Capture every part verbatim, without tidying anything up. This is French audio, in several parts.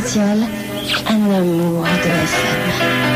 Essentiel, un amour de F M.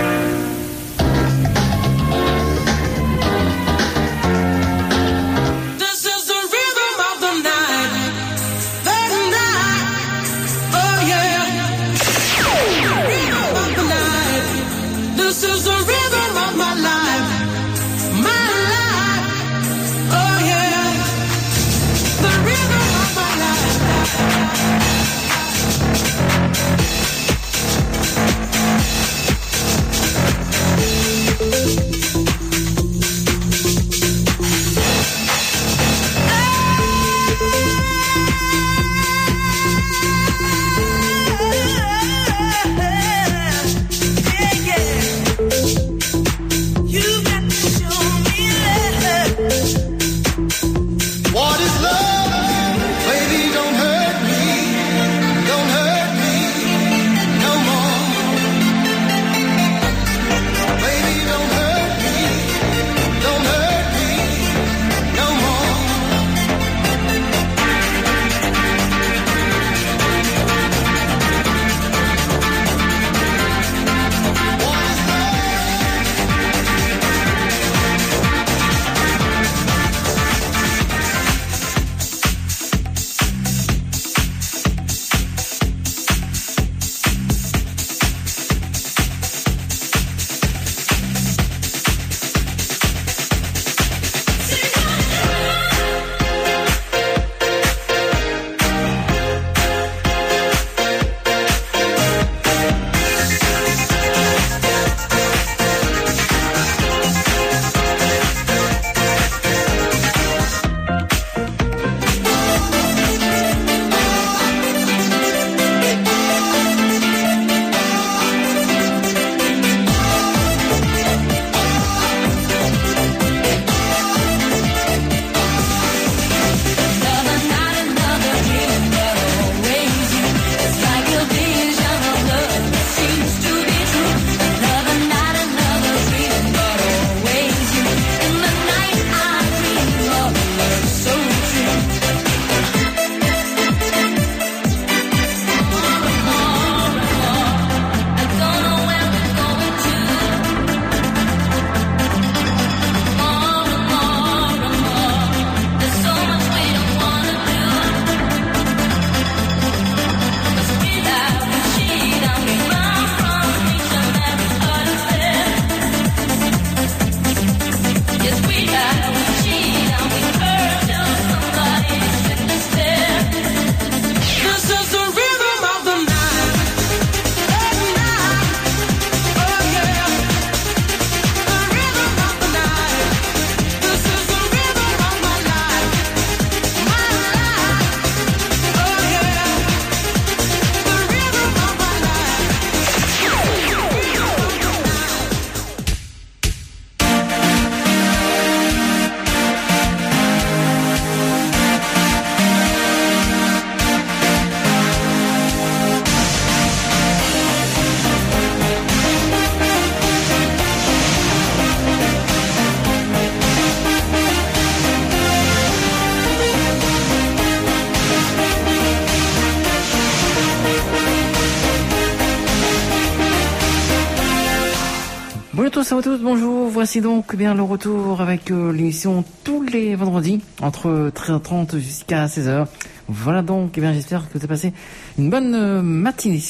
Bonjour à tous, à tous, bonjour. Voici donc bien le retour avec euh, l'émission tous les vendredis entre treize heures trente jusqu'à seize heures. Voilà donc, eh bien j'espère que vous avez passé une bonne euh, matinée.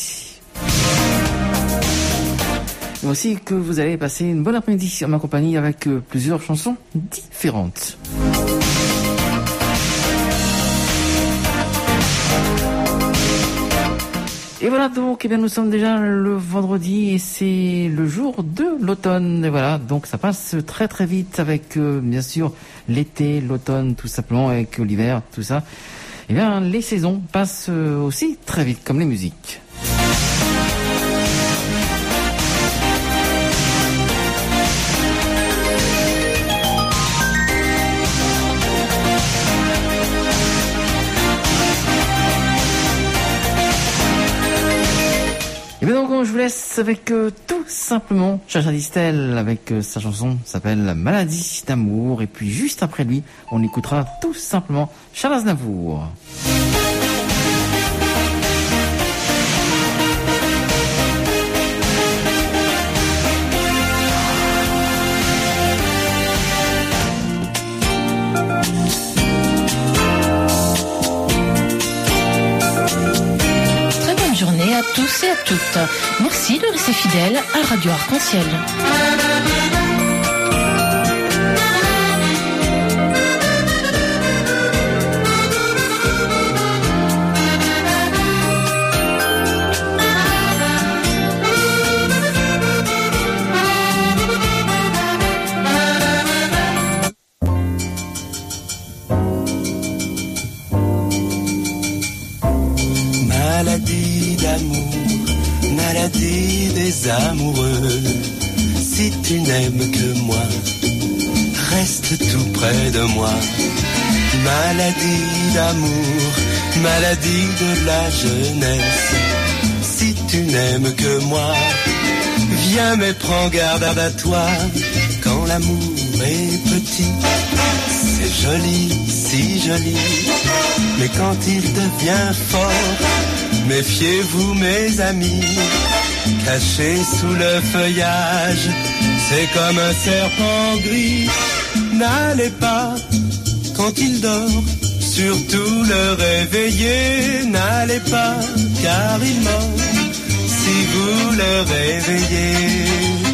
Et aussi que vous allez passer une bonne après-midi en ma compagnie avec euh, plusieurs chansons différentes. Et voilà donc, eh bien nous sommes déjà le vendredi et c'est le jour de l'automne. Et voilà, donc ça passe très très vite avec euh, bien sûr l'été, l'automne, tout simplement avec euh, l'hiver, tout ça. Et bien les saisons passent euh, aussi très vite comme les musiques. Et bien donc je vous laisse avec euh, tout simplement Chacha Distel avec euh, sa chanson s'appelle Maladie d'amour et puis juste après lui on écoutera tout simplement Charles Aznavour. journée à tous et à toutes. Merci de rester fidèles à Radio Arc-en-Ciel. Maladie d'amour, maladie des amoureux. Si tu n'aimes que moi, reste tout près de moi. Maladie d'amour, maladie de la jeunesse. Si tu n'aimes que moi, viens mais prends garde à toi. Quand l'amour est petit, c'est joli, si joli. Mais quand il devient fort, méfiez-vous mes amis. Caché sous le feuillage, c'est comme un serpent gris. N'allez pas quand il dort, surtout le réveiller. N'allez pas car il mord si vous le réveillez.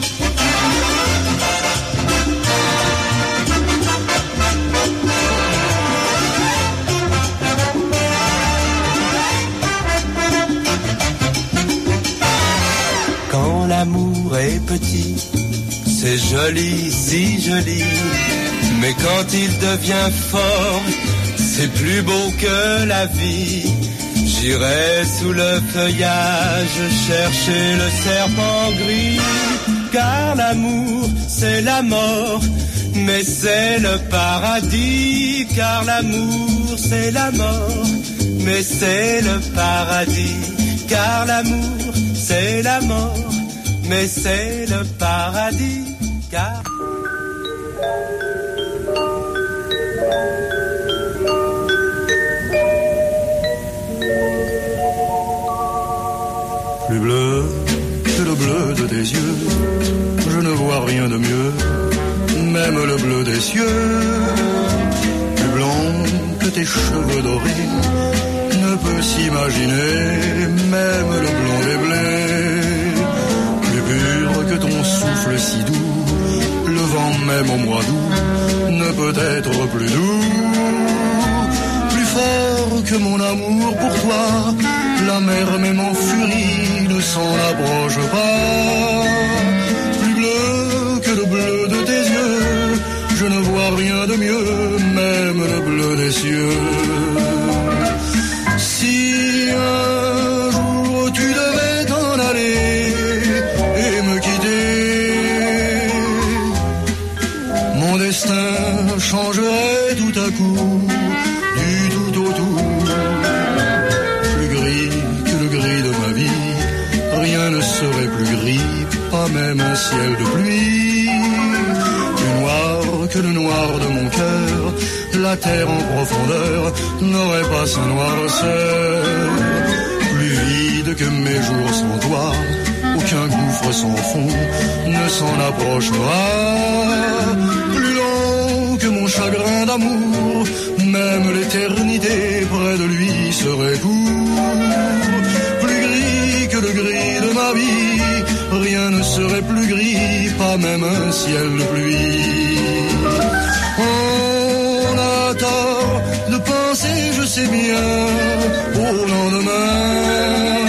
Quand l'amour est petit, c'est joli, si joli. Mais quand il devient fort, c'est plus beau que la vie. J'irai sous le feuillage chercher le serpent gris. Car l'amour, c'est la mort, mais c'est le paradis. Car l'amour, c'est la mort, mais c'est le paradis. Car l'amour, c'est la mort, mais c'est le paradis. Car... Plus bleu que le bleu de tes yeux, je ne vois rien de mieux, même le bleu des cieux. Plus blanc que tes cheveux dorés, ne peut s'imaginer, même le blond des blés. Plus pur que ton souffle si doux, le vent même au mois d'août ne peut être plus doux. Plus fort que mon amour pour toi, la mer même en furie ne s'en approche pas. Plus bleu que le bleu de tes yeux, je ne vois rien de mieux, même le bleu des cieux. Si un jour tu devais t'en aller et me quitter, mon destin changerait tout à coup, du tout au tout. Plus gris que le gris de ma vie, rien ne serait plus gris, pas même un ciel de pluie. Plus noir que le noir de mon cœur, la terre en profondeur n'aurait pas sa noirceur. Plus vide que mes jours sans toi, aucun gouffre sans fond ne s'en approchera. Plus long que mon chagrin d'amour, même l'éternité près de lui serait court. Plus gris que le gris de ma vie, rien ne serait plus gris, pas même un ciel de pluie. On a tort de penser, je sais bien, au lendemain.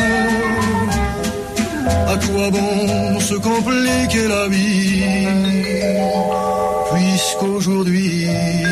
À quoi bon se compliquer la vie, puisqu'aujourd'hui,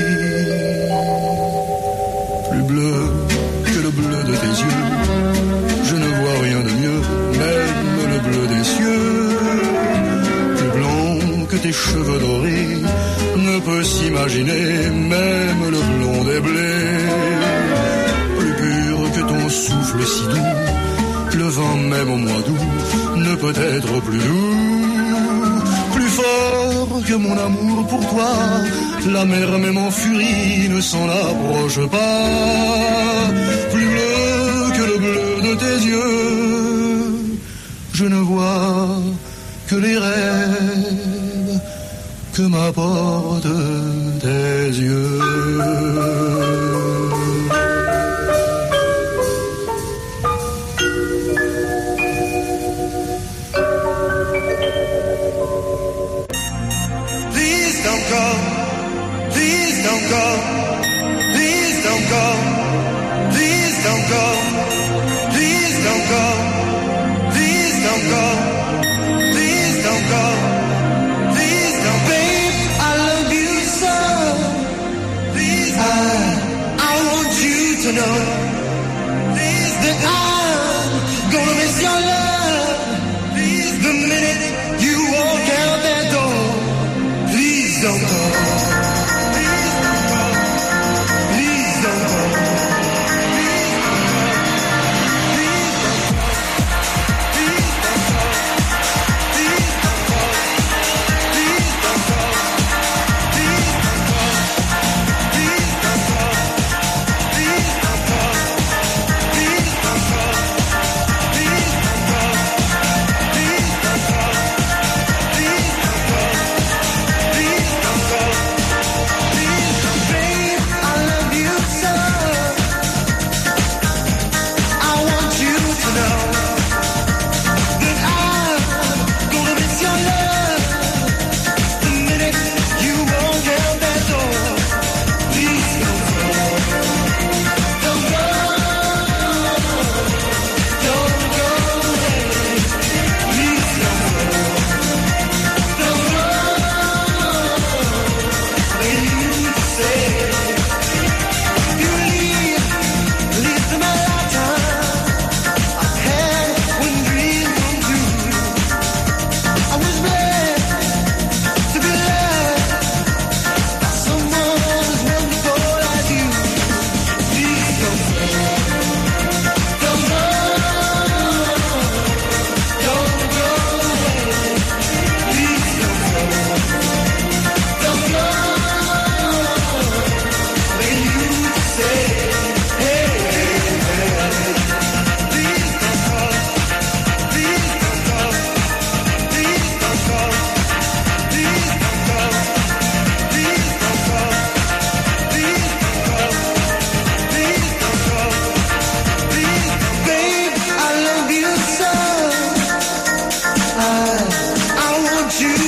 plus bleu que le bleu de tes yeux, je ne vois rien de mieux, même le bleu des cieux. Plus blanc que tes cheveux dorés, ne peut s'imaginer, même le blond des blés. Plus pur que ton souffle si doux, le vent même au mois d'août ne peut être plus doux. Plus fort que mon amour pour toi, la mer même en furie ne s'en approche pas. Plus bleu que le bleu de tes yeux, je ne vois que les rêves que m'apportent tes yeux.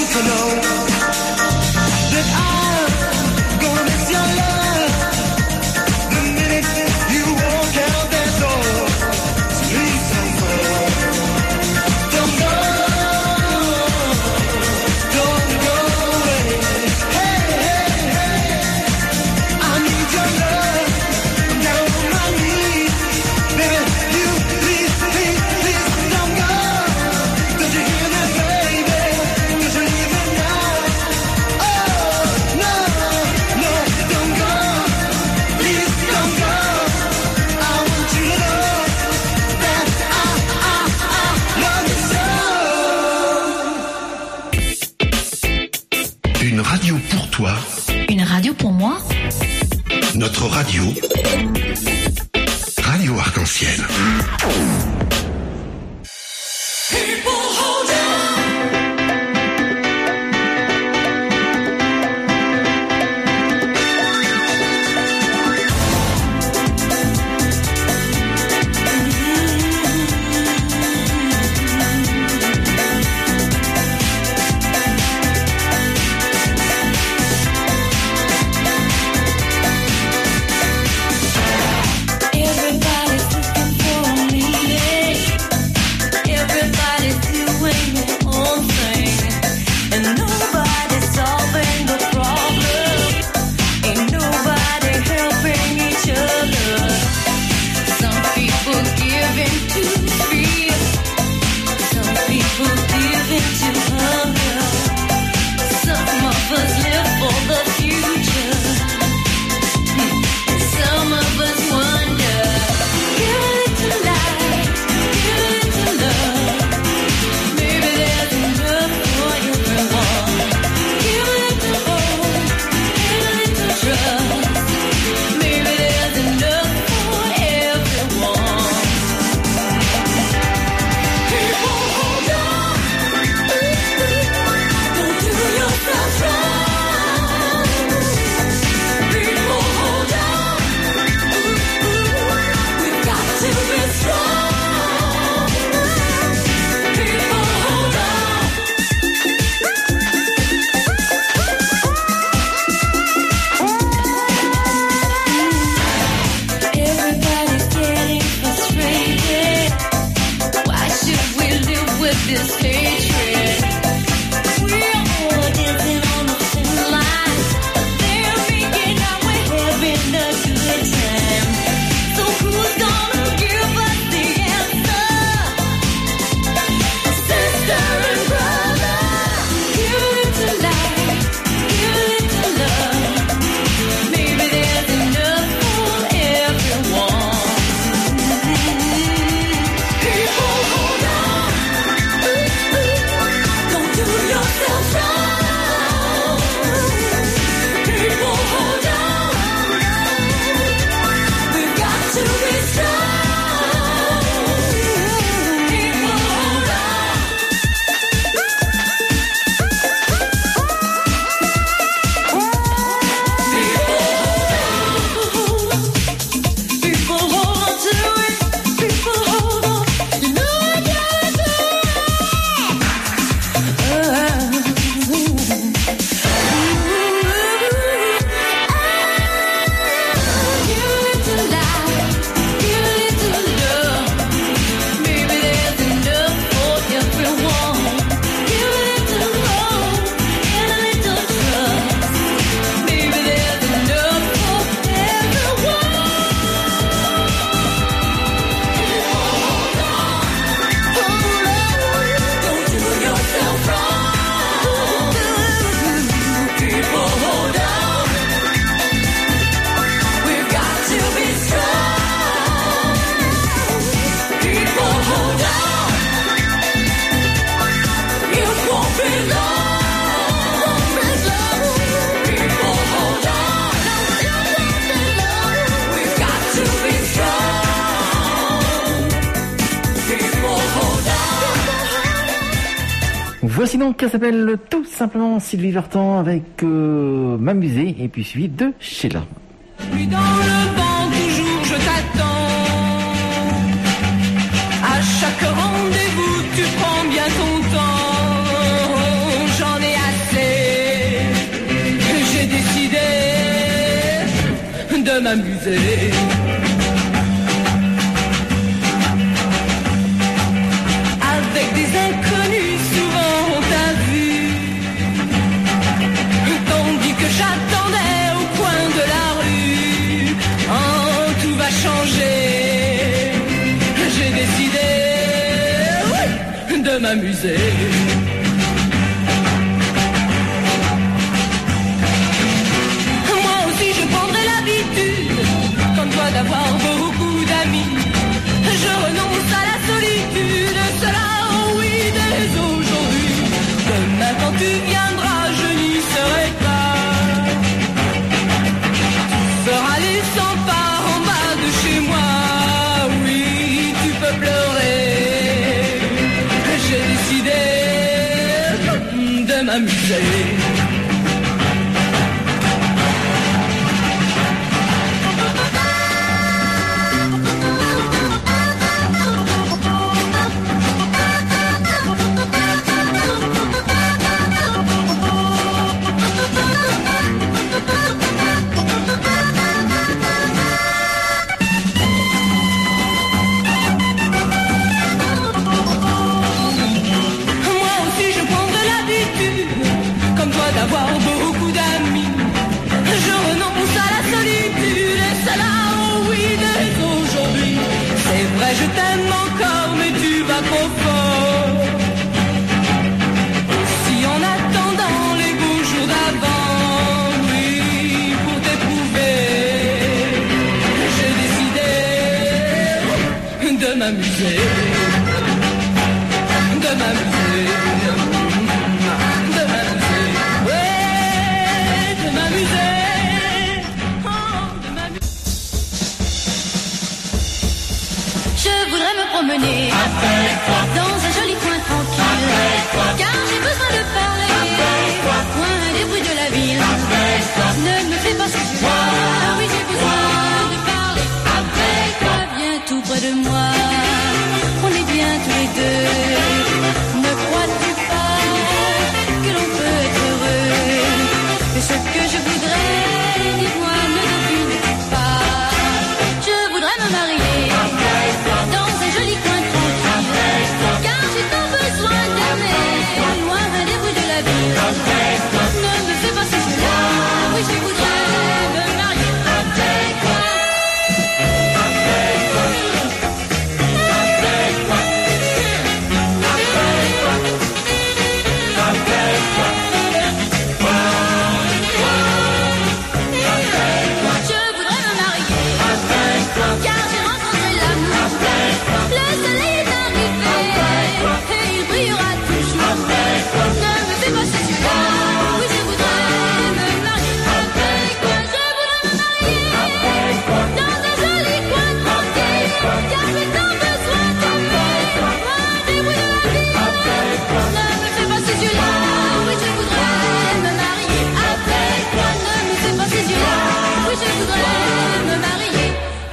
to know that I'm gonna miss your love the minute you walk out that door. So please don't go, don't go, don't go away. Hey, hey, hey, I need your love. I'm down on my knees, baby. You please, please, please don't go. Don't you hear that, baby? Don't you leave me now? Oh no, no, don't go. Please don't go. I want you to know that I, I, I love you so. Une radio pour toi, Une radio pour moi. notre radio, Radio Arc-en-Ciel. Everybody's looking for me. Everybody's doing their own thing, and nobody's solving the problem. Ain't nobody helping each other. Some people give in to fear. Some people give in to hunger. Some of us live for the future. Some of us wonder. Give it to life, give it to love. Maybe there's enough for everyone. Give it to hope, give it to trust. Maybe there's enough for everyone. People, hold on. Don't do yourself wrong. People, hold on. We've got to be strong. People, hold on. Everybody's getting frustrated. Why should we live with this hatred? We're all dancing on the thin line. They're making out we're having a good time. So who's gonna give us the answer? Sister and brother, give it to life, give it to love. Maybe there's enough for everyone. People, hold on. Don't do yourself wrong. People, hold on. We've got to be strong. People, hold on. People, hold on to it. People, hold on. You know I gotta do it. Give it to life, give it to love. Maybe there's enough for everyone. Give it to hope and a little trust. Maybe there's enough for everyone. Hold on, don't do yourself wrong. People, hold on. We've got to be strong. People, hold on. It won't be long. People, hold on. We've got to be strong. People, hold on. Voici donc qu'elle s'appelle tout simplement Sylvie Vartan avec euh, M'amuser et puis suivi de Sheila. Puis dans le vent, toujours je t'attends. À chaque rendez-vous, tu prends bien ton temps. J'en ai m'amuser. Avec des inconnus, souvent on t'a vu, tandis que j'attendais au coin de la rue. Oh, tout va changer. J'ai décidé, oui, de m'amuser. Moi aussi je prendrai l'habitude, comme toi, d'avoir beaucoup d'amis. Je renonce à la solitude, cela, oh oui, dès aujourd'hui. Demain quand tu viendras, je n'y serai pas. Tu feras les cent pas en bas de chez moi. Oui, tu peux pleurer. J'ai décidé de m'amuser. D'avoir beaucoup d'amis, je renonce à la solitude, et cela, oh oui, dès aujourd'hui. C'est vrai, je t'aime encore, mais tu vas trop fort. Si en attendant les beaux jours d'avant, oui, pour t'éprouver, j'ai décidé de m'amuser, de m'amuser. Je voudrais me promener dans un joli coin tranquille, car j'ai besoin de parler, loin des bruits de la ville. Ne me fais pas ce jeu, oui j'ai besoin de parler avec toi. Viens tout près de moi, on est bien tous les deux. Ne crois-tu pas que l'on peut être heureux? Et ce que je voudrais, dis-moi, ne devine pas. Je voudrais me marier dans un joli coin tranquille, car j'ai tant besoin d'aimer, loin des bruits de la ville. Ne me fais pas ces jeux-là, oui je voudrais me marier avec toi. Avec toi. Avec toi. Avec toi. Avec toi. Je voudrais me marier avec toi, car j'ai rencontré l'amour. Le soleil est arrivé et il brillera toujours. Ne me fais pas ces yeux-là, oui je voudrais me marier avec toi. Je voudrais me marier dans un joli coin tranquille, car j'ai tant besoin d'aimer, loin des bruits de la ville. Ne me fais pas ces yeux-là, oui je voudrais me marier avec toi. Ne me fais pas ces yeux-là, oui je voudrais me marier.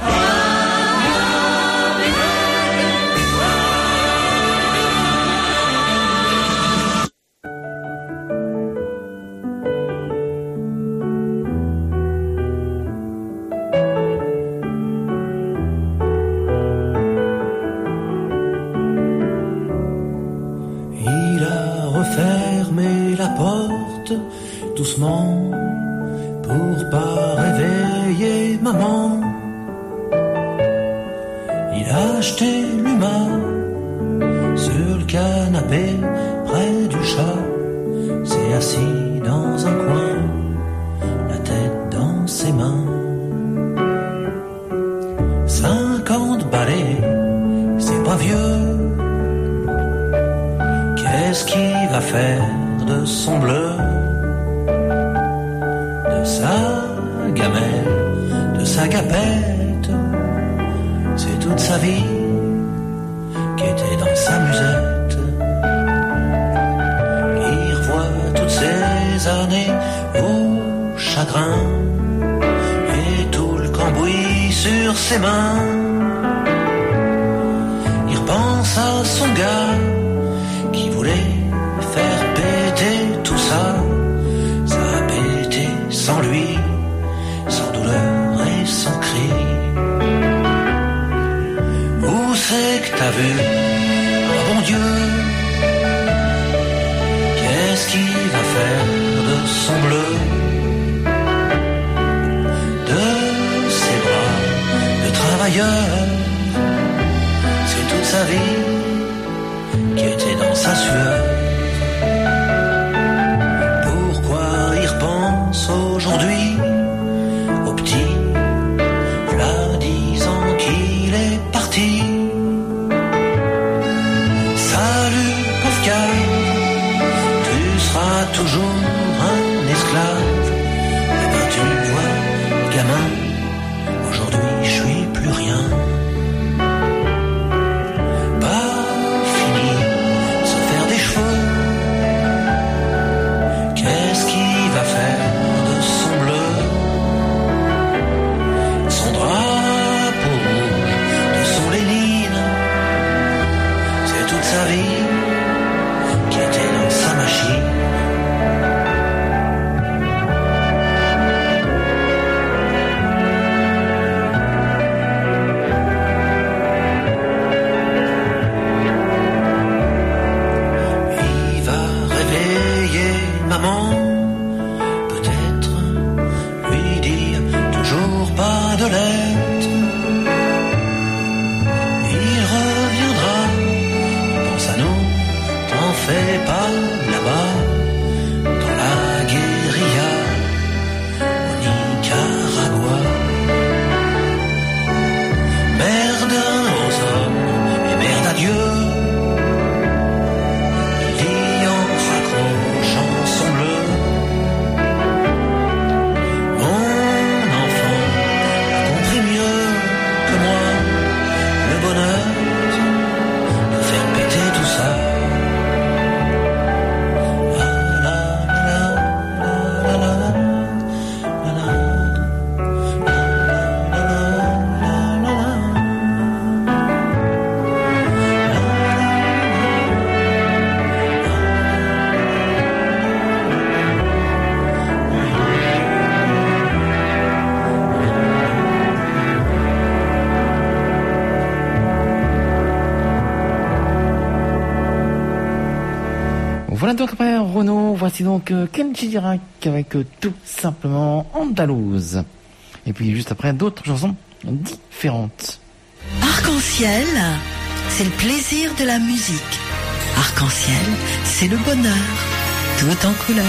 Il a refermé la porte doucement pour pas réveiller maman. Il a acheté l'humain sur le canapé près du chat. S'est assis dans un coin, la tête dans ses mains. Cinquante balais, c'est pas vieux. Qu'est-ce qu'il va faire de son bleu, de sa gamelle, de sa gapette? C'est toute sa vie qui était dans sa musette. Il revoit toutes ces années au chagrin et tout le cambouis sur ses mains. Il repense à son gars qui voulait faire péter tout ça. Ça a pété sans lui, sans douleur et sans son bleu, de ses bras de travailleur. C'est toute sa vie qui était dans sa sueur. Pourquoi il repense aujourd'hui au petit, là dix ans qu'il est parti. Salut Pascal, tu seras toujours un esclave. Et ben tu vois, gamin, aujourd'hui je suis plus rien. Pas fini de se faire des cheveux. Qu'est-ce qu'il va faire de son bleu, son drapeau rouge, de son Lénine? C'est toute sa vie qui était dans sa machine. Il va réveiller maman, peut-être lui dire toujours pas de lettres. Il reviendra, il pense à nous, t'en fais pas là-bas, dans la guérilla, au Nicaragua. Merde aux hommes et merde à Dieu, il dit en raccrochant son bleu. Mon enfant a compris mieux que moi le bonheur de faire péter tout ça. La la la la la la la la Voilà donc après Renaud, voici donc euh, Kenji Girac avec euh, tout simplement Andalouse. Et puis juste après d'autres chansons différentes. Arc-en-ciel, c'est le plaisir de la musique. Arc-en-ciel, c'est le bonheur, tout en couleur.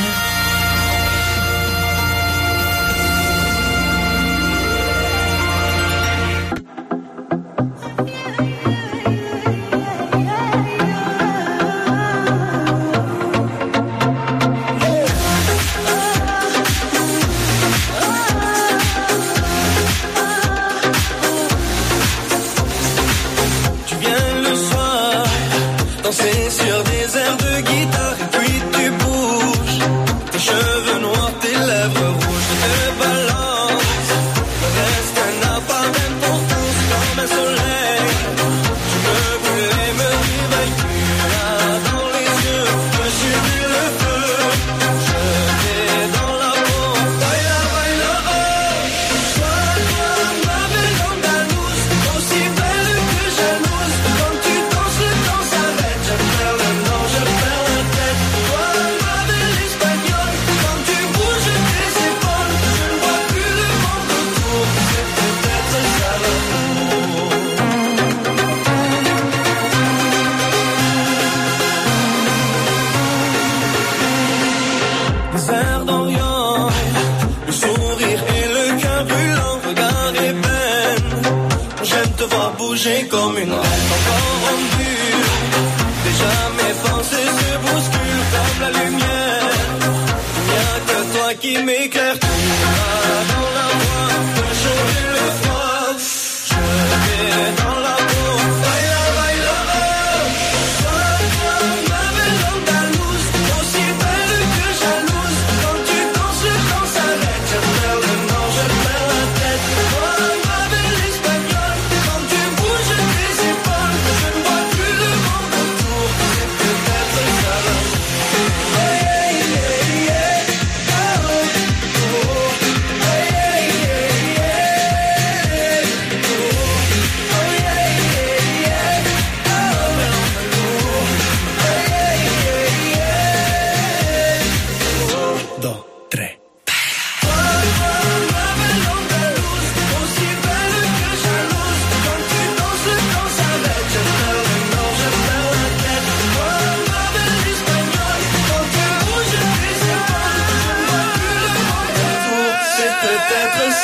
Tu viens le soir, danser sur des airs de guitare, et puis tu bouges, tes cheveux noirs, tes lèvres rouges, te balances. Le reste n'a pas d'importance comme un soleil. Tu me brûlais, me réveilles, tu l'as dans les yeux, je suis le feu, je t'ai dans la peau. Baila, baila, oh, toi, toi, ma belle andalouse, aussi belle que jalouse. Quand tu danses, le temps s'arrête, je perds le nord, je perds la tête. Toi, ma belle espagnole, quand tu bouges tes épaules, je ne vois plus le monde autour, c'est peut-être ça l'amour. Les airs d'Orient, le sourire et le cœur brûlant, regard et peine. J'aime te voir bouger comme une reine, encore en vue. Déjà mes pensées se bousculent comme la lumière. Il n'y a que toi qui m'éclaire, tu m'as dans la voix, de changer le froid. Je t'ai dans la peau, baila, baila, oh. Toi, toi, ma belle andalouse, aussi belle que jalouse. Quand tu danses, le temps s'arrête, je perds le nord, je perds la tête. Toi, ma belle espagnole, quand tu bouges tes épaules, je ne vois plus le monde autour, c'est peut-être ça l'amour. Oh, yeah, yeah, yeah, oh, oh.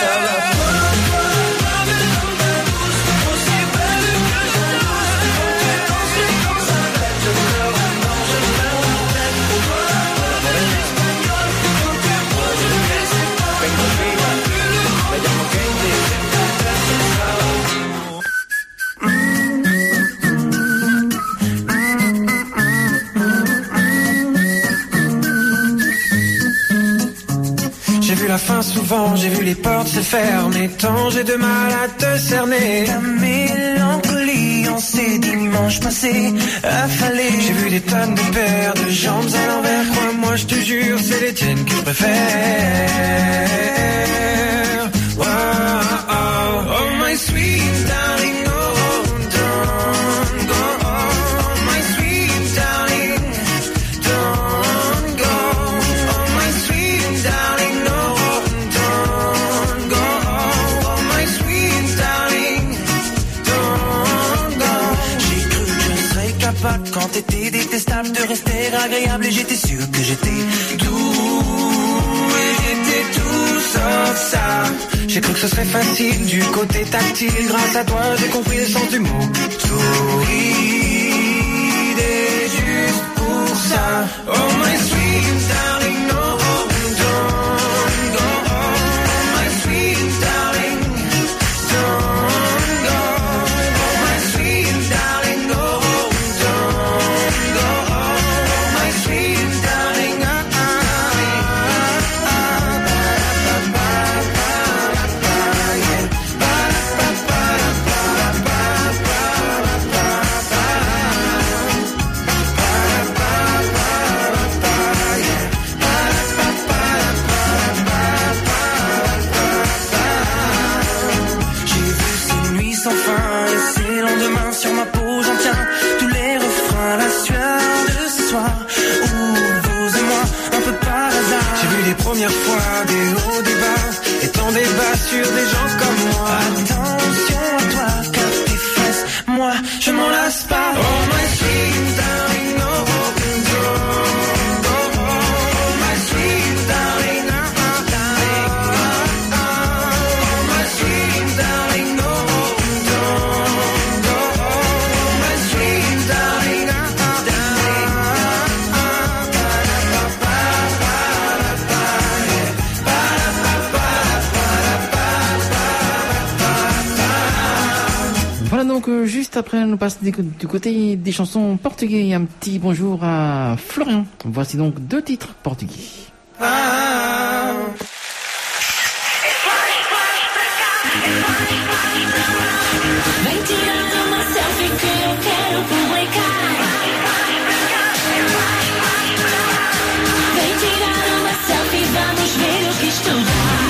La fin souvent, j'ai vu les portes se fermer. Tant j'ai de mal à te cerner. Ta mélancolie en ces dimanches passés affalés. J'ai vu des tonnes de paires de jambes à l'envers. Crois-moi, je te jure, c'est les tiennes que je préfère. Oh, oh, oh my sweet darling, oh, don't go. Oh my sweet darling, don't go. Oh my sweet darling, no. Quand t'étais détestable, de rester agréable. Et j'étais sûr que j'étais doux. Et j'étais tout sauf ça. J'ai cru que ce serait facile du côté tactile. Grâce à toi j'ai compris le sens du mot sourire. Et juste pour ça, oh my sweet darling, no, don't go. Oh my sweet darling, don't go. Oh my sweet darling, no. Première fois, des hauts, des bas, et tant débat sur des gens comme moi. Attention à toi, car tes fesses, moi, je m'en lasse pas. Oh my sweet darling, no, don't go. Oh my sweet darling, ah, ah, ah, oh my sweet darling, no, don't go. Oh my sweet darling, ah, ah, ah, Voilà donc euh, juste après nous passe du, du côté des chansons portugais. Un petit bonjour à Florian. Voici donc deux titres portugais. Ah. Vem tirar uma selfie que eu quero publicar. Vem tirar uma selfie, vamos ver o que isto dá.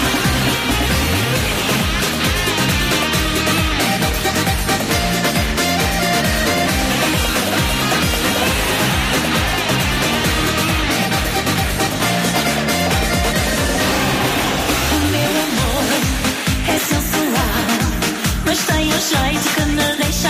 Mas tem um jeito que me deixa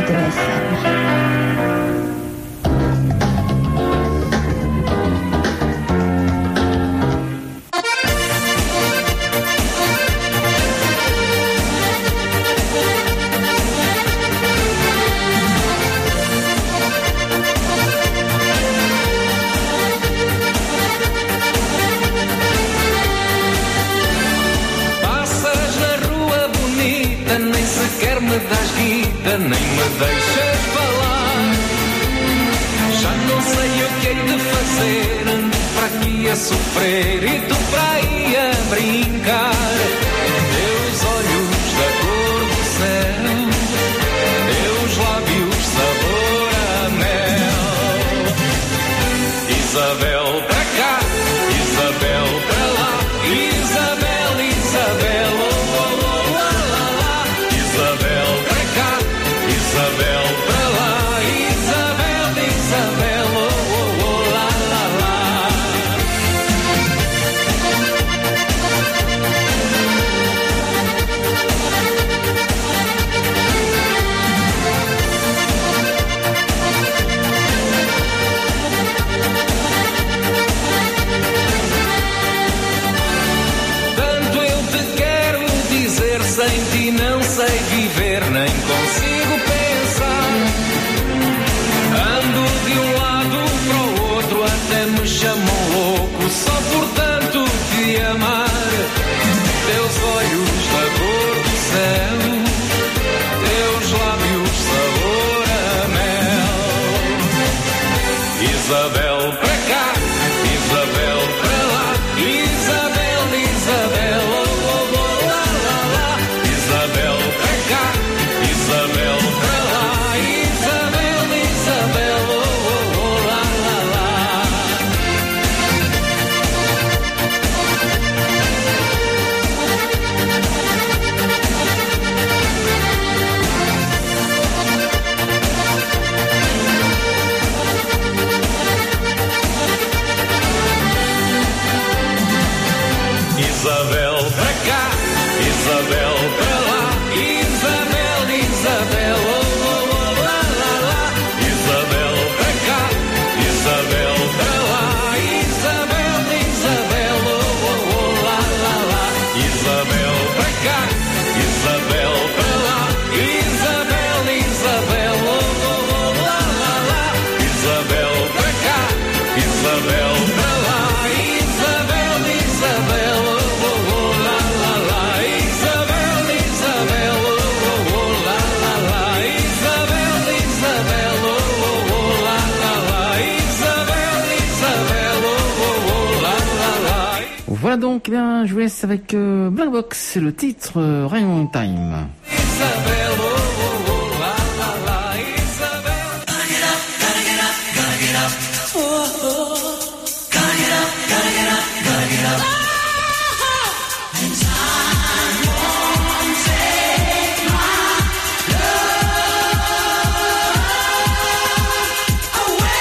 voudrais savoir. Me das guita, nem me deixas falar. Já não sei o que hei de fazer, ando para aqui a sofrer e tu para aí a brincar. Teus olhos da cor do céu, teus lábios sabor a mel. Isabel para cá, Isabel para lá, Isabel, Isabel, oh, oh, oh, lá, lá, lá. Isabel para cá, Isabel para lá, Isabel, Isabel, oh, oh, oh, lá, lá, lá. Tanto eu te quero dizer, sem ti não sei viver, nem consigo pensar. Ando de um lado para o outro, até me chamam louco, só por tanto te amar. Teus olhos da cor do céu, teus lábios sabor a mel. Isabel para cá, Isabel para lá, Isabel, Isabel, oh, oh, oh, lá, lá, lá. Isabel para cá, Isabel para lá, Isabel, Isabel, oh, oh, oh, lá, lá, lá. Isabel para cá, Isabel para lá, Isabel, Isabel, oh, oh, oh, lá, lá, lá. Isabel para cá, Isabel para lá, Isabel, Isabel, oh, oh, oh, lá, lá, lá. Isabel para cá, Isabel para lá, Isabel, Isabel, oh, oh, oh, lá, lá, lá. Isabel para cá, Isabel para lá, Isabel, Isabel, oh, oh, oh, lá, lá, lá. Isabel, Isabel, oh, oh, oh, lá, lá, lá. Isabel, Isabel, oh, oh, oh, lá, lá, lá. Isabel, Isabel, oh, oh, oh, lá, lá, là. Voilà donc, eh bien, je vous laisse avec euh, Black Box, c'est le titre euh, Rain Time. Isabel, oh, oh, oh, lá, lá, lá. Isabel. Gotta get up, gotta get up, gotta get up. Oh, oh. Gotta get up, gotta get up, gotta get up. And time won't take my love away.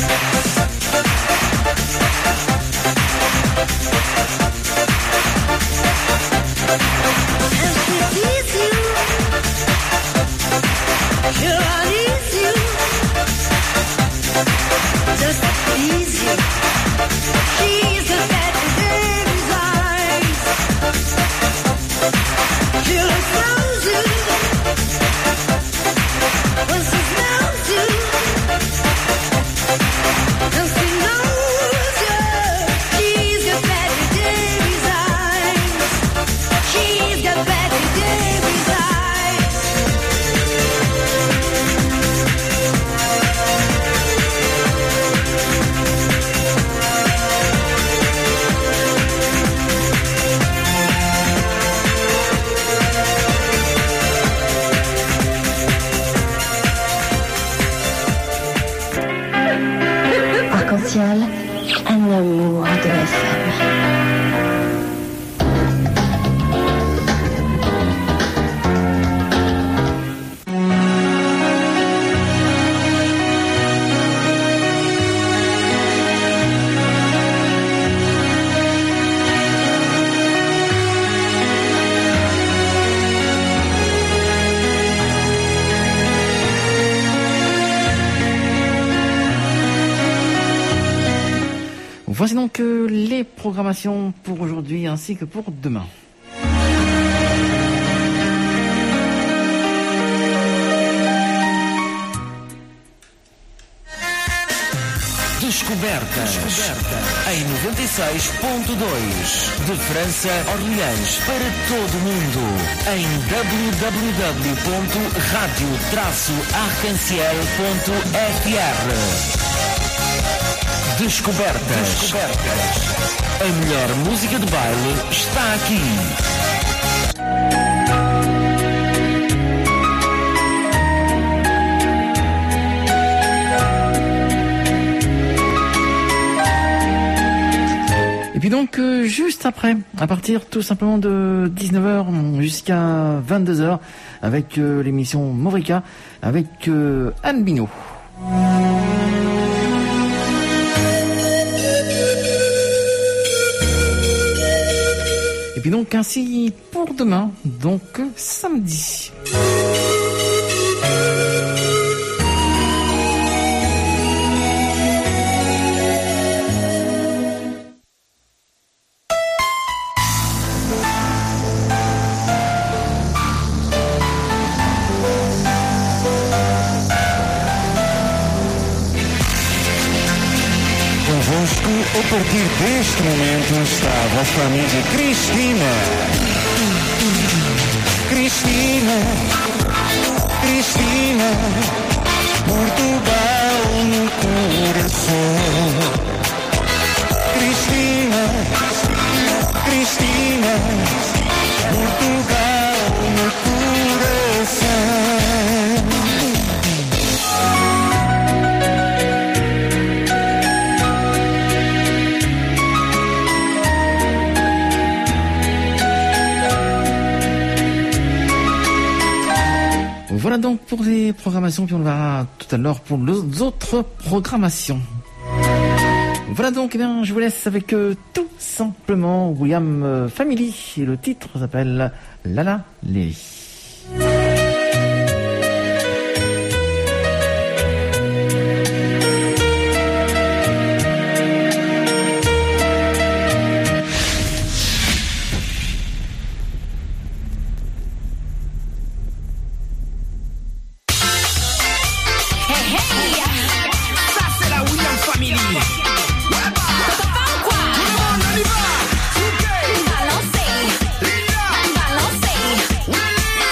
Un amour de S M. Voici donc euh, les programmations pour aujourd'hui ainsi que pour demain. Descobertas, Descoberta, em noventa e seis ponto dois, de França, Orleans, para todo o mundo, em w w w ponto rádio traço arcanciel ponto f r. Descobertas. Descobertas. A melhor música de baile está aqui. Et puis donc, euh, juste après, à partir tout simplement de dix-neuf heures jusqu'à vingt-deux heures, avec euh, l'émission Morica, avec euh, Anne Binot. Et puis donc ainsi pour demain, donc samedi. A partir deste momento está a vossa amiga Cristina. Cristina, Cristina, Portugal no coração. Cristina, Cristina, Portugal no coração. Voilà donc pour les programmations, puis on le verra tout à l'heure pour les autres programmations. Voilà donc, eh bien, je vous laisse avec euh, tout simplement William euh, Family, et le titre s'appelle Lala Lily. Balancer, balancer.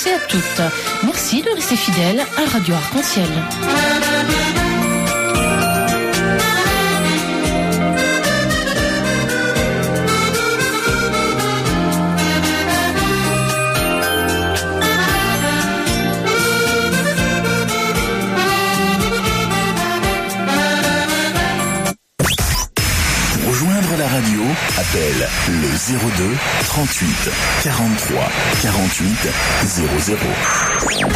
et à toutes. Merci de rester fidèles à Radio Arc-en-Ciel. La radio, appelle le zéro deux trente-huit quarante-trois quarante-huit zéro zéro.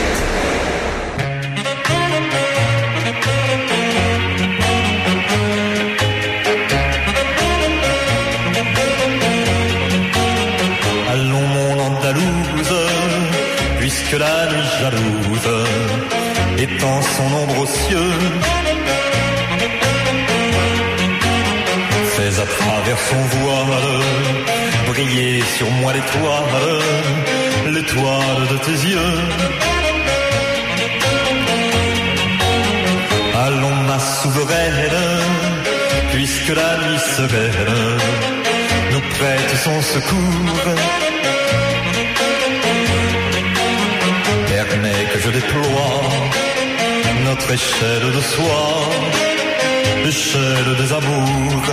Allons mon Andalouse, puisque la nuit jalouse étend son ombre aux cieux. Fais à travers son voile briller sur moi l'étoile, l'étoile de tes yeux. Allons ma souveraine, puisque la nuit sereine nous prête son secours. Permets que je déploie notre échelle de soie, l'échelle des amours.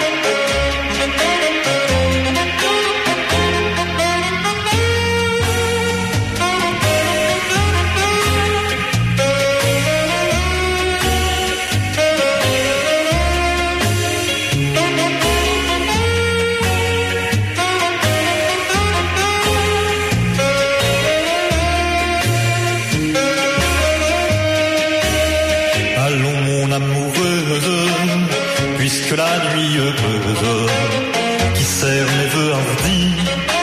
Puisque la nuit heureuse qui sert mes vœux hardis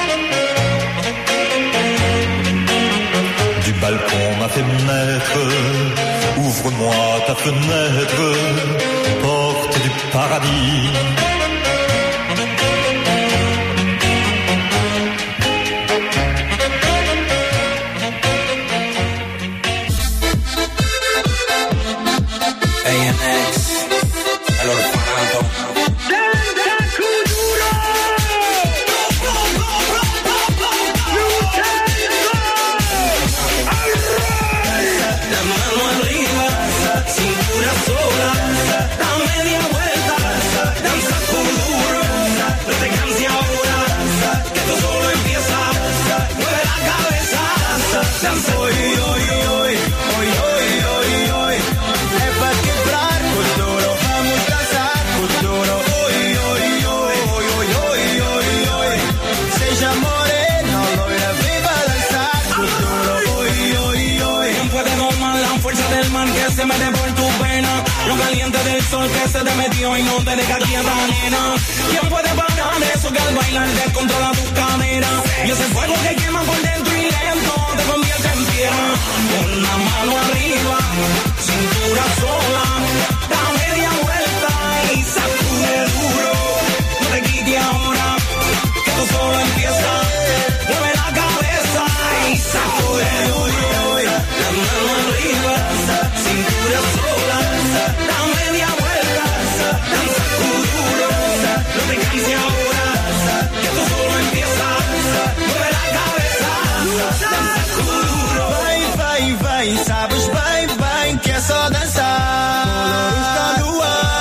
du balcon m'a fait naître, ouvre-moi ta fenêtre, porte du paradis. A N X se mete por tu pena, lo caliente del sol que se te metió y no te deja quieta, nena. ¿Quién puede parar eso que al bailar descontrola tus caderas? Y ese fuego que quema por dentro y lento te convierte en piedra. Con la mano arriba, cintura sola, da media vuelta y sacude duro. No te quites ahora, que esto solo empieza. Mueve la cabeza y sacude duro. La mano arriba, cintura sola, da media vuelta, danza duro. No te canses ahora, que esto solo empieza. Mueve la cabeza, danza duro. Vai, vai, vai, sabes bem, bem que é só dançar. Está no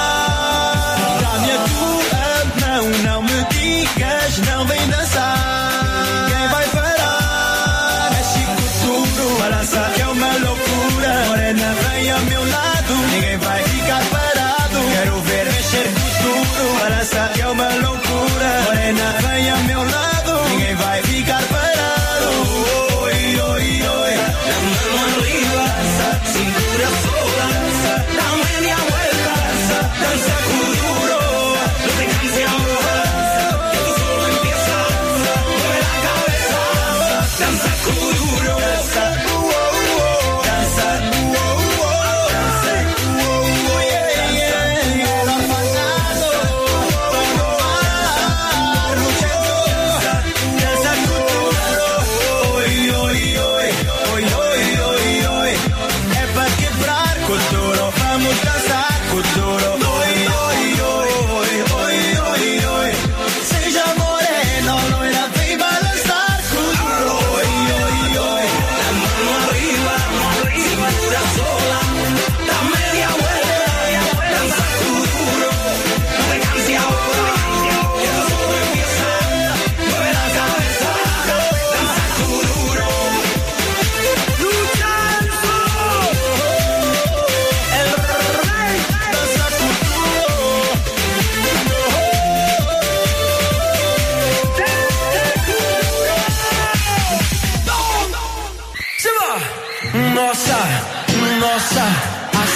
ar. Dá-me a tua mão, não me digas, não vem dançar. Ninguém vai parar. Mexe com tudo, balança que é uma loucura. Morena, vem ao meu lado, ninguém vai ficar parado. Quero ver mexer com tudo, balança que é uma loucura. Morena, vem ao meu lado, ninguém vai ficar parado. Oi, oi, oi. La mano arriba, cintura sola, da media vuelta, danza duro. No te canses ahora, que esto solo empieza. Mueve la cabeza, danza duro. Danza, uh, uh, uh, danza, uh, uh, uh, danza, uh, uh, uh, yeah, yeah, yeah. Lo apagado, todo mar, luchando, danza duro. Oi, oi, oi, oi, oi, oi, oi. É pra quebrar cultura, vamos dançar.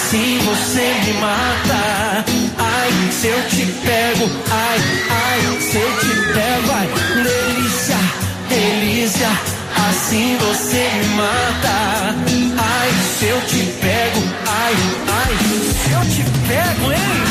assim você me mata. Ai, se eu te pego, ai, ai, se eu te pego, ai, delícia, delícia, assim você me mata. Ai, se eu te pego, ai, ai, se eu te pego, hein?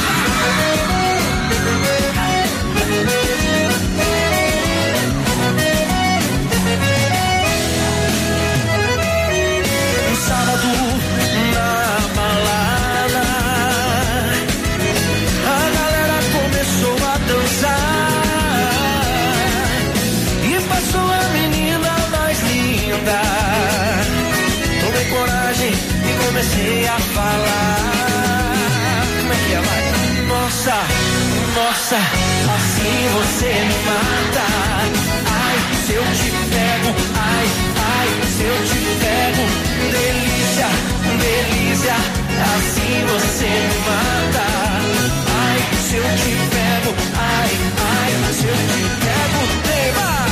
Comecei a falar. Como é que é, vai? Nossa, nossa, assim você me mata. Ai, se eu te pego, ai, ai, se eu te pego, delícia, delícia, assim você me mata. Ai, se eu te pego, ai, ai, se eu te pego, tema.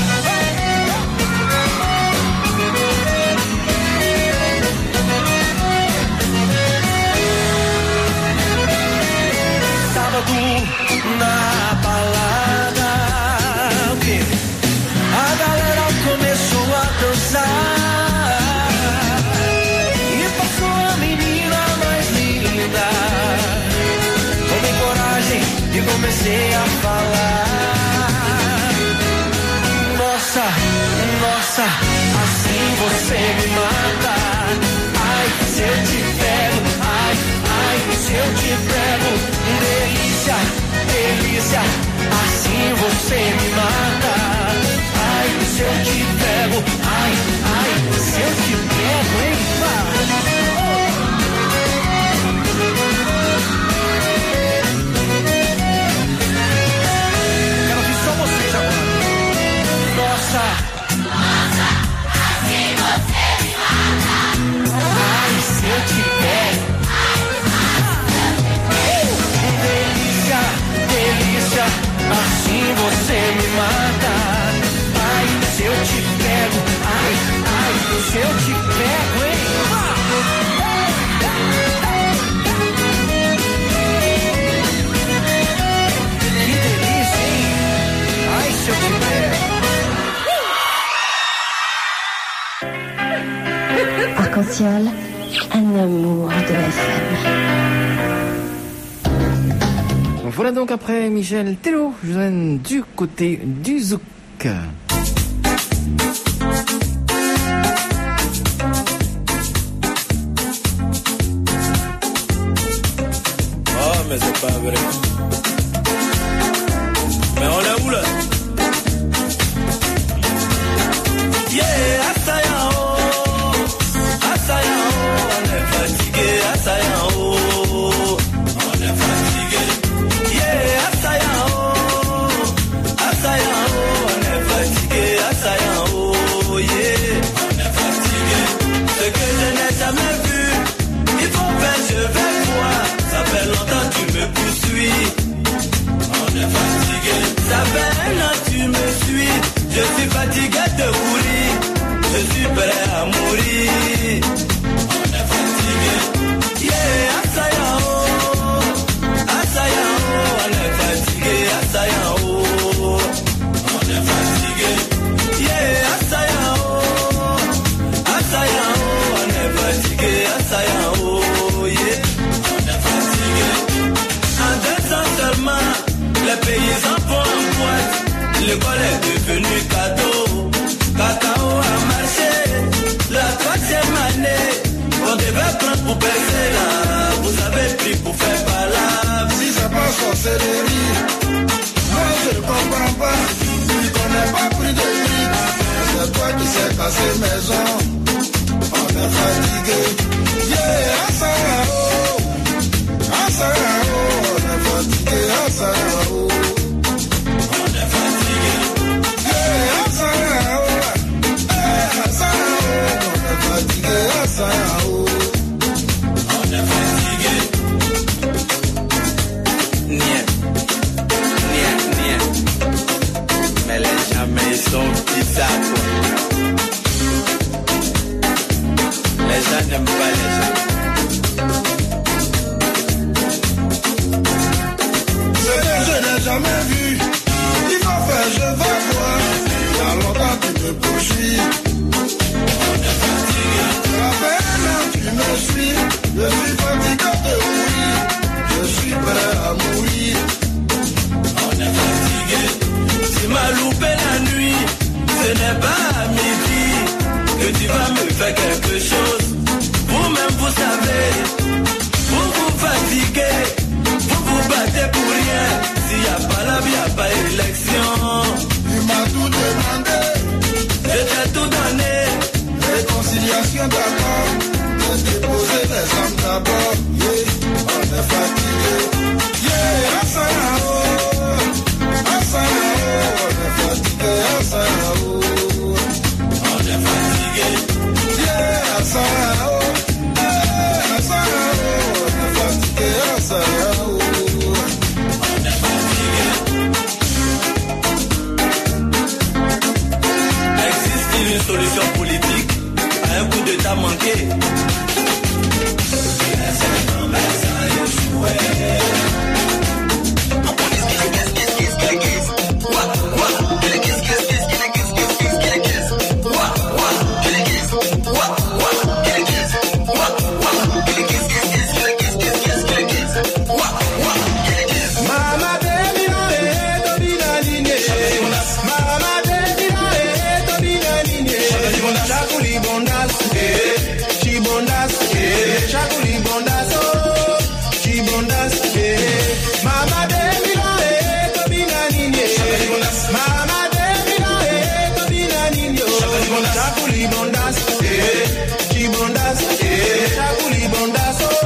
Na balada, o quê? A galera começou a dançar e passou a menina mais linda. Tomei coragem e comecei a falar. Nossa, nossa, assim você me mata. Ai, se eu te pego, ai, ai, se eu te pego, delícia, delícia, assim você me mata. Ai, se eu te pego, ai, ai, se eu te pego, hein? Quero ouvir só vocês agora. Nossa, nossa, assim você me mata. Ai, se eu te pego. Delícia, assim você me mata. Ai, se eu te pego, ai, ai, se eu te pego, hein? Que delícia, hein? Ai, se eu te pego. Arc-en-ciel, un amour de S M. Voilà donc après Michel Tello, je vous emmène du côté du zouk. Oh mais c'est pas vrai. Mais on est où là? Yeah, Asayao, Asayao, on est fatigué, Asayao, on est fatigué. Yeah, Asayao, Asayao, on est fatigué, Asayao, yeah, on est fatigué. Ce que je n'ai jamais vu, il faut faire, je vais voir. Ça fait longtemps tu me poursuis. On est fatigué. Ça fait un an tu me suis. Je suis fatigué de courir. Je suis prêt à mourir. On est fatigué. Yeah, Asayao, Asayao, on est fatigué, Asayao, on est fatigué. Yeah, Asayao, Asayao, on est fatigué, Asayao, yeah, on est fatigué. En deux ans seulement, les paysans vont en boîte. L'école est devenue cadeau. Cacao a marché. La troisième année, on devait prendre pour baisser là. Vous avez pris pour faire palabre. Si c'est pas sorcellerie, moi je ne comprends pas. Tu connais pas pris de prix. C'est toi qui sais casser maison. On est fatigué. Yeah, Asayao, Asayao, on est fatigué, Asayao. On est fatigué. Yeah, Asayao, Asayao, on est fatigué, Asayao. On est fatigué. Niet, niet, niet. Mais les jamais ils sont bizarres quoi. Les gens n'aiment pas les gens. s'il n'y a pas la vie, il n'y a pas élection. Tu m'as tout demandé, Je t'ai tout donné. réconciliation d'abord, j'ai déposé les hommes d'abord, yeah, on est fatigué, yeah, Assanao, Assanao, on est fatigué, Assanao, On est fatigué. yeah, Assanao, yeah, Assanao, on est fatigué, Assanao. On est fatigué. Existe-t-il une solution politique à un coup d'état manqué? Mama baby no eh to be na nine. Mama baby no eh to be na nine. Chakuli bondas eh, chi bondas eh, chakuli bondas oh, chi bondas eh. Mama baby no eh to be na nine. Mama baby no eh to be na nine. Chakuli bondas eh, chi bondas eh, chakuli bondas oh.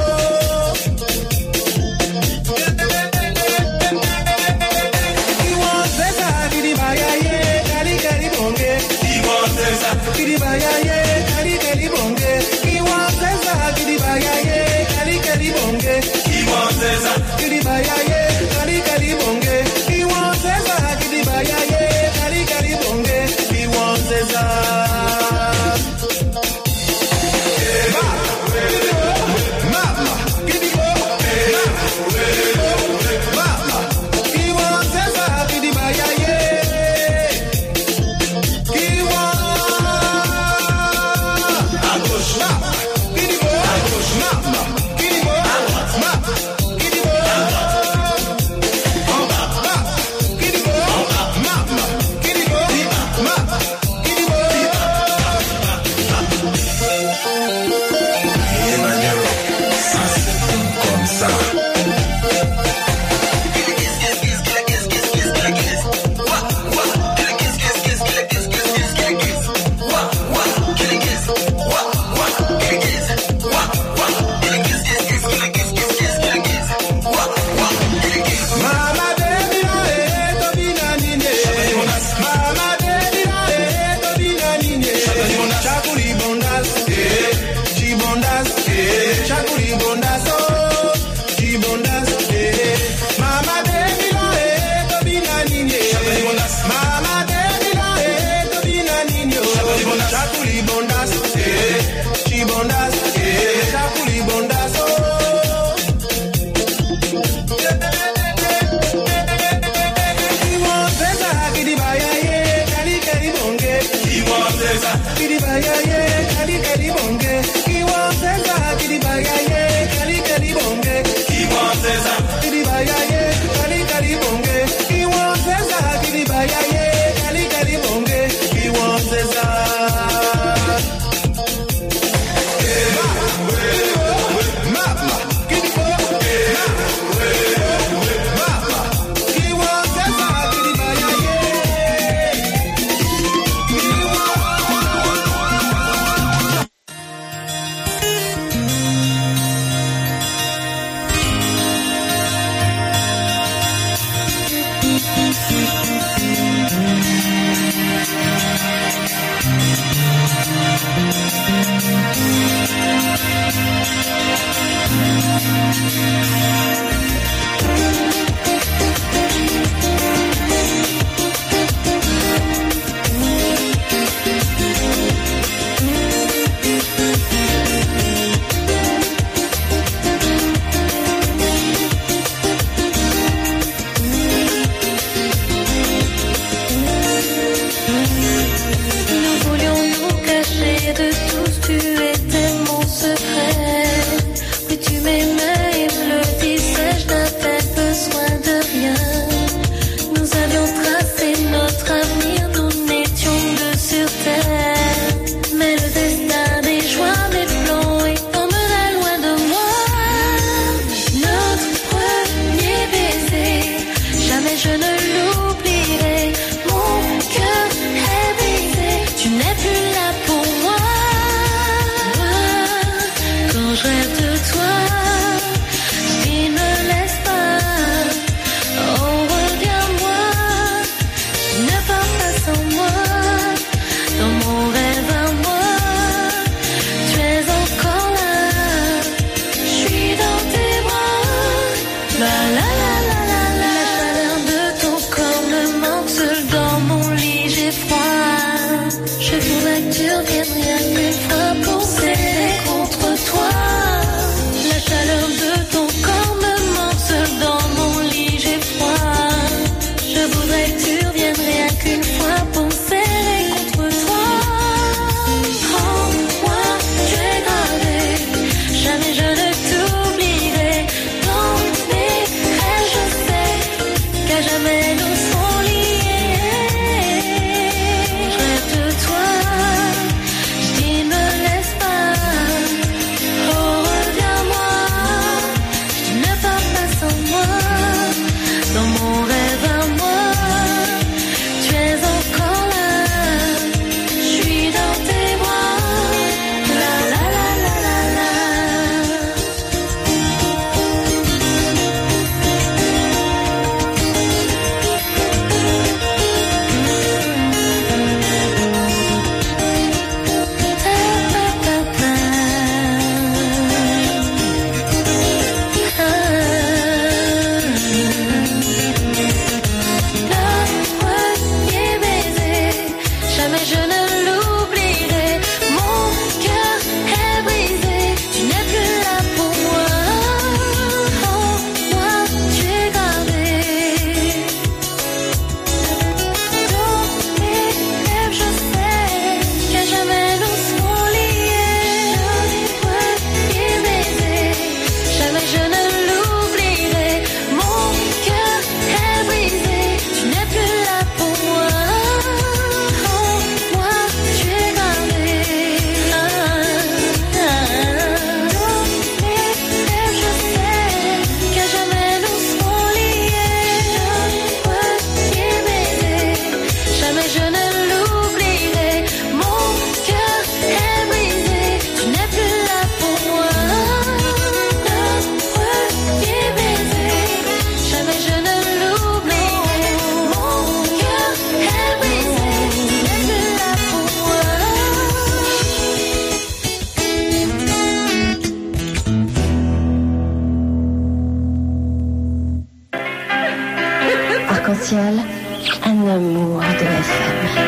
Arc-en-ciel, un amour de F M.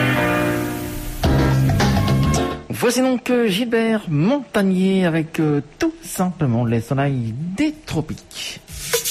Voici donc euh, Gilbert Montagnier avec euh, tout simplement les soleils des tropiques.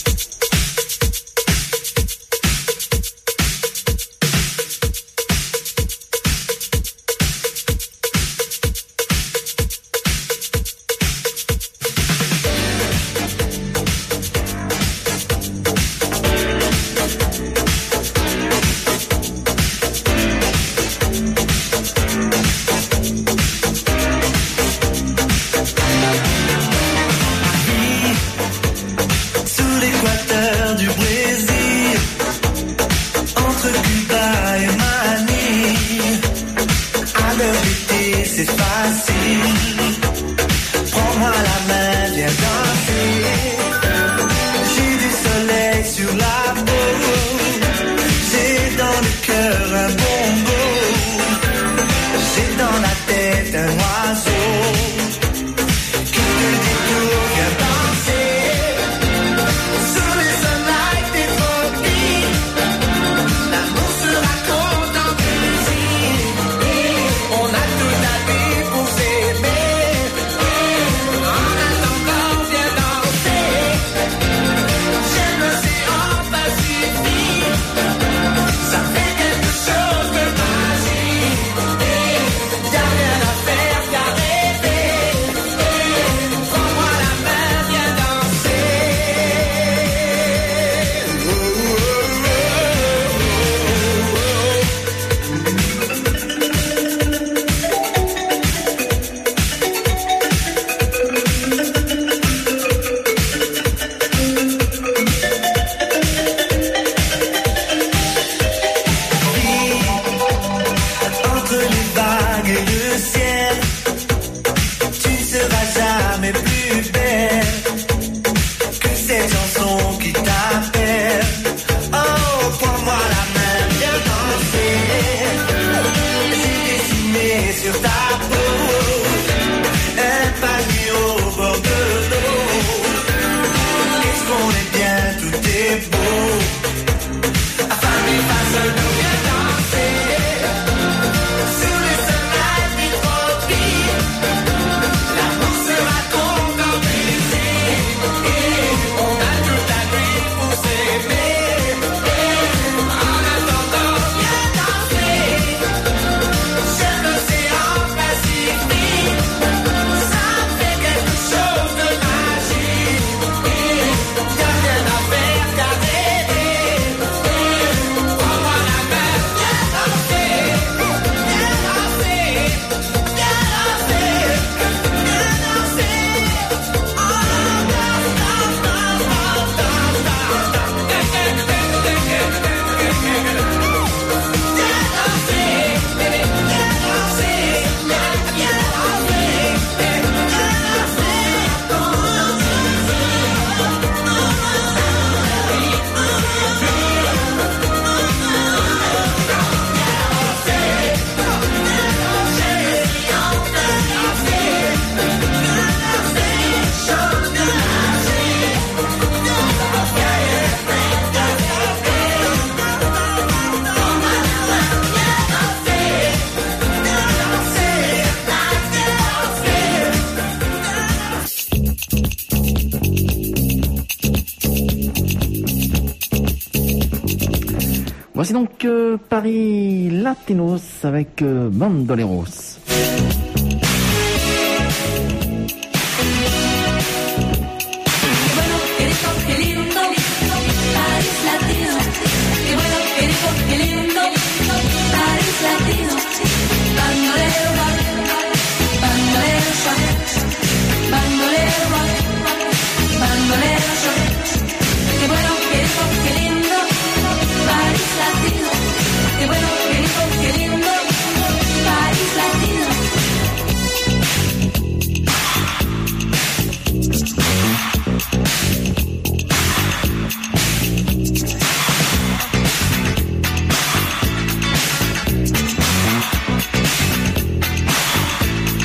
Voici donc euh, Paris Latinos avec euh, Bandoleros.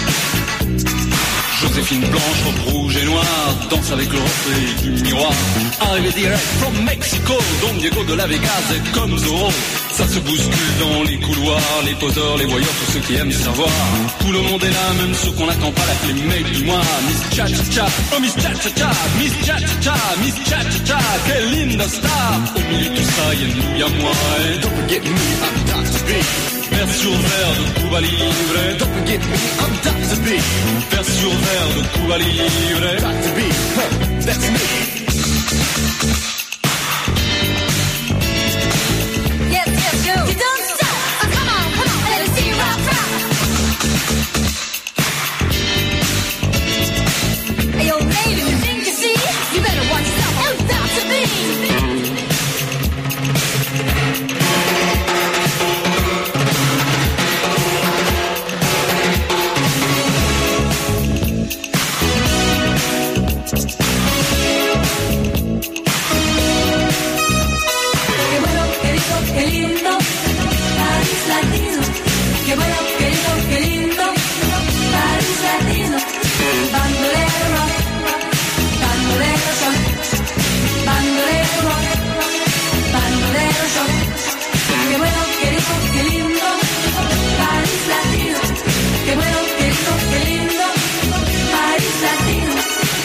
Joséphine blanche, robe rouge et noire, danse avec le reflet du miroir. Arrivé direct from Mexico, Don Diego de la Vegas est comme Zorro. Ça se bouscule dans les couloirs, les poseurs, les voyeurs, tous ceux qui aiment savoir. Tout le monde est là, même ceux qu'on n'attend pas, la mec du mois. Miss Cha Cha Cha, oh Miss Cha Cha Cha, Miss Cha Cha Cha, Miss Cha Cha Cha, quelle linda star. Au milieu de tout ça, y'a nous, y'a moi, et don't forget me, I'm Doctor B. Vers sur verre de Cuba Libre, don't forget me, I'm Doctor B. Vers sur verre de Cuba Libre, Doctor B, huh, that's me. Yes, yes, yo. You don't stop. Oh, come on, come on. Let us see you rock, rock. Hey, yo, lady, you think you see? You better watch yourself. Oh, Doctor B. Qué lindo, París latino. Qué bueno, qué lindo, qué lindo, París latino. Bandolero rock, bandolero shock, bandolero rock, bandolero shock. Qué bueno, qué lindo, qué lindo, París latino. Qué bueno, qué lindo, qué lindo, París latino.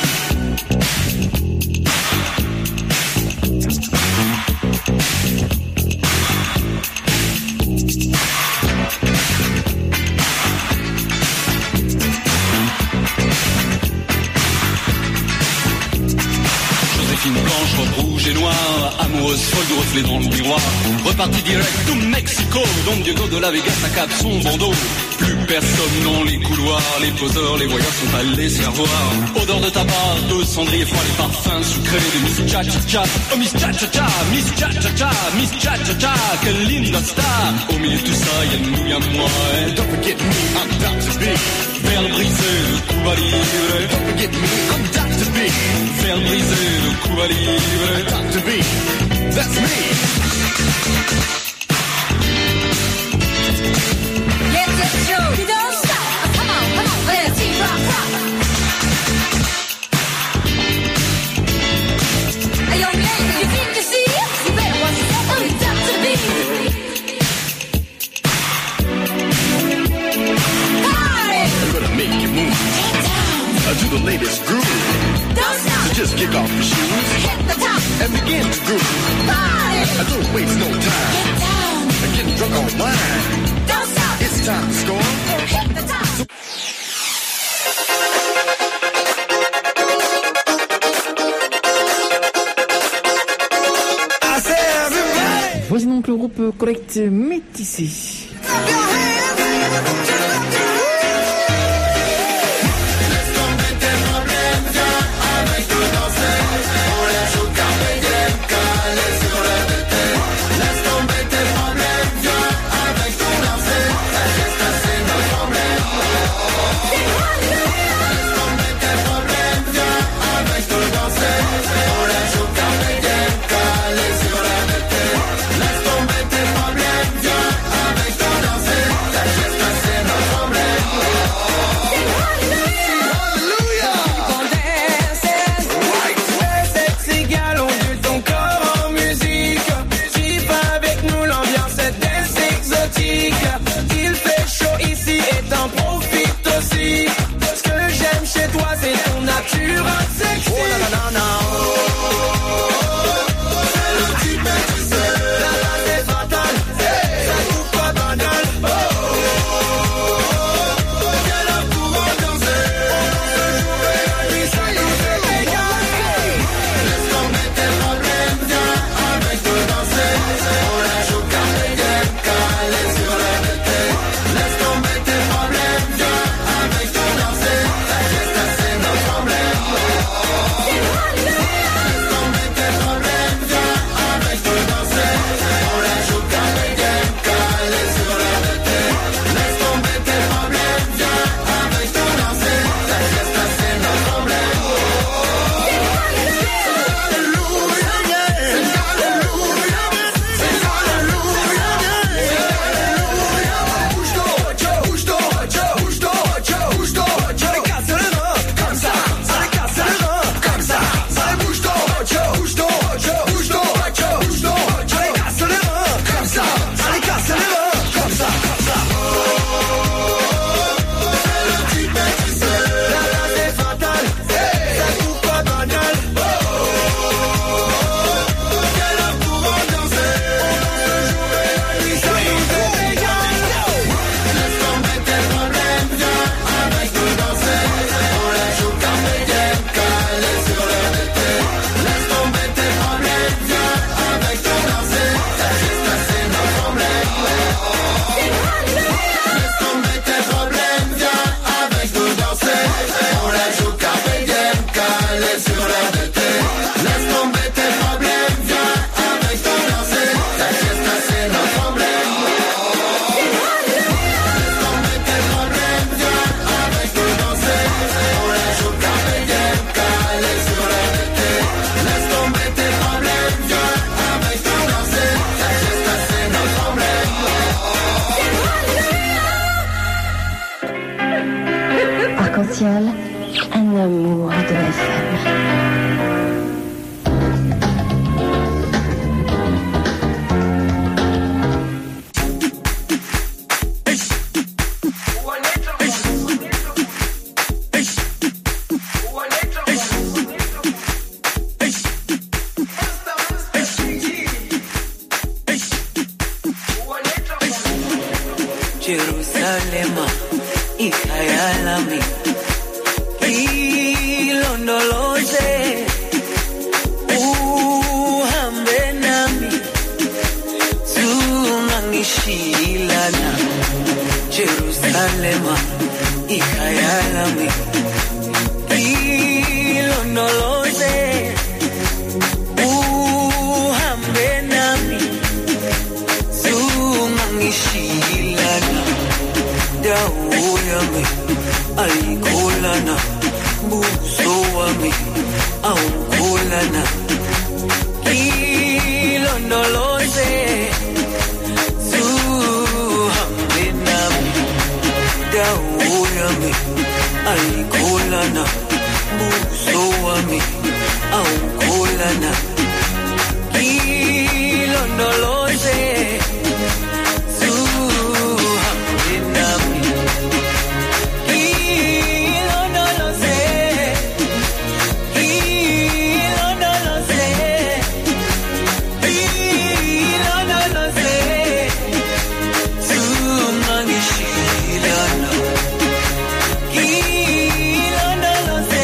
Blanche, robe rouge et noire, amoureuse folle du reflet dans le miroir. Reparti direct to Mexico, Don Diego de la Vegas accable son bandeau. Plus personne dans les couloirs, les poseurs, les voyeurs sont allés se faire voir. Odeur de tabac, de cendrier froid, les parfums sucrés de Miss Cha Cha Cha. Oh Miss Cha Cha Cha, Miss Cha Cha Cha, Miss Cha Cha Cha, quelle linda star. Au milieu de tout ça, y'a nous, y'a moi, et don't forget me, I'm Doctor B. Verre brisé de Cuba Libre, don't forget me, I'm Doctor B. Verre brisé de Cuba Libre, Doctor B, that's me. Yes, yes, yo. You don't stop. Oh, come on, come on. Let us see you rock, rock. Hey, young lady, you think you see? You better watch yourself. Oh, it's Doctor B. Party! I'm gonna make you move. Get down. Uh, to the latest groove. Don't stop. So just kick off your shoes. Hit the top. And begin to groove. Party! I don't waste no time. Get down. I'm getting drunk on wine. Don't stop. It's time to score. Hit the top. Voici donc le groupe Correct Métissé. Laisse tomber tes problèmes, viens avec Jerusalema ikhaya lami ilondoloze uhambe nami zungangishilana Jerusalema ikhaya lami ilondoloze uhambe nami zungangishilana dawo yami ayikholana buso wami awukholana ilondoloze zuhambe nami dawo yami ayikholana buso wami awukholana ilondoloze zuhambe nami ilondoloze ilondoloze ilondoloze zungangishilana ilondoloze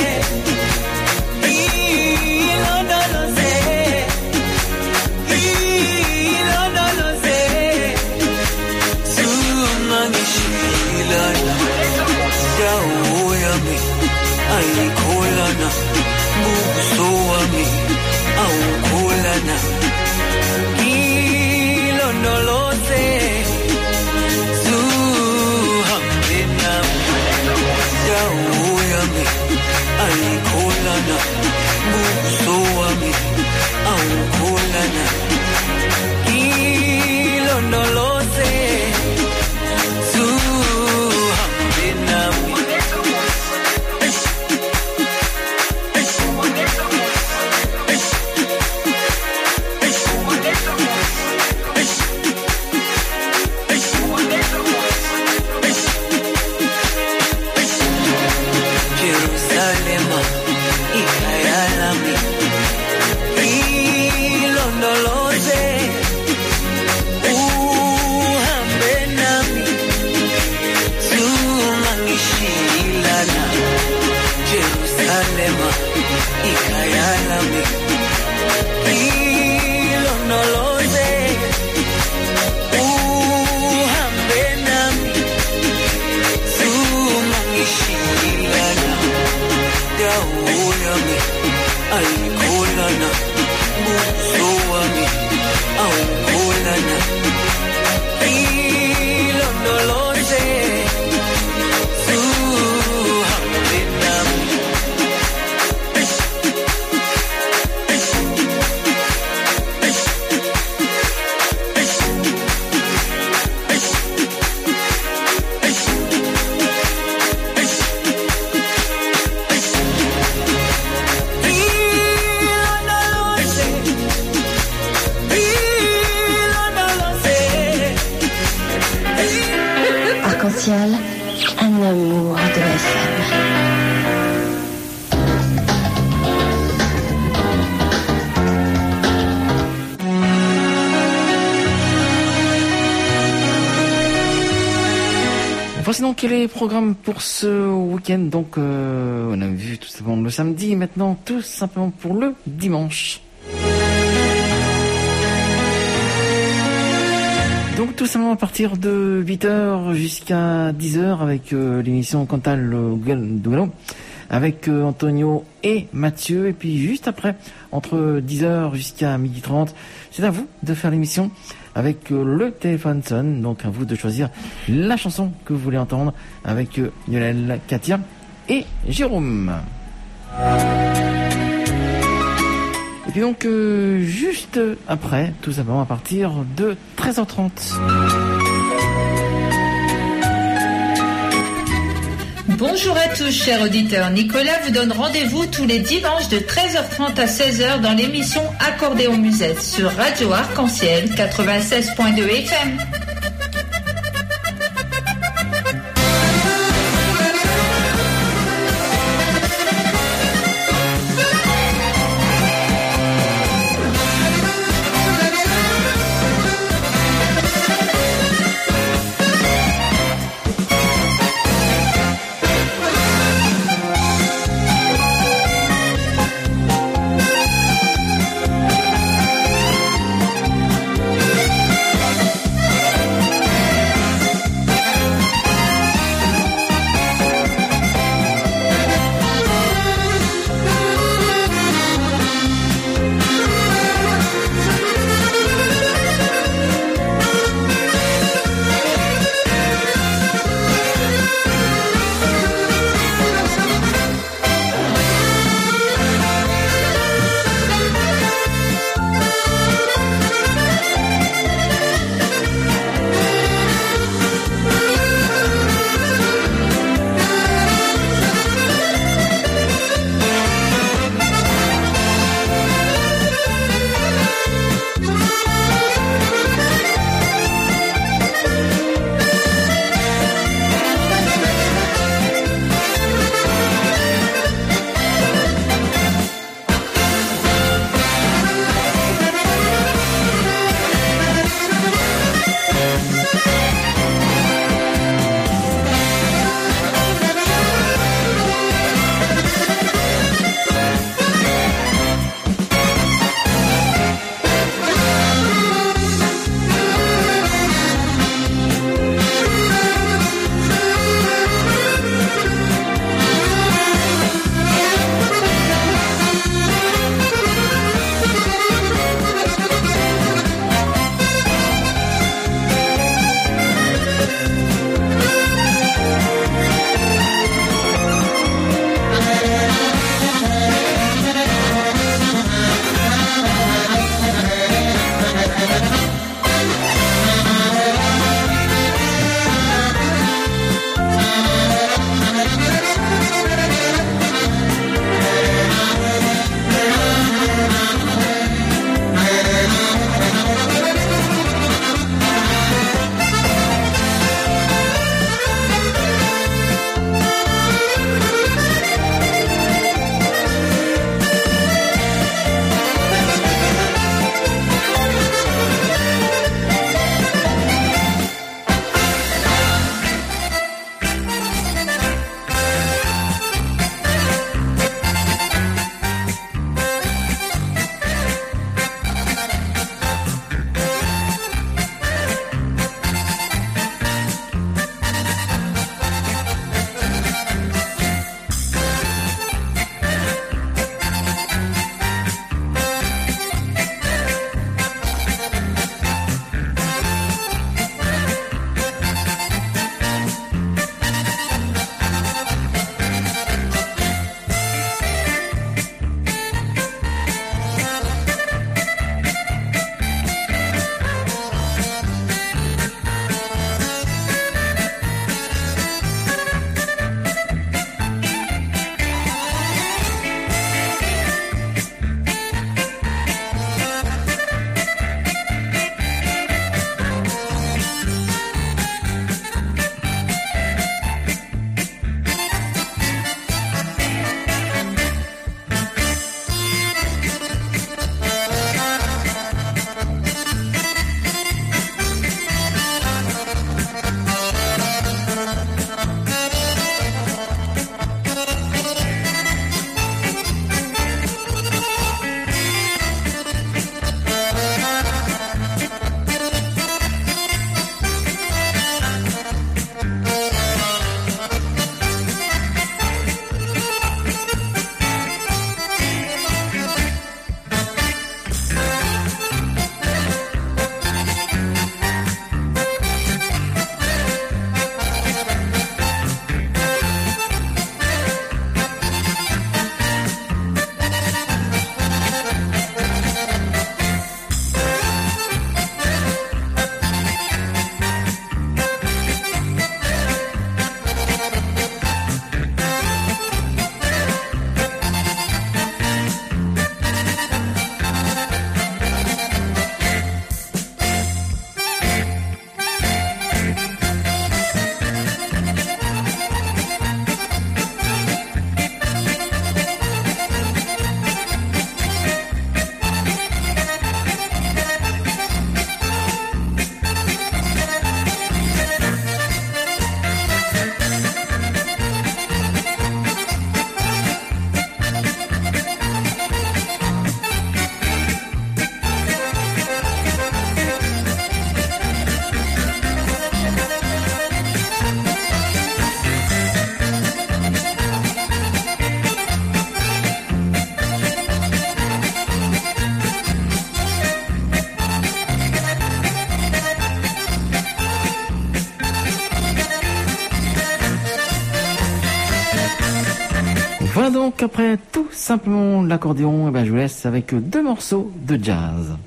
ilondoloze ilondoloze zungangishilana dawo yami ayikholana buso wami awukholana ilondoloze zuhambe nami dawo yami ayikholana buso wami awukholana ilondoloze zuhambe nami Jerusalema ikhaya lami ilondoloze uhambe nami zungangishilana Jerusalema ikhaya lami ilondoloze uhambe nami zungangishilana dawo yami ayikholana buso wami awukholana ilondoloze zuhambe nami Arc-en-ciel, un amour de S M. Voici donc les programmes pour ce week-end. Donc, euh, on a vu tout simplement le samedi, et maintenant tout simplement pour le dimanche. Donc tout simplement à partir de huit heures jusqu'à dix heures avec euh, l'émission Cantal Duelo avec euh, Antonio et Mathieu. Et puis juste après, entre dix heures jusqu'à midi trente, c'est à vous de faire l'émission avec euh, le téléphone sonne. Donc à vous de choisir la chanson que vous voulez entendre avec euh, Lionel, Katia et Jérôme. Et puis donc, euh, juste après, tout simplement à partir de treize heures trente. Bonjour à tous, chers auditeurs. Nicolas vous donne rendez-vous tous les dimanches de treize heures trente à seize heures dans l'émission Accordéon Musette sur Radio Arc-en-Ciel quatre-vingt-seize point deux F M. donc, après tout simplement l'accordéon, eh ben, je vous laisse avec deux morceaux de jazz.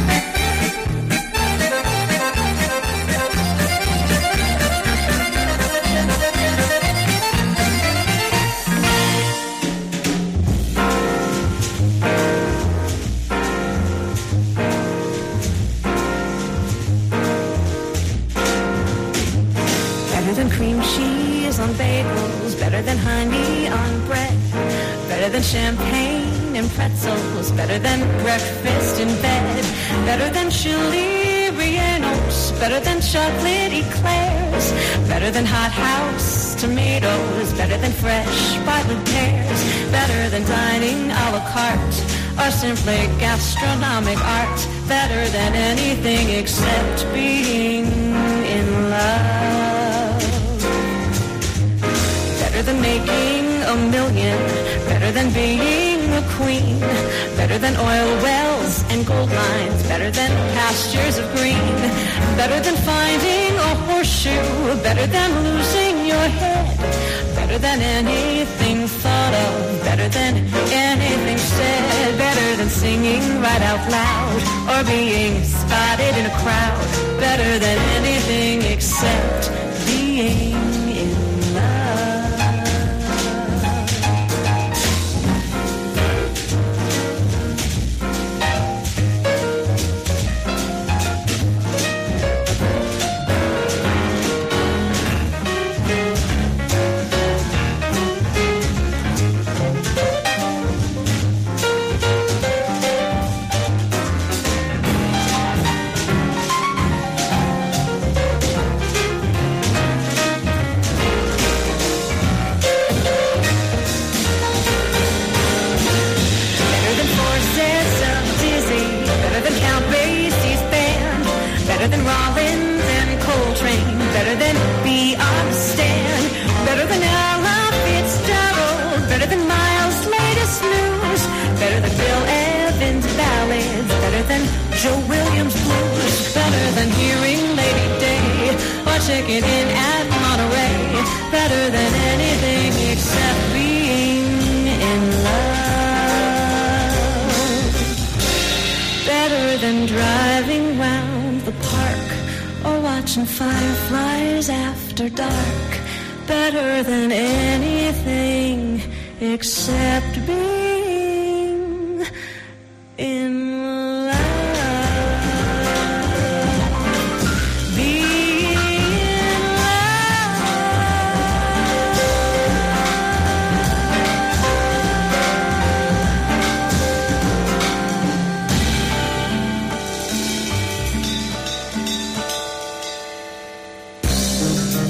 Better than cream cheese on bagels, better than honey on bread, better than champagne and pretzels, better than breakfast in bed, better than chili rellenos, better than chocolate eclairs, better than hothouse tomatoes, better than fresh spotted pears, better than dining a la carte, or simply gastronomic art, better than anything except being in love. Better than making a million, better than being a queen, better than oil wells and gold mines, better than pastures of green, better than finding a horseshoe, better than losing your head, better than anything thought of, better than anything said, better than singing right out loud or being spotted in a crowd, better than anything except being in love. Better than Rollins and Coltrane, better than Beyond Stan, better than Ella Fitzgerald, better than Miles' latest news, better than Bill Evans' ballads, better than Joe Williams' blues, better than hearing Lady Day or checking in at Monterey, better than anything except being in love, better than driving round the park or watching fireflies after dark, better than anything except being in love. Being in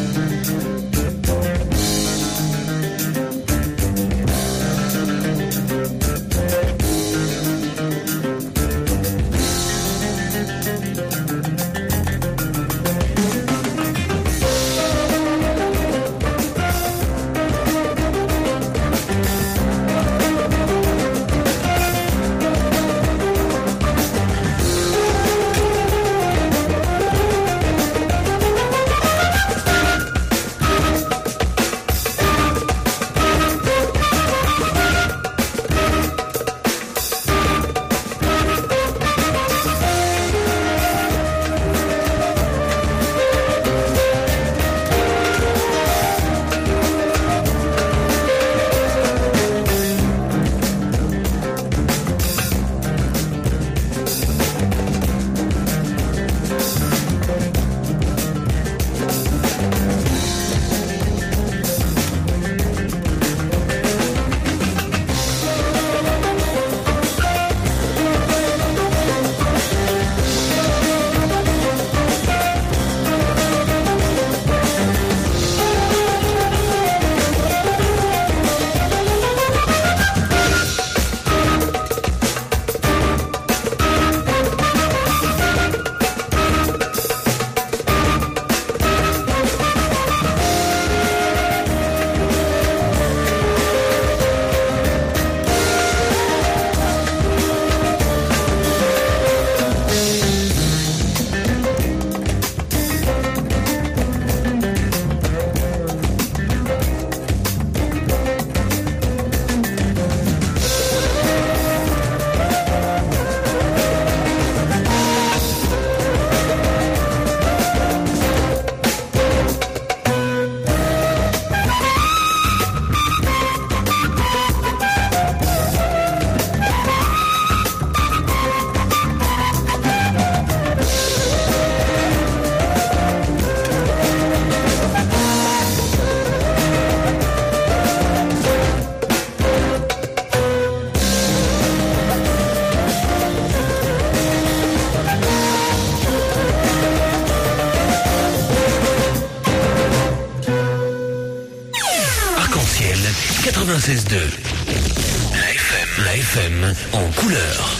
love. quatre-vingt-seize deux. La F M, la F M en couleur.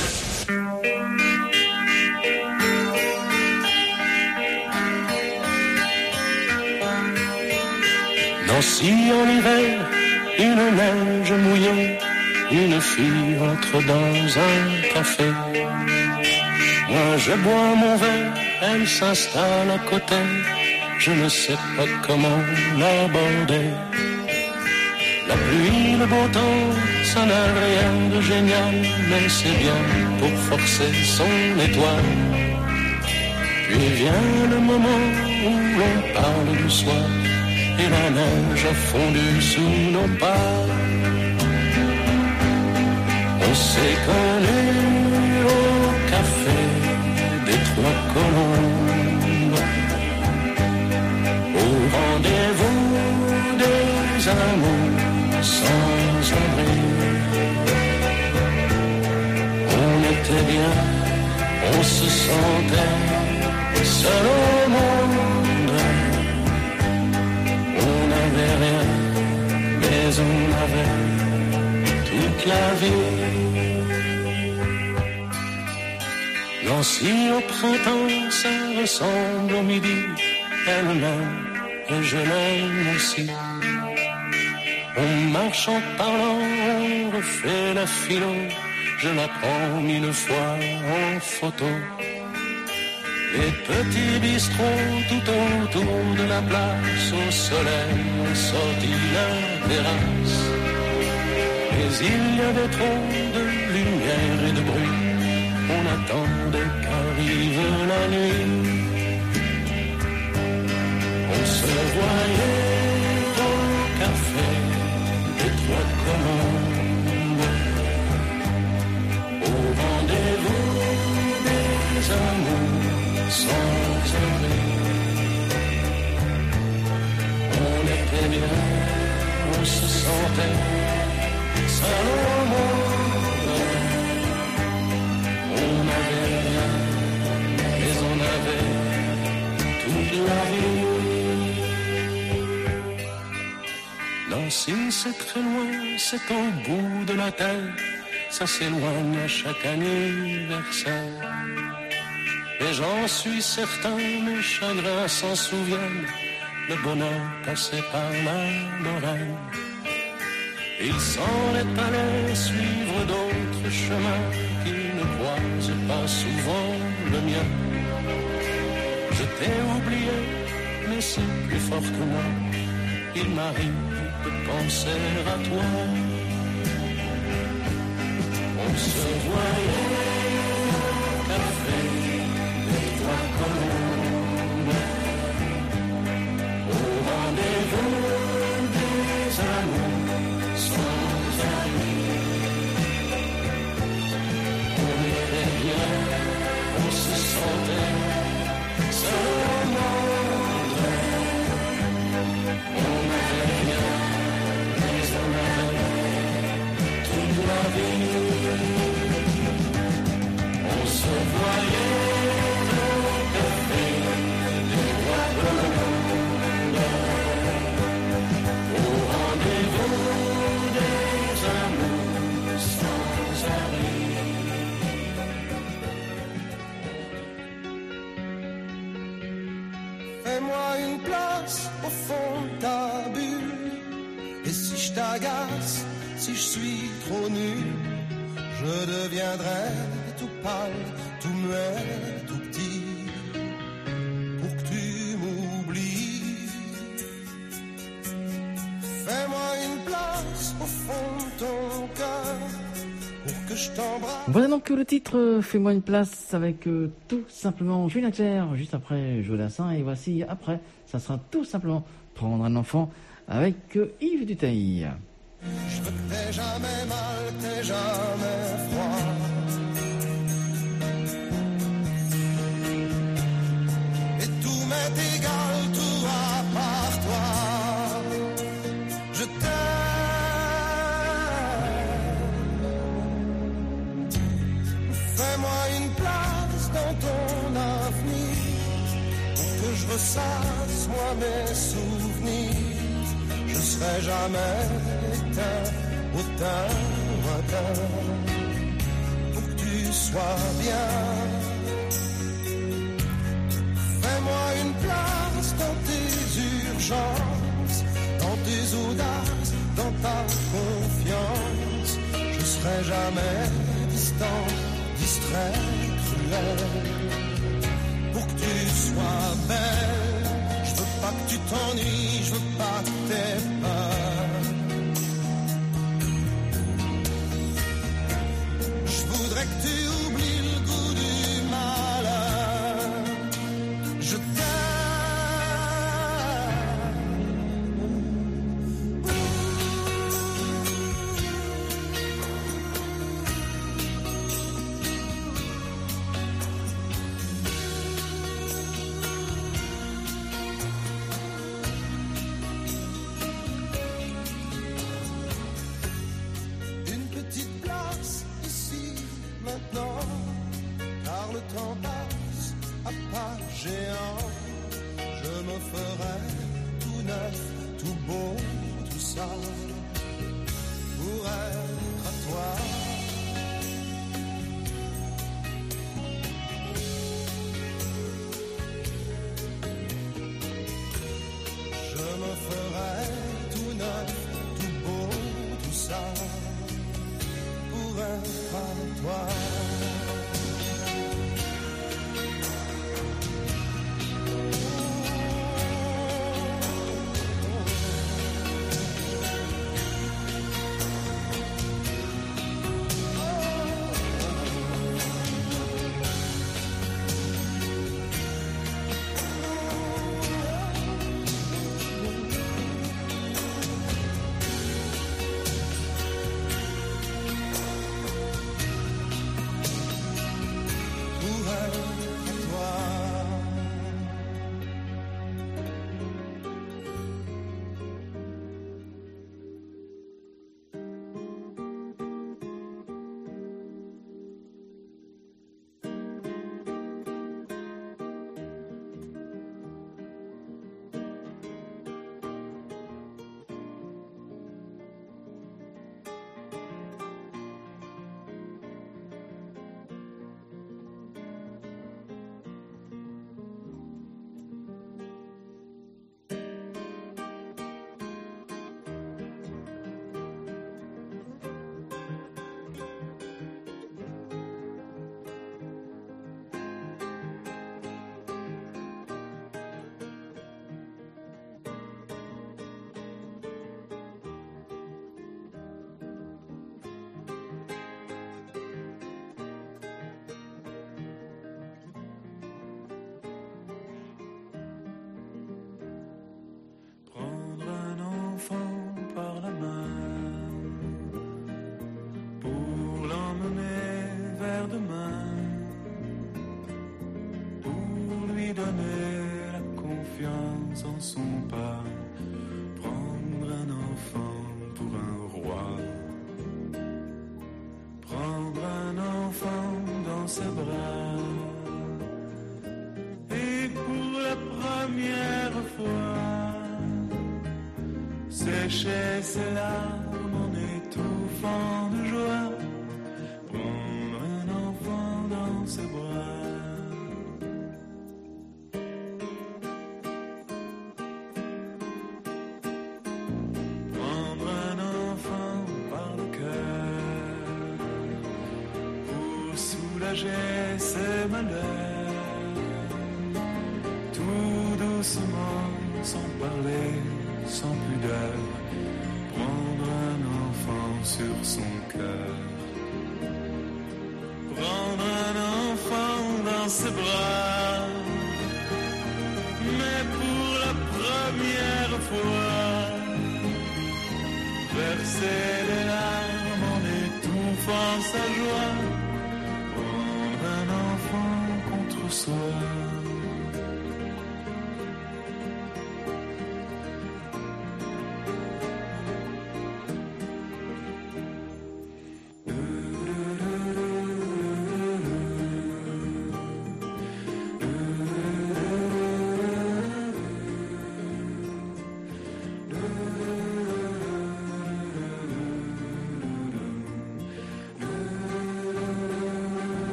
Nancy en hiver, une neige mouillée, une fille entre dans un café. Moi je bois mon verre, elle s'installe à côté, je ne sais pas comment l'aborder. La pluie, le beau temps, ça n'a rien de génial, mais c'est bien pour forcer son étoile. Puis vient le moment où l'on parle du soir, et la neige a fondu sous nos pas. On s'est connus au café des Trois Colombes, au rendez-vous des amours sans abri. On était bien, on se sentait seul au monde. On n'avait rien, mais on avait toute la vie. Nancy au printemps, ça ressemble au midi. Elle m'aime et je l'aime aussi. On marche en parlant, on refait la philo. Je la prends mille fois en photo. Les petits bistrots tout autour de la place, au soleil sorti la terrasse. Mais il y avait trop de lumière et de bruit, on attendait qu'arrive la nuit. On se voyait au café des Trois Colombes, au rendez-vous des amours sans abri. On était bien, on se sentait seul au monde. On n'avait rien, mais on avait toute la vie. Nancy, c'est très loin, c'est au bout de la terre. Ça s'éloigne à chaque anniversaire. Et j'en suis certain, mes chagrins s'en souviennent. Le bonheur passé par la Lorraine. Il s'en est allé suivre d'autres chemins qui ne croisent pas souvent le mien. Je t'ai oublié, mais c'est plus fort que moi. Il m'arrive de penser à toi. On se voyait au café des Trois Colombes, au rendez-vous des amours sans abri. On était bien, on se sentait seul au monde. On n'avait rien, mais on avait toute la vie. On se voyait au café des Trois Colombes, au rendez-vous des amours sans abri. Fais-moi une place au fond de ta bulle. Et si je t'agace, si je suis trop nul, je deviendrai tout pâle, tout muet, tout petit, pour que tu m'oublies. Fais-moi une place au fond de ton cœur, pour que je t'embrasse. Voilà donc le titre euh, Fais-moi une place avec euh, tout simplement Julien Clerc, juste après Jodassin, et voici après, ça sera tout simplement Prendre un enfant avec euh, Yves Duteil. Je veux que t'aies jamais mal, que t'aies jamais froid. Et tout m'est égal, tout à part toi. Je t'aime. Fais-moi une place dans ton avenir, pour que je ressasse moi mes souvenirs. Je serai jamais éteint hautain, lointain, pour que tu sois bien. Fais-moi une place dans tes urgences, dans tes audaces, dans ta confiance. Je serai jamais distant, distrait, cruel, pour que tu sois belle. Je veux pas que tu t'ennuies, je veux pas que t'aies peur. Je voudrais que tu oublies le goût du malheur. Je temps passe à pas géant, je me ferai tout neuf, tout beau, tout ça, pour être à toi. Je me ferai tout neuf, tout beau, tout ça, pour être à toi. Sécher ses larmes en étouffant de joie, prendre un enfant dans ses bras. Prendre un enfant par le cœur pour soulager ses malheurs, tout doucement, sans parler, sans pudeur, prendre un enfant sur son cœur, prendre un enfant dans ses bras, mais pour la première fois, verser des larmes en étouffant sa joie, prendre un enfant contre soi.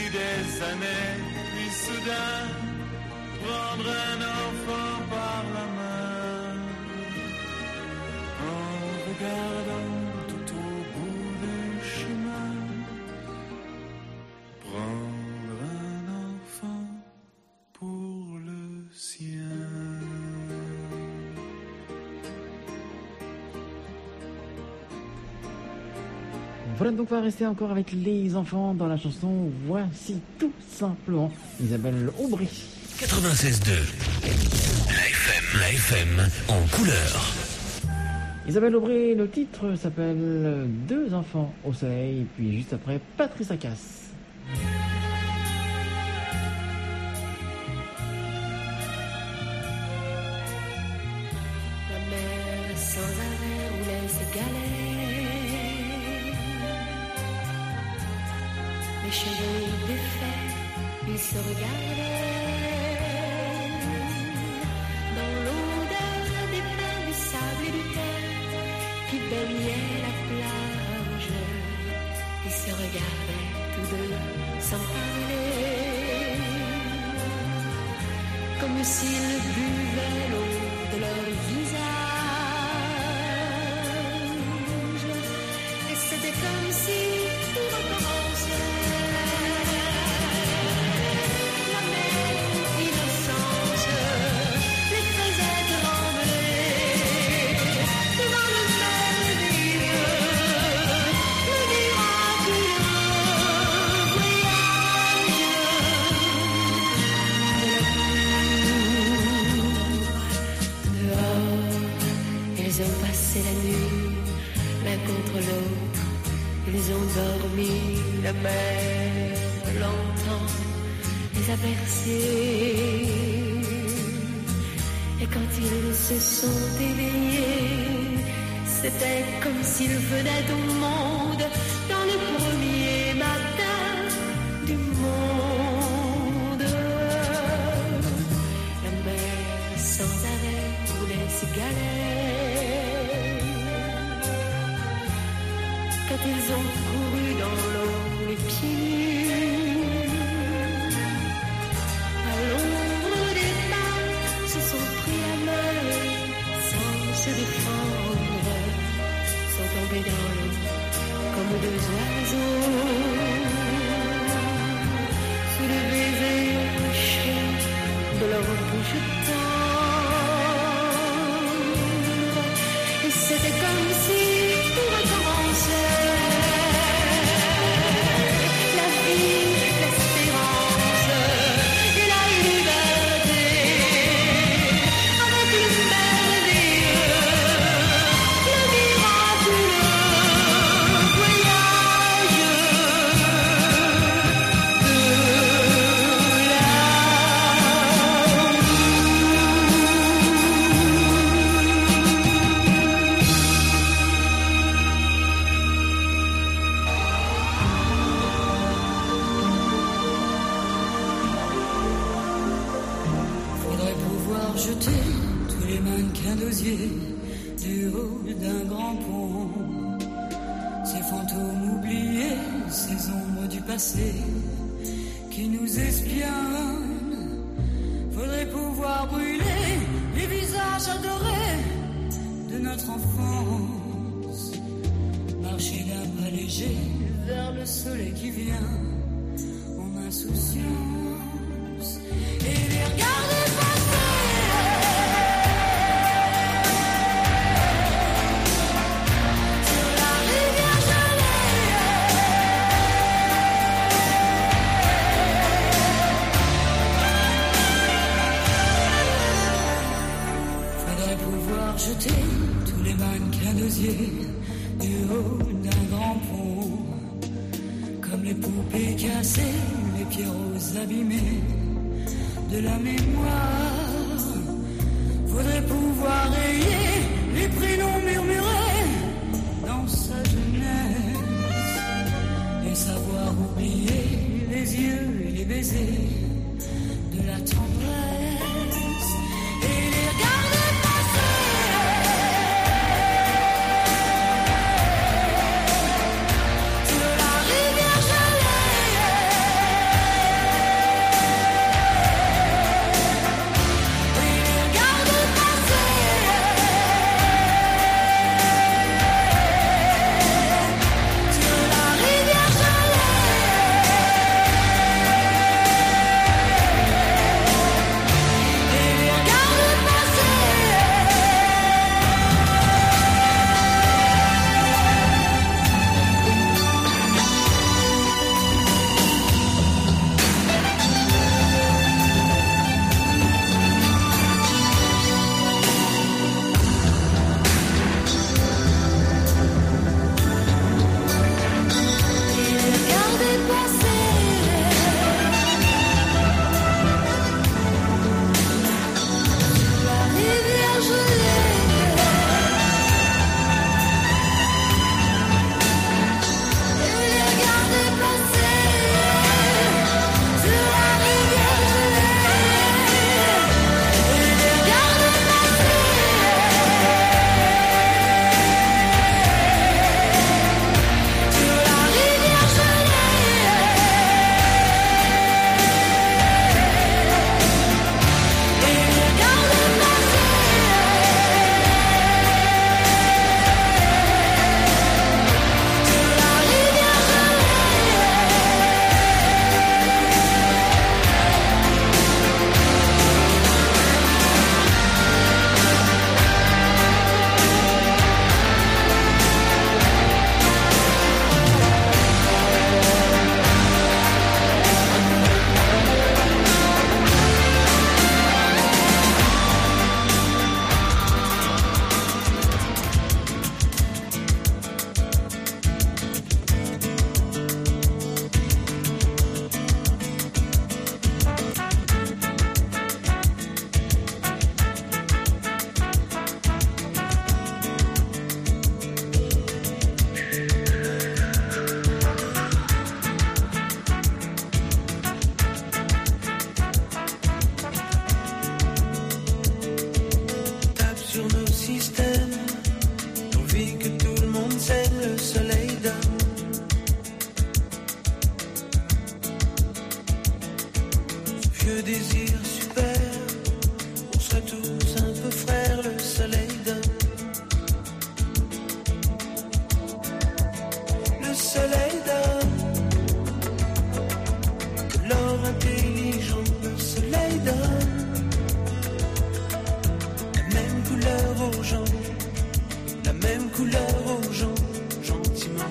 des années, puis soudain, prendre un enfant par la main, en regardant tout au bout du chemin, prendre un enfant pour le sien. Voilà, donc on va rester encore avec les enfants dans la chanson Voici tout simplement Isabelle Aubry. quatre-vingt-seize deux. La F M, la F M en couleur. Isabelle Aubry, le titre s'appelle Deux enfants au soleil, et puis juste après Patrice Acasse. La mer sans arrêt roulait ses galets, les cheveux défaits, ils se regardaient. Dans l'odeur des pins, du sable et du terre qui baignait la plage, ils se regardaient tous deux sans parler, comme s'ils buvaient l'eau de leur visage. Et c'était comme si tout recommençait. La mer, innocence, les faisait trembler devant le merveilleux, le miraculeux voyage de l'amour. Dehors, ils ont passé la nuit l'un contre l'autre, ils ont dormi, la mer longtemps les a bercés. Et quand ils se sont éveillés, c'était comme s'ils venaient au monde dans le premier matin du monde. La mer sans arrêt roulait ses galets. Quand ils ont couru dans l'eau les pieds nus, à l'ombre des pins, se sont pris à main sans se défendre, sont tombés dans l'eau comme deux oiseaux, sous le baiser chaud de leur bouche tendre. Et c'était comme si tout recommençait. La vie, l'espérance et la liberté, avec le merveilleux, le miraculeux voyage de Faudrait pouvoir jeter tous les mannequins d'osier du haut d'un grand pont, ces fantômes oubliés, ces ombres du passé qui nous espionnent. Faudrait pouvoir brûler les visages adorés de notre enfance, marcher d'un pas léger vers le soleil qui vient en insouciance et les regarder passer sur la rivière gelée. Faudrait pouvoir jeter tous les mannequins d'osier du haut d'un grand pont, comme les poupées cassées, les pierrots abîmés de la mémoire. Faudrait pouvoir rayer les prénoms murmurés dans sa jeunesse et savoir oublier les yeux et les baisers de la tendresse et les regarder passer sur la rivière gelée. que désir super. On serait tous un peu frères, le soleil donne. Le soleil donne de l'or intelligent, le soleil donne la même couleur aux gens, la même couleur aux gens, gentiment.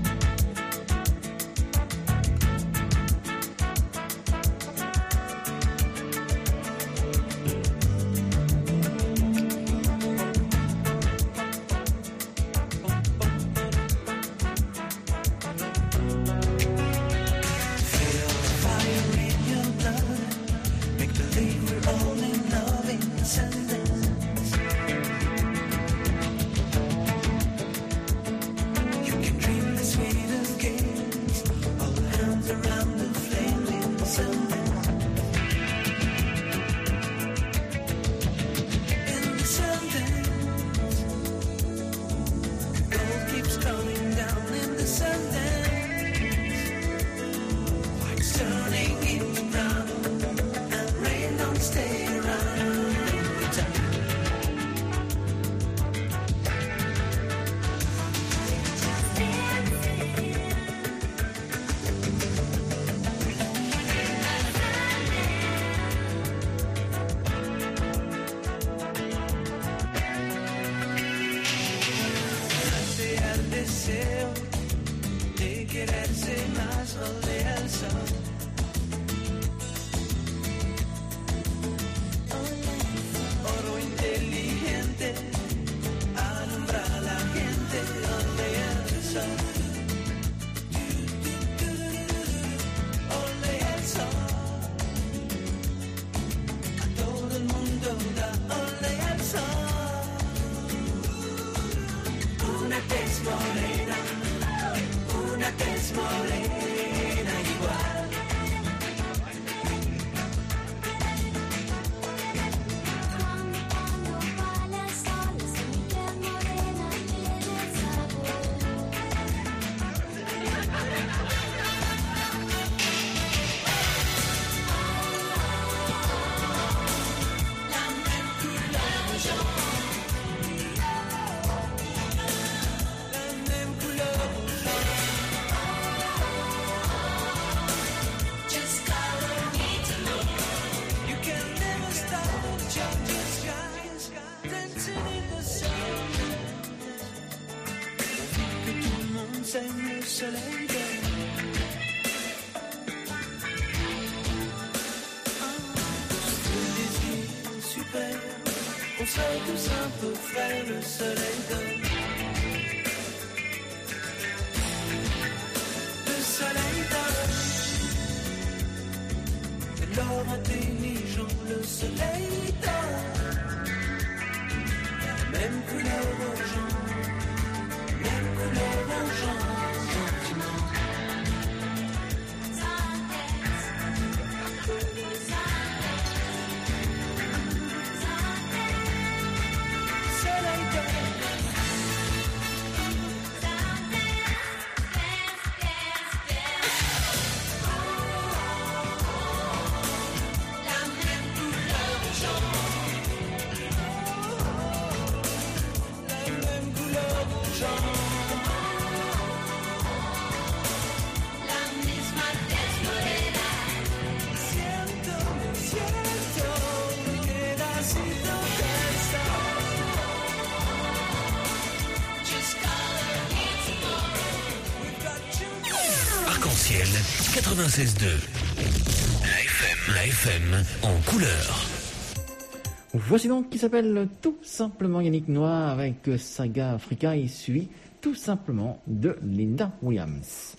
quatre-vingt-seize deux. La F M. La F M en couleur. Voici donc qui s'appelle tout simplement Yannick Noah avec Saga Africa et suivi tout simplement de Linda Williams.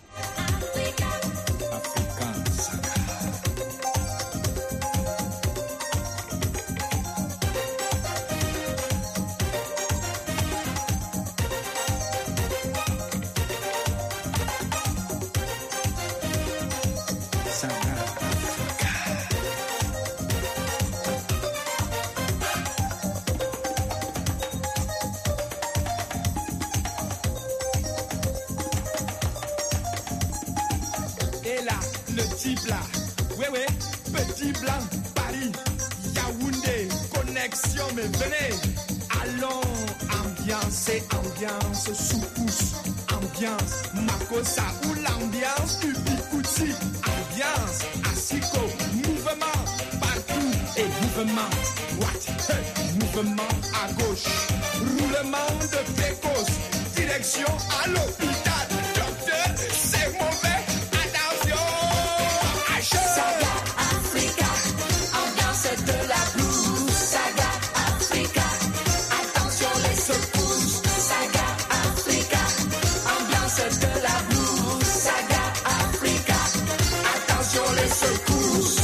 Petit Blanc, Paris, Yaoundé, connexion, mais venez. Allons, ambiance et ambiance, sous-pouce, ambiance, Makossa ou l'ambiance du Bikouti, ambiance, Asiko, mouvement, partout et mouvement, what, hey, mouvement à gauche, roulement de précoce, direction à l'hôpital, docteur, c'est mauvais, attention, action. Saga Africa, ambiance de la blues, Saga Africa, attention les secousses, Saga Africa, ambiance de la blues, Saga Africa, attention les secousses.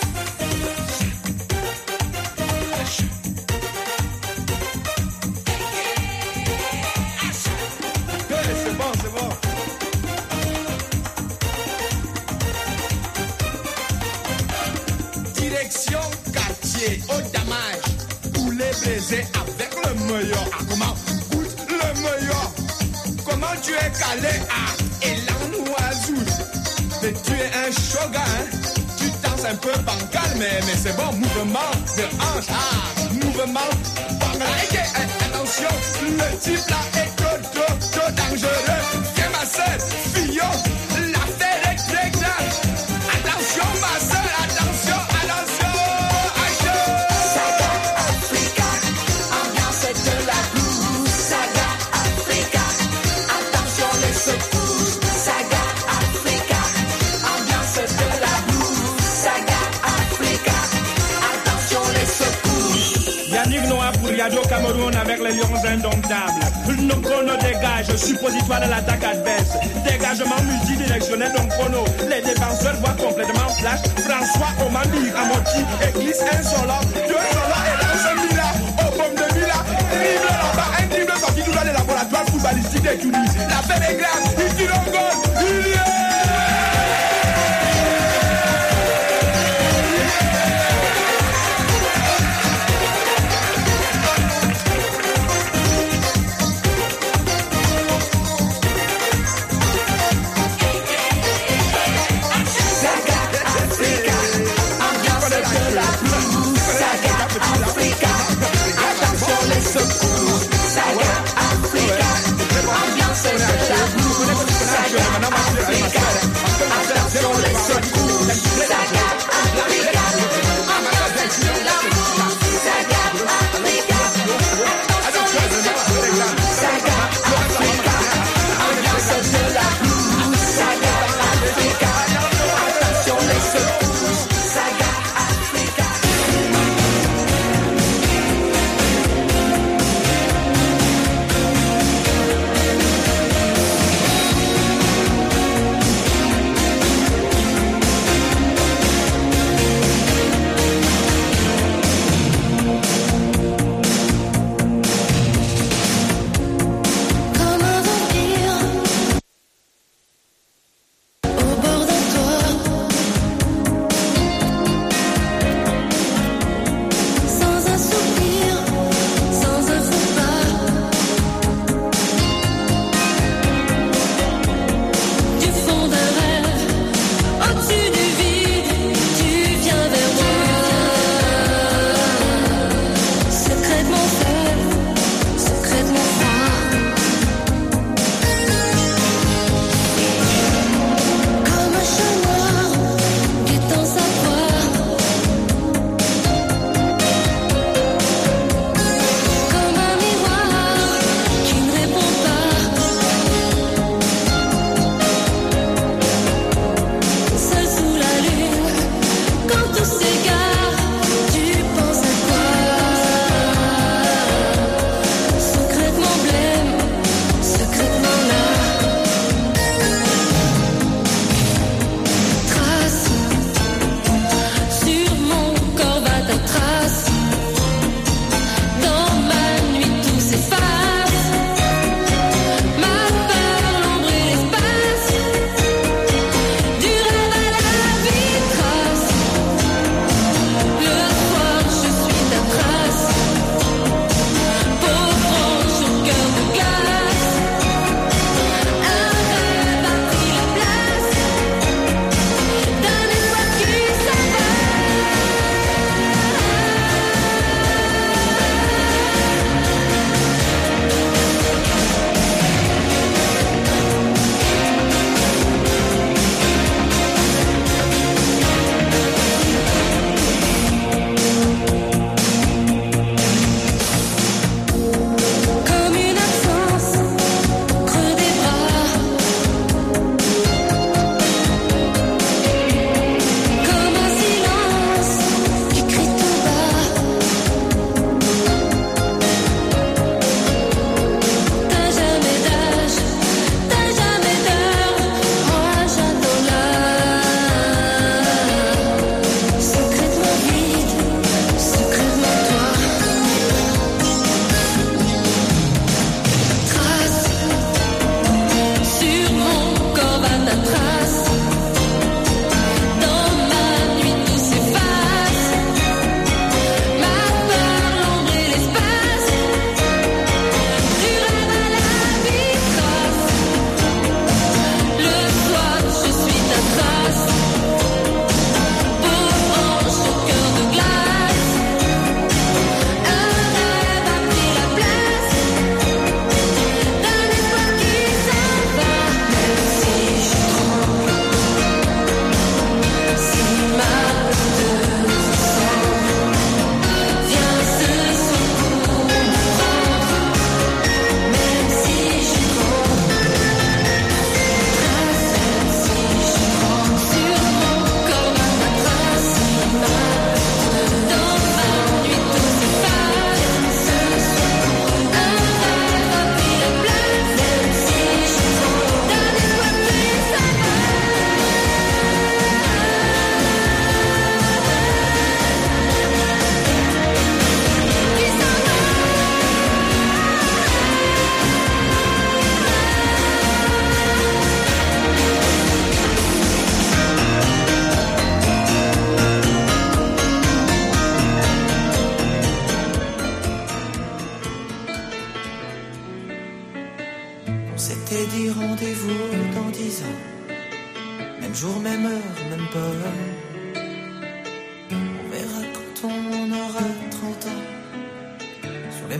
Hey, c'est bon, c'est bon. Direction quartier au damage. Poulet braisé avec le meilleur. Ah, comment? Goûte le meilleur. Comment tu es calé à Elan Oiseau? Mais tu es un shogun, hein? Tu danses un peu bancal, mais, mais c'est bon. Mouvement de hanche. Ah, mouvement. Banglaïque, attention. Le type là est trop, trop, trop dangereux. Viens ma soeur, Fillon. L'affaire est très grave. Attention ma soeur, attention, attention. Action. Saga Africa, ambiance de la blues, Saga Africa, attention les secousses, Saga Africa, ambiance de la blues, Saga Africa, attention les secousses. Yannick Noah pour Yado Cameroun avec les lions indomptables. Nos chrono dégage, suppositoire de l'attaque adverse. Dégagement multidirectionnel donc chrono. Les défenseurs voient complètement flash. François Omami, Amoti, église un solo, deux solo et lance un Mila. Au pomme de Mila, dribble là-bas, un dribble sorti tout dans les laboratoires footballistiques des Tunis. L'affaire est grave, il tire un goal, il y est. Saga Africa, ambiance de la blues, Saga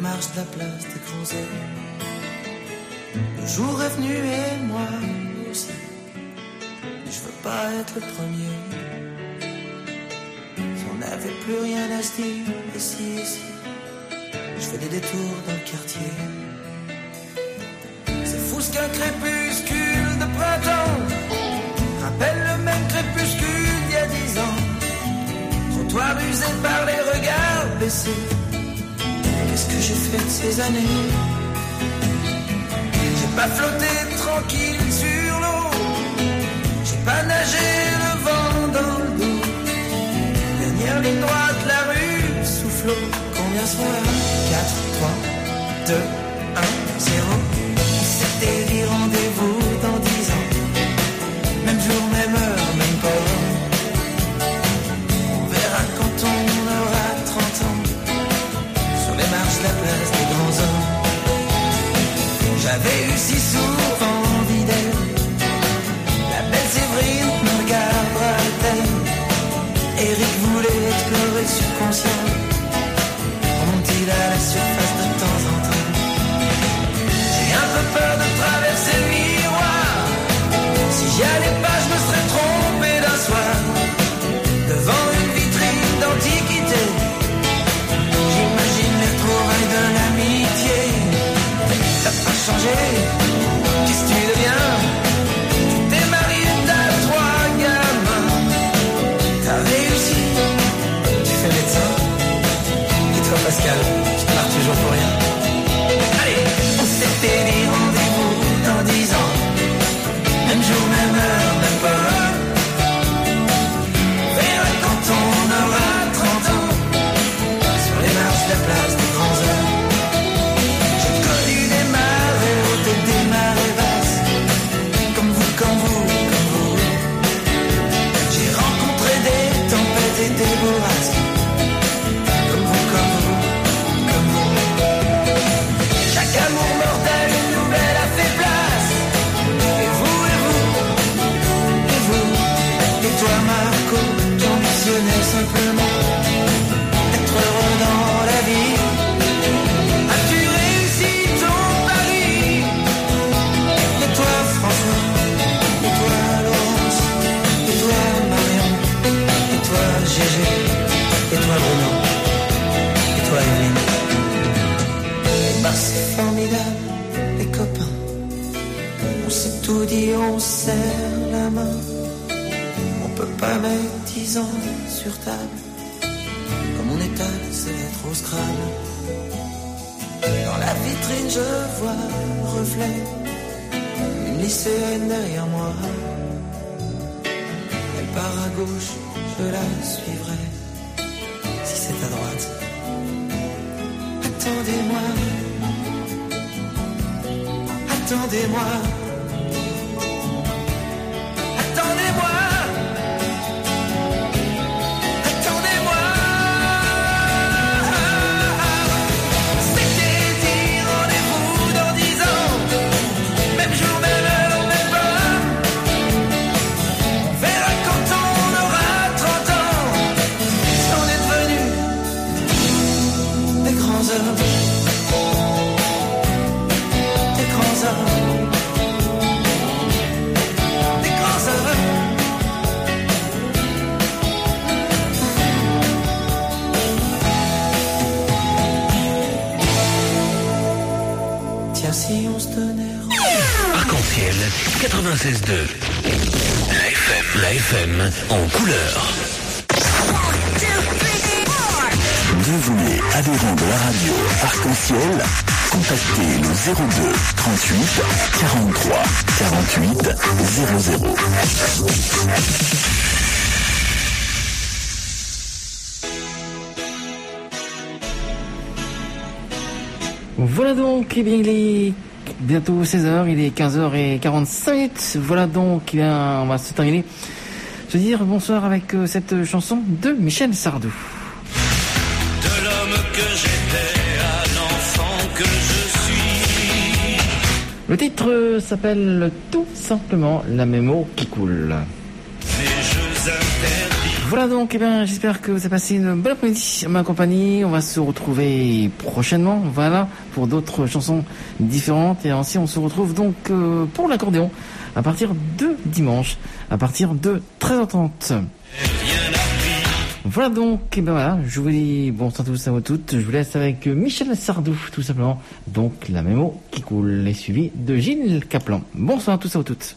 marches de la place des grands hommes. Le jour est venu et moi aussi. Je veux pas être le premier. Si on n'avait plus rien à se dire, ici, ici, je fais des détours dans le quartier. C'est fou ce qu'un crépuscule de printemps rappelle le même crépuscule d'il y a dix ans. Trottoir usé par les regards baissés. Qu'est-ce que j'ai fait de ces années? J'ai pas flotté tranquille sur l'eau. J'ai pas nagé le vent dans le dos. Dernière ligne droite, la rue soufflot. Combien sont là? quatre, trois, deux, un, zéro. C'était dit rendez-vous dans dix ans. Même jour, même heure, même port. On verra quand on aura trente ans. Sur les marches de la place des grands hommes. J'avais eu si souvent envie d'elle. La belle Séverine me regardera-t-elle? Eric voulait explorer subconscient. Remonte-t-il à la surface de temps en temps? J'ai un peu peur de traverser le miroir. Si j'y allais pas, je me serais trompé d'un soir. Devant une vitrine d'antiquité, j'imagine les retrouvailles de l'amitié. T'as pas changé, qu'est-ce que tu deviens? Tu t'es marié, t'as trois gamins. T'as réussi, tu fais médecin. Et toi Pascal, tu te marres toujours pour rien. Allez, on s'était dit rendez-vous dans dix ans. Même jour, même heure, même pas. On verra quand on aura trente ans. Sur les marches de la place des grands hommes. J'ai connu des marées hautes et des marées basses. Comme vous, comme vous, comme vous. J'ai rencontré des tempêtes et des bourrasques. Comme vous, comme vous, comme vous. Chaque amour mortel, une nouvelle a fait place. Et vous, et vous, et vous. Et toi Marco, qui ambitionnais simplement d'être heureux dans la vie. As-tu réussi ton pari? Et toi François, et toi Laurence, et toi Marion, et toi Gégé, et toi Bruno, et toi Evelyne. Et bah c'est formidable, les copains. On s'est tout dit, on serre la main. On peut pas mettre dix ans sur table. Comme mon état, c'est trop scrable. Dans la vitrine, je vois le reflet. Une lycéenne derrière moi. Elle part à gauche, je la suivrai. Si c'est à droite, attendez-moi. Attendez-moi. Attendez-moi. Attendez-moi. C'était dit rendez-vous dans dix ans. Même jour, même heure, même pas. On verra quand on aura trente ans. Si on est devenus des grands hommes. Des grands hommes. Des grands hommes. Tiens, si on se donnait Arc-en-ciel quatre-vingt-seize deux. La F M, la F M en couleur. Devenez adhérent de la radio Arc-en-ciel. Contactez le zéro deux trente-huit quarante-trois quarante-huit zéro zéro. Voilà donc, eh bien, il est bientôt seize heures, il est quinze heures quarante-cinq minutes. Voilà donc, eh bien, on va se terminer. Se dire bonsoir avec euh, cette chanson de Michel Sardou. De l'homme que j'étais à l'enfant que je suis. Le titre euh, s'appelle tout simplement La mémo qui coule. Les jeux Voilà donc, eh bien, j'espère que vous avez passé une bonne après-midi à ma compagnie. On va se retrouver prochainement, voilà, pour d'autres chansons différentes. Et ainsi, on se retrouve donc euh, pour l'accordéon à partir de dimanche, à partir de treize heures trente. Voilà donc, et ben voilà, je vous dis bonsoir à tous, à vous toutes. Je vous laisse avec Michel Sardou, tout simplement. Donc, la mémo qui coule est suivie de Gilles Caplan. Bonsoir à tous, à vous toutes.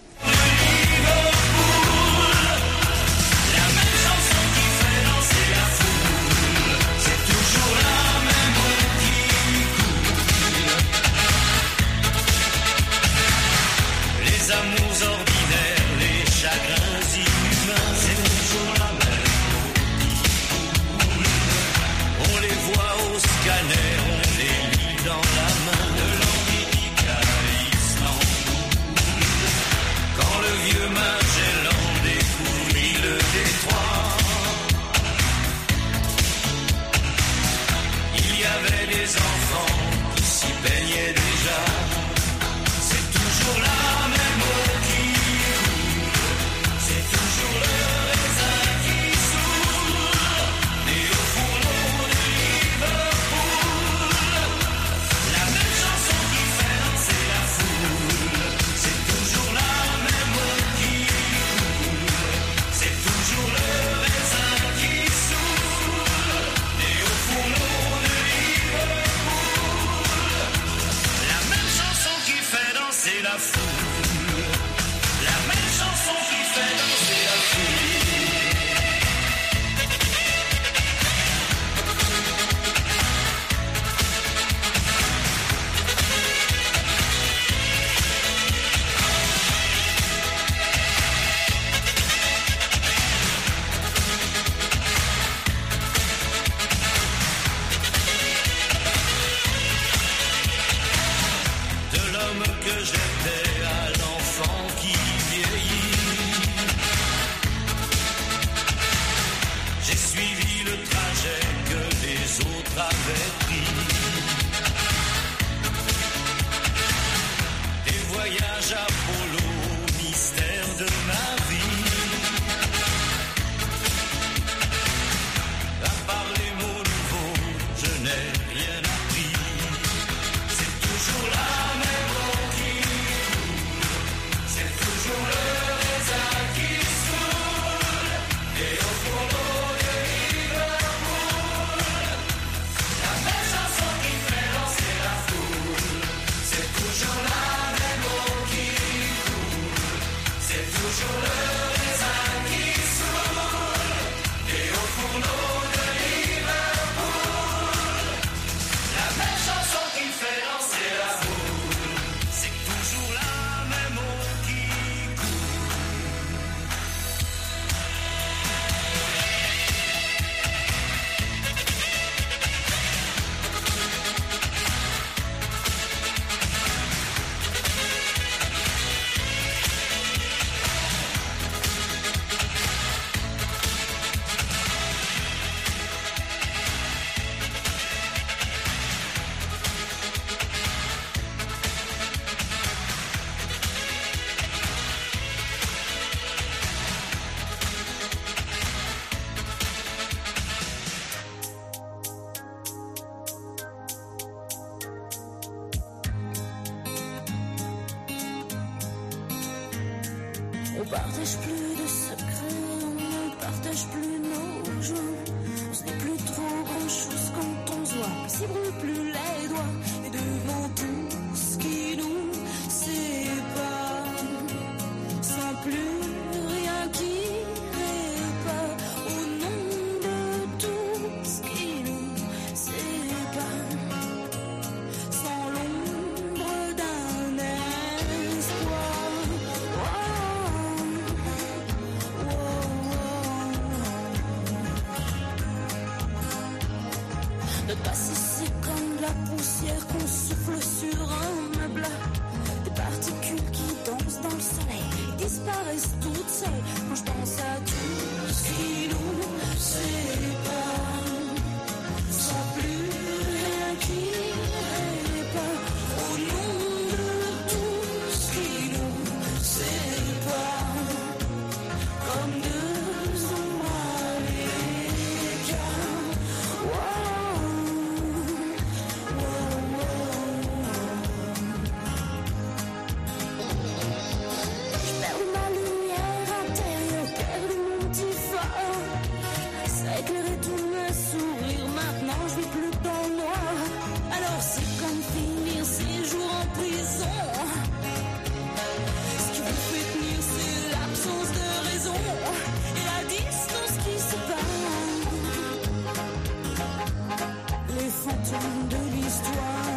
On partage plus de secrets, on ne partage plus nos joies. On se dit plus trop grand chose quand on se voit. S'y brûle plus les doigts et devant tout ce qui nous sépare, sans plus rien qui répare. Au nom de tout ce qui nous sépare, sans l'ombre d'un espoir. Notre passé c'est comme de la poussière qu'on souffle sur un meuble. Des particules qui dansent dans le soleil et disparaissent toutes seules. Quand je pense à tout ce qui nous sépare, sans plus rien qui répare. Au nom de tout ce qui nous sépare, comme deux ombres. malgré tous mes sourires, maintenant je vis plus dans le noir. Alors c'est comme finir ces jours en prison. Ce qui vous fait tenir, c'est l'absence de raison et la distance qui sépare les fantômes de l'histoire.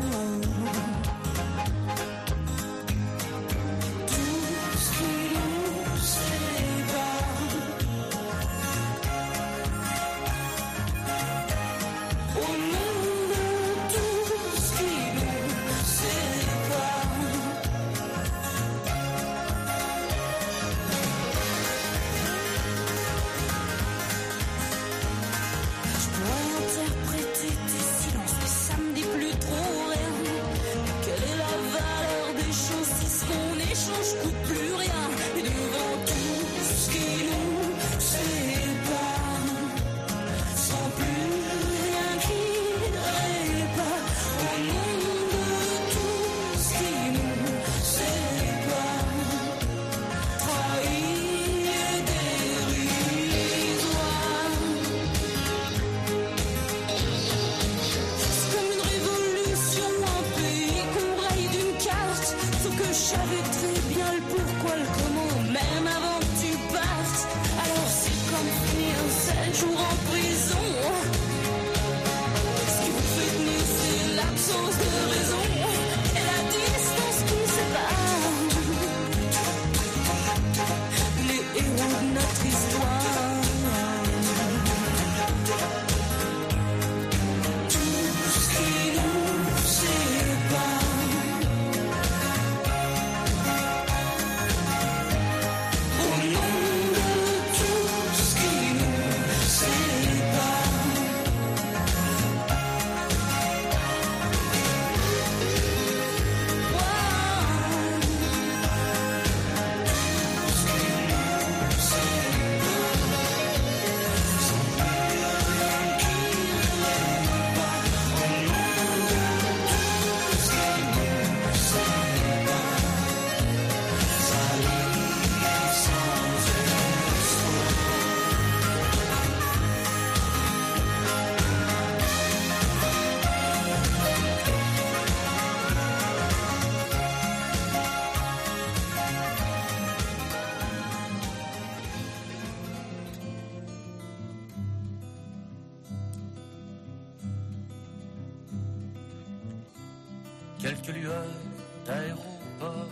Quelques lueurs d'aéroport,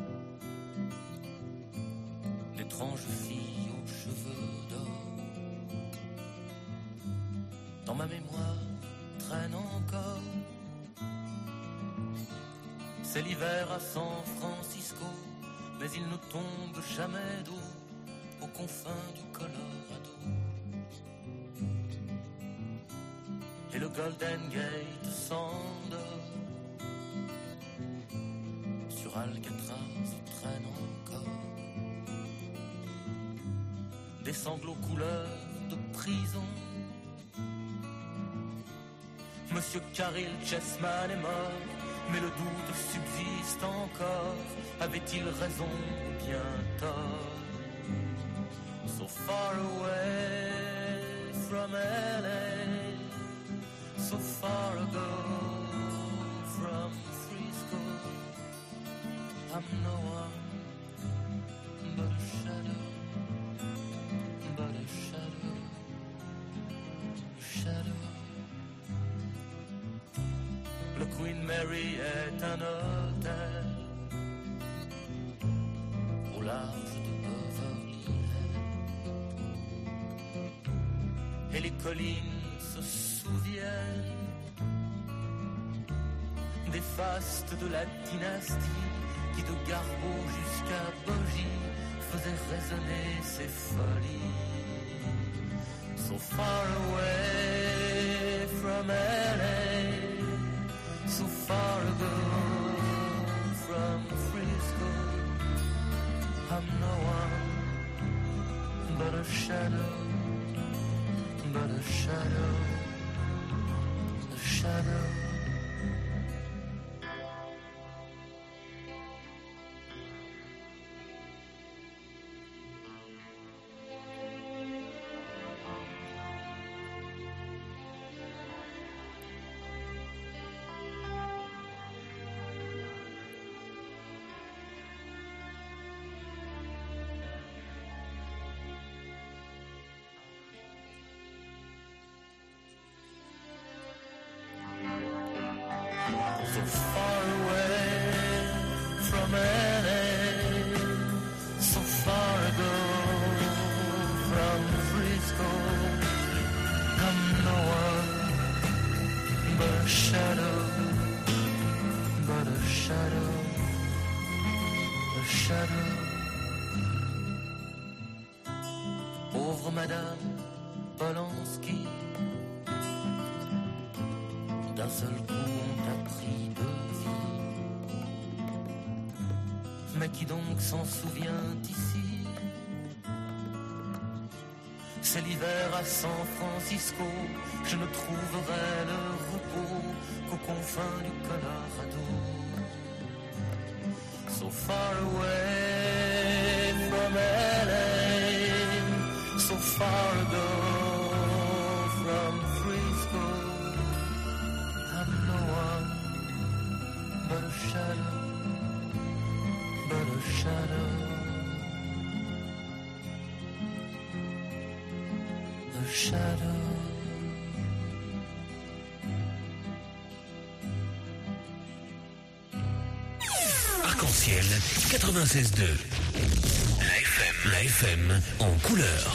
d'étranges filles aux cheveux d'or. Dans ma mémoire traîne encore. C'est l'hiver à San Francisco, mais il ne tombe jamais d'eau aux confins du Colorado. Et le Golden Gate s'endort. Sur Alcatraz traîne encore des sanglots couleur de prison. Monsieur Caril Chessman est mort, mais le doute subsiste encore. Avait-il raison ou bien tort? So far away from L A, so far ago from Frisco, I'm no one but a shadow, but a shadow, a shadow. Le Queen Mary est un hôtel au large de Beverly Hills. Et les collines se souviennent des fastes de la dynastie qui de Garbo jusqu'à Bogie faisait résonner ses folies. So far away from L A, so far ago from Frisco, I'm no one but a shadow, but a shadow, a shadow. so far away from L A, so far ago from Frisco. I'm no one but a shadow, but a shadow, a shadow. Pauvre Madame Polanski, d'un seul coup on t'a pris de vie. Mais qui donc s'en souvient ici? C'est l'hiver à San Francisco, je ne trouverai le repos qu'aux confins du Colorado. So far away from L A, so far ago from Frisco. I'm no one but a shadow, but a shadow, a shadow. Arc-en-ciel quatre-vingt-seize deux. La F M, la F M en couleur.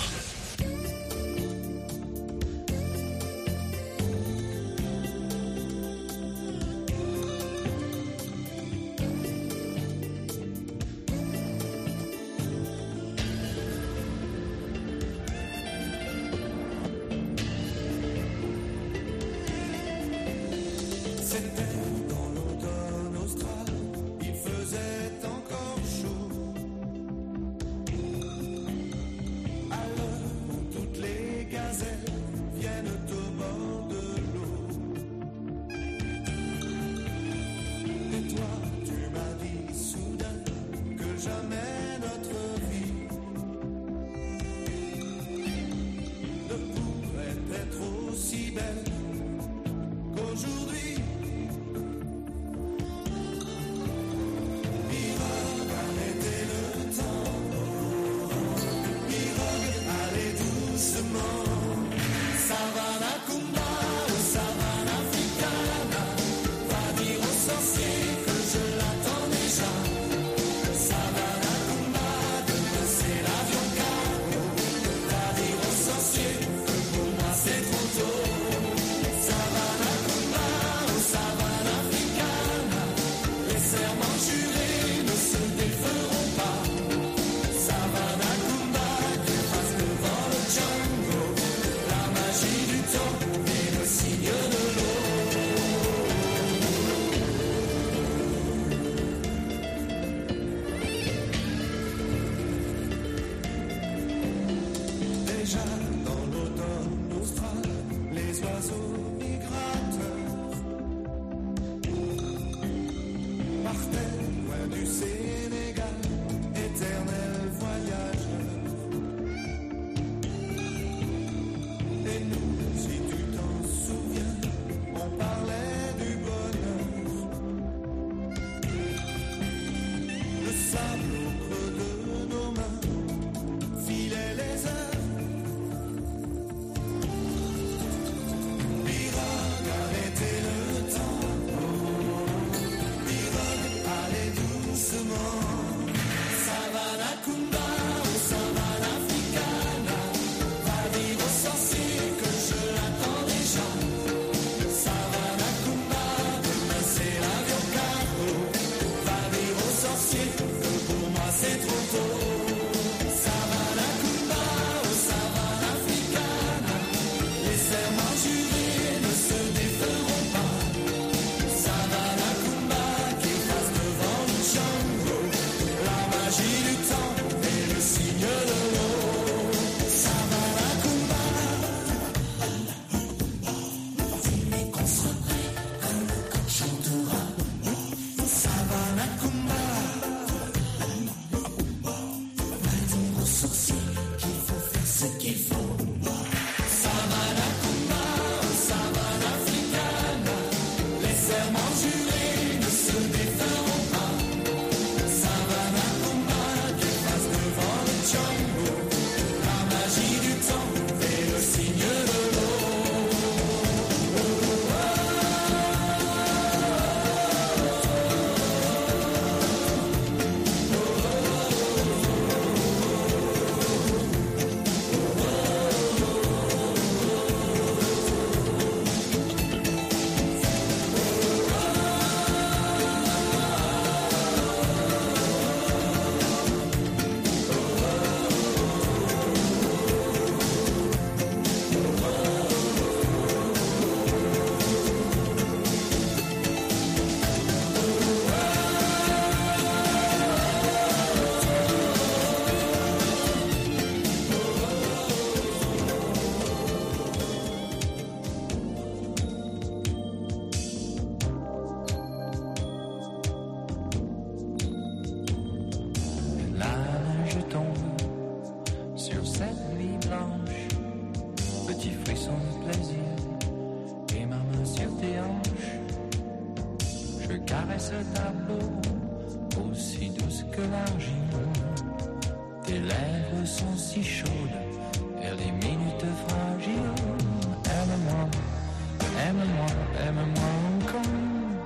caresse ta peau, aussi douce que l'argile. Tes lèvres sont si chaudes, vers les minutes fragiles. Aime-moi, aime-moi, aime-moi encore.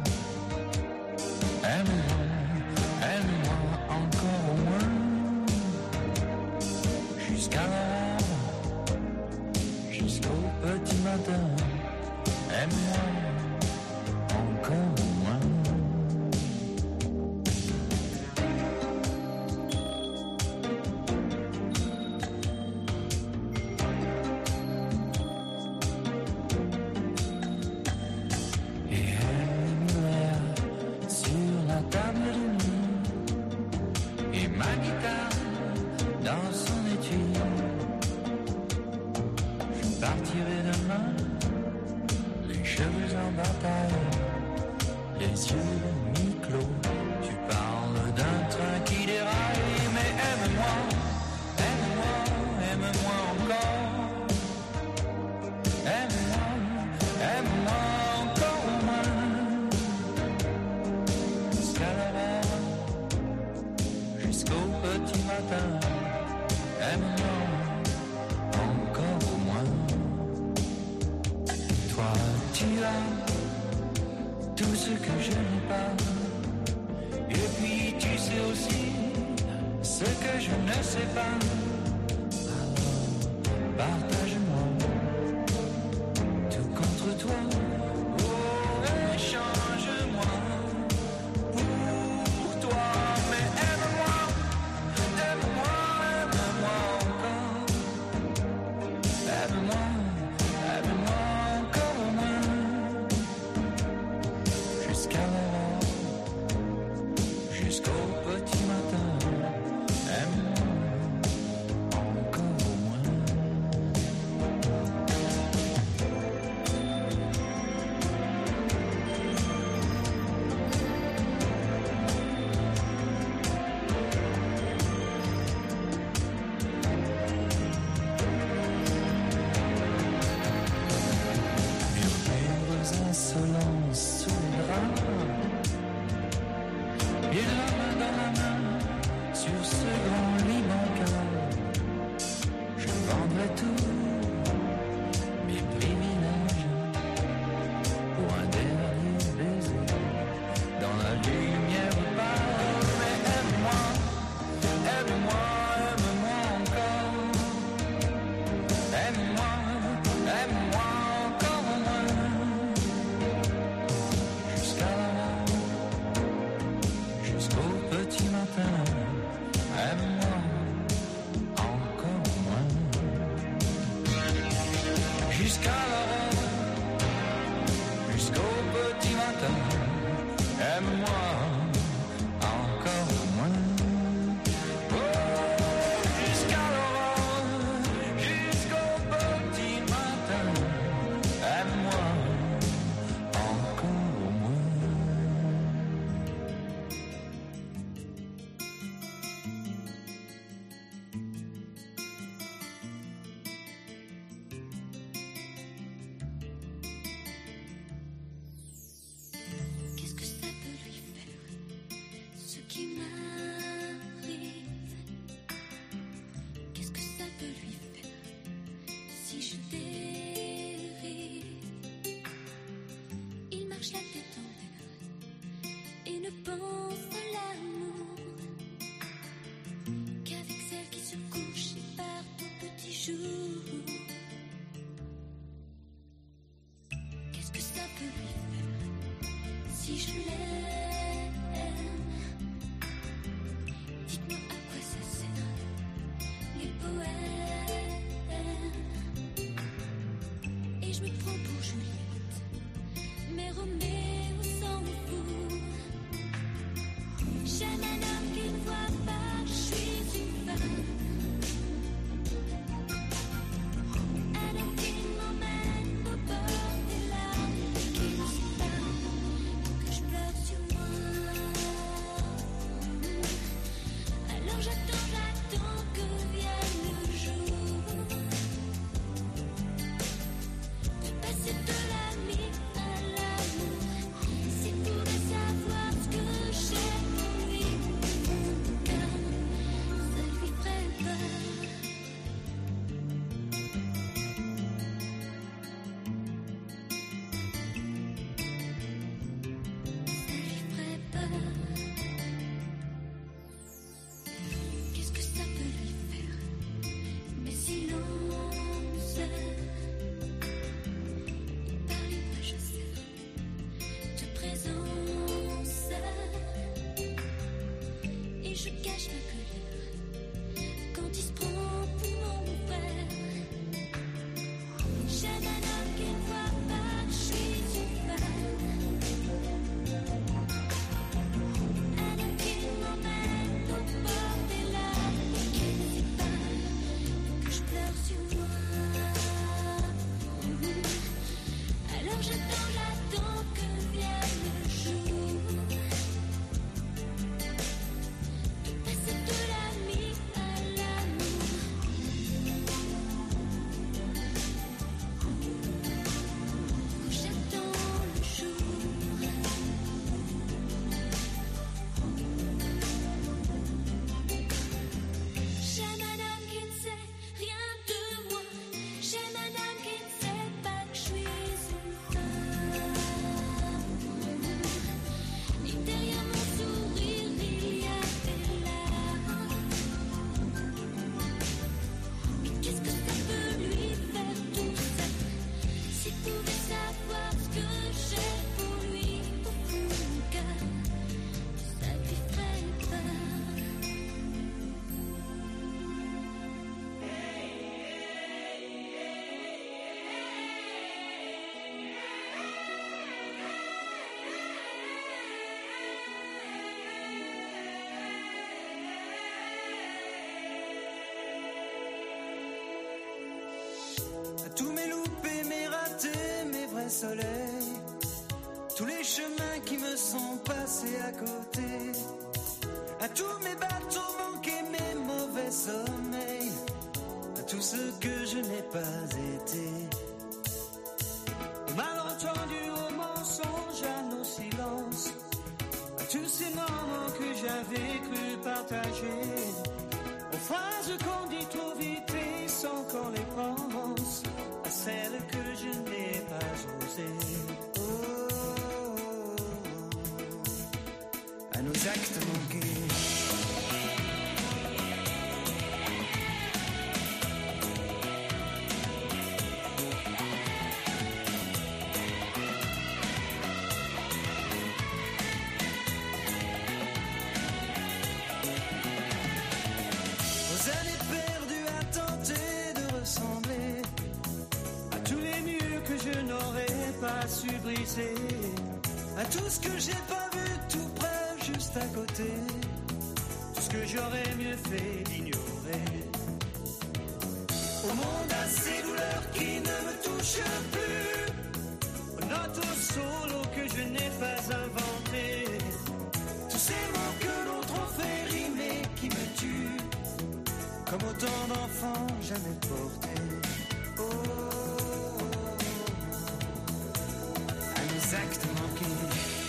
Aime-moi, aime-moi encore au moins. Jusqu'à l'aube, jusqu'au petit matin. Aime-moi encore au moins. Table de nuit et ma guitare dans son étui. Je partirai demain, les cheveux en bataille, les yeux mi-clos. Tu parles d'un train qui déraille, mais aime-moi, aime-moi, aime-moi encore. Aime-moi, aime-moi encore au moins. Jusqu'au petit matin, aime-moi encore au moins. Toi, tu as tout ce que je n'ai pas. Et puis tu sais aussi ce que je ne sais pas. Alors, partage-moi tout contre toi. Oh, échange-moi pour toi. Mais aime-moi, aime-moi, aime-moi encore. Aime-moi, aime-moi encore au moins. Jusqu'à l'aube, jusqu'au petit matin. Aime-moi encore au moins. Insolence sous les draps, et la main dans la main sur ce grand lit bancal. Je vendrai tout, mes privilèges, pour un dernier baiser dans la lumière pâle. Mais aime-moi, aime-moi, aime-moi encore. Aime-moi, aime-moi encore au moins. Jusqu'au petit matin, aime-moi encore moins. Jusqu'à l'aube, jusqu'au petit matin, aime-moi encore moins. Oh, jusqu'à l'aube, jusqu'au petit matin, aime-moi encore moins. Qu'est-ce que ça peut lui faire, ce qui m'arrive? Qu'est-ce que ça peut lui faire si je dérive? Il marche la tête en l'air et ne pense à l'amour qu'avec celle qui se couche et part au petit jour. Qu'est-ce que ça peut lui faire si je l'aime? Dites-moi à quoi ça sert, les poèmes. Et je me prends pour Juliette, mais Roméo s'en fout. J'aime un homme qui ne voit pas, je suis une femme. Un homme qui m'emmène au bord des larmes, qui ne sait pas que je pleure sur moi. Alors j'attends, j'attends que vienne le jour de passer de l'ami à l'amour. S'il pourrait savoir j'attends, j'attends que vienne le jour de passer de l'ami à l'amour. J'attends le jour. J'ai madame qui ne sait rien de moi. J'ai madame qui ne sait pas que je suis une femme. Et derrière mon sourire, il y a des larmes. Mais qu'est-ce que ça peut lui faire tout ça? S'il pouvait savoir ce que j'ai pour lui au fond de mon cœur, ça lui ferait peur. À tous mes loupés, mes ratés, mes vrais soleils, tous les chemins qui me sont passés à côté, à tous mes bateaux manqués, mes mauvais sommeils, à tous ceux que je n'ai pas été, aux malentendus, aux mensonges, à nos silences, à tous ces moments que j'avais cru partager, aux phrases qu'on dit trop vite et sans qu'on les pense, à celles que je n'ai pas osées. Oh, oh, oh, à nos actes manqués. Aux années perdues à tenter de ressembler à tous les murs que je n'aurais pas su briser, à tout ce que j'ai pas vu tout près, juste à côté, tout ce que j'aurais mieux fait d'ignorer. Au monde à ces douleurs qui ne me touchent plus, aux notes au solo que je n'ai pas inventé, tous ces mots que l'autre ont fait rimer qui me tuent, comme autant d'enfants jamais portés. Oh, oh, oh, à nos actes manqués.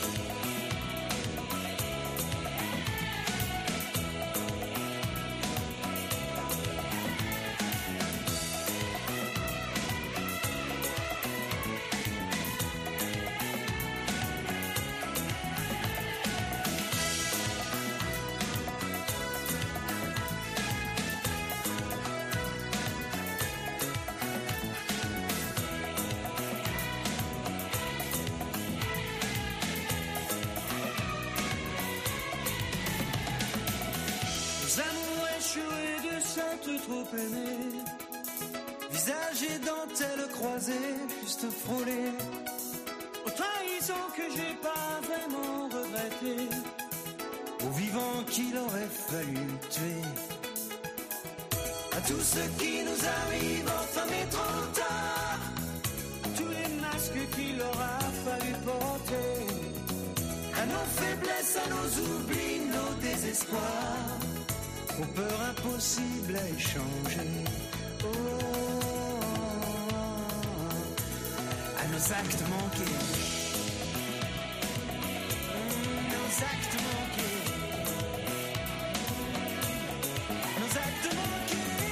Trop aimé, visage et dentelle croisée, juste frôlé, aux trahisons que j'ai pas vraiment regretté, aux vivants qu'il aurait fallu tuer, à tout ce qui nous arrive enfin mais trop tard, à tous les masques qu'il aura fallu porter, à nos faiblesses, à nos oublis, nos désespoirs, aux peurs impossibles à échanger. Oh, à nos actes manqués. Nos actes manqués. Nos actes manqués.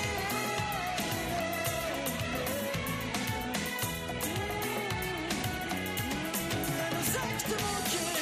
Nos actes manqués.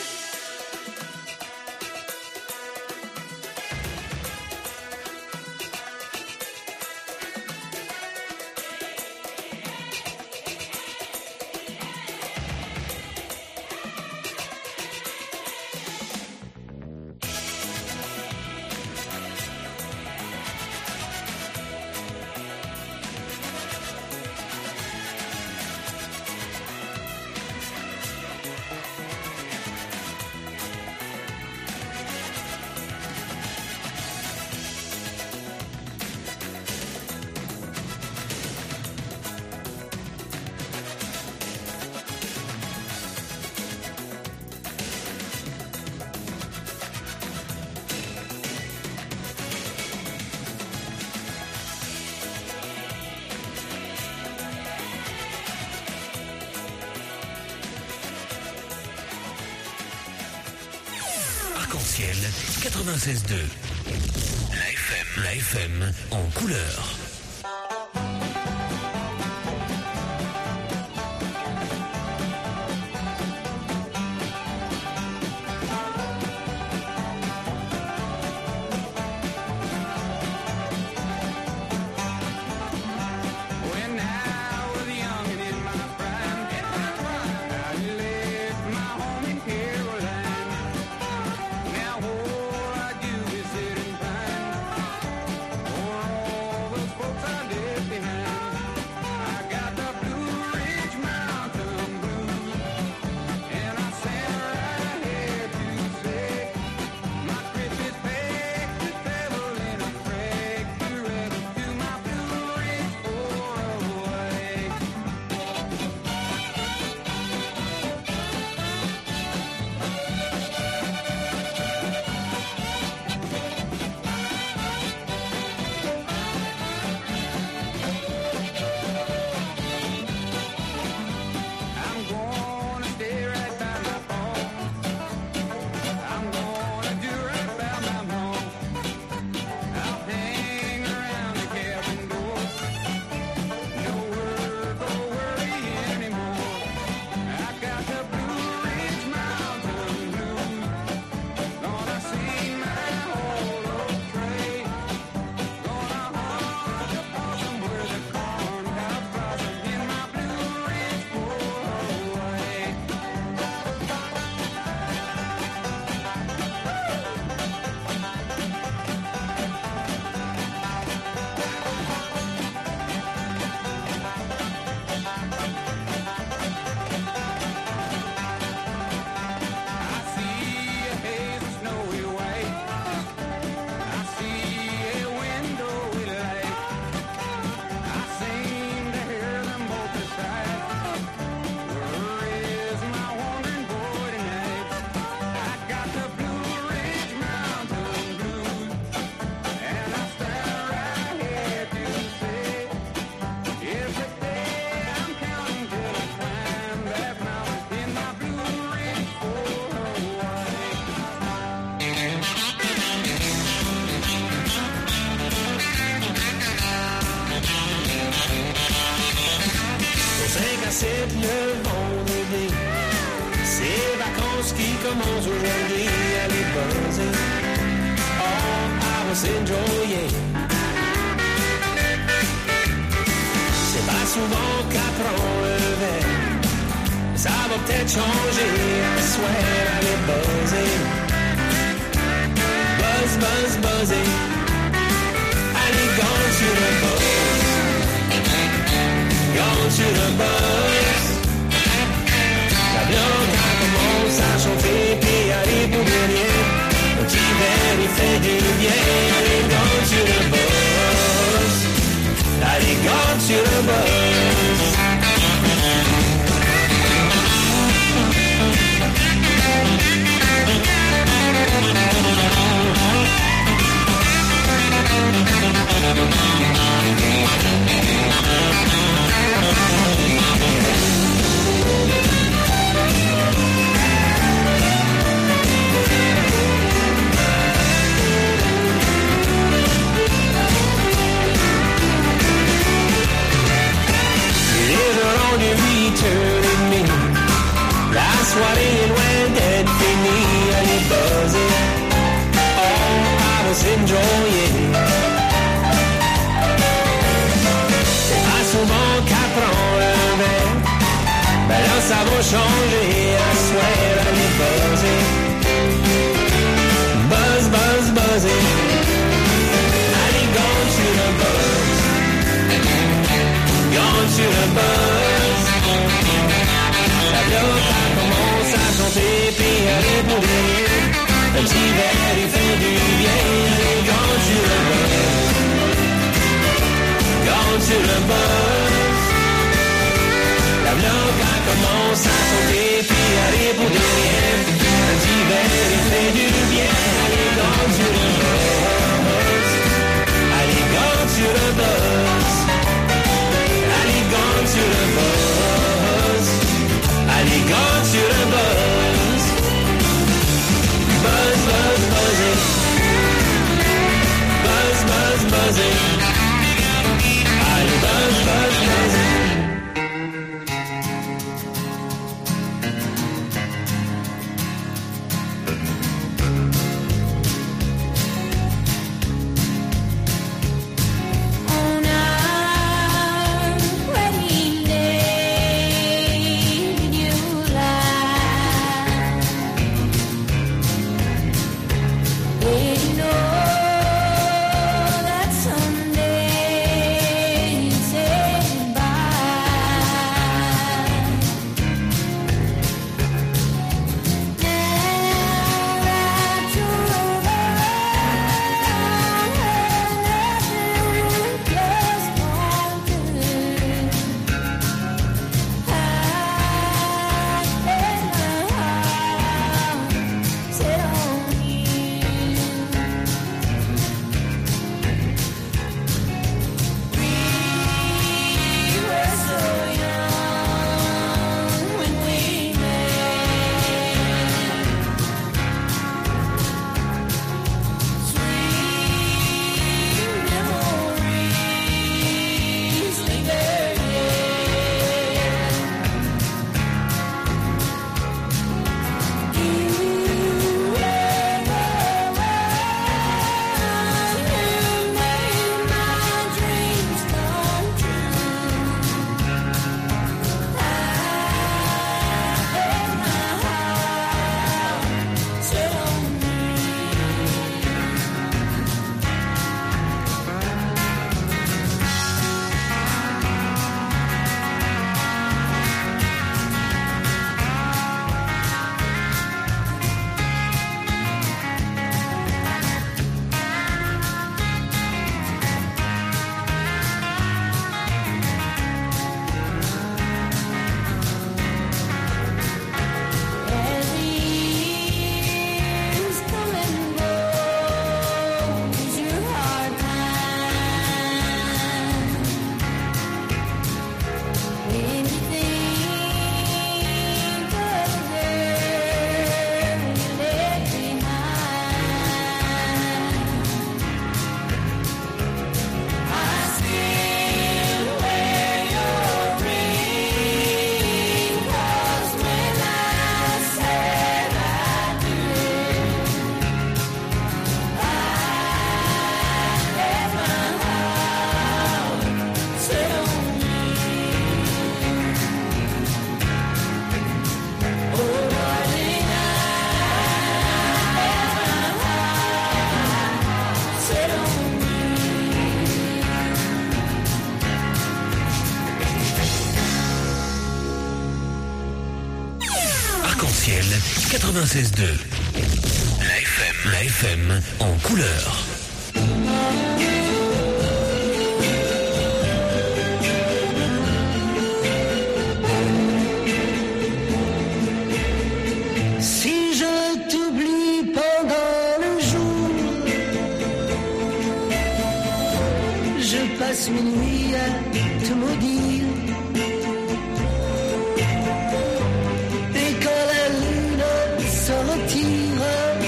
Arc-en-ciel quatre-vingt-seize deux. La F M, la F M en couleur. c'est le vendredi. C'est vacances qui commencent aujourd'hui. Elle est buzzing. Oh, I was enjoying. C'est pas souvent qu'elle prend le verre. Ça va peut-être changer, I swear, elle est buzzing. Buzz, buzz, buzzing. Elle est gone sur le buzz. Gone sur le buzz. La blonde elle commence à chanter, puis elle est pour rien. Un petit verre, il fait du bien. Elle est gone sur le buzz. Elle est gone sur le buzz. La soirée est loin d'être finie, elle est buzzée. Oh, I was enjoying. C'est pas souvent qu'elle prend un verre, ben là ça va changer, I swear, elle est buzzée. Buzz, buzz, buzzée. Elle est gone sur le buzz. Gone sur le buzz. La bloque elle commence à chanter, puis elle est pour rien. Un petit verre, il fait du bien. Elle est gone sur le buzz. Gone sur le buzz. La bloque elle commence à chanter, puis elle est pour rien. Un petit verre, il fait du bien. Elle est gone sur le buzz. Elle est gone sur le buzz. Elle est gone sur le buzz. Arc-en-ciel quatre-vingt-seize deux. La F M, la F M en couleur. Si je t'oublie pendant le jour, je passe mes nuits à te maudire. Et quand la lune se retire,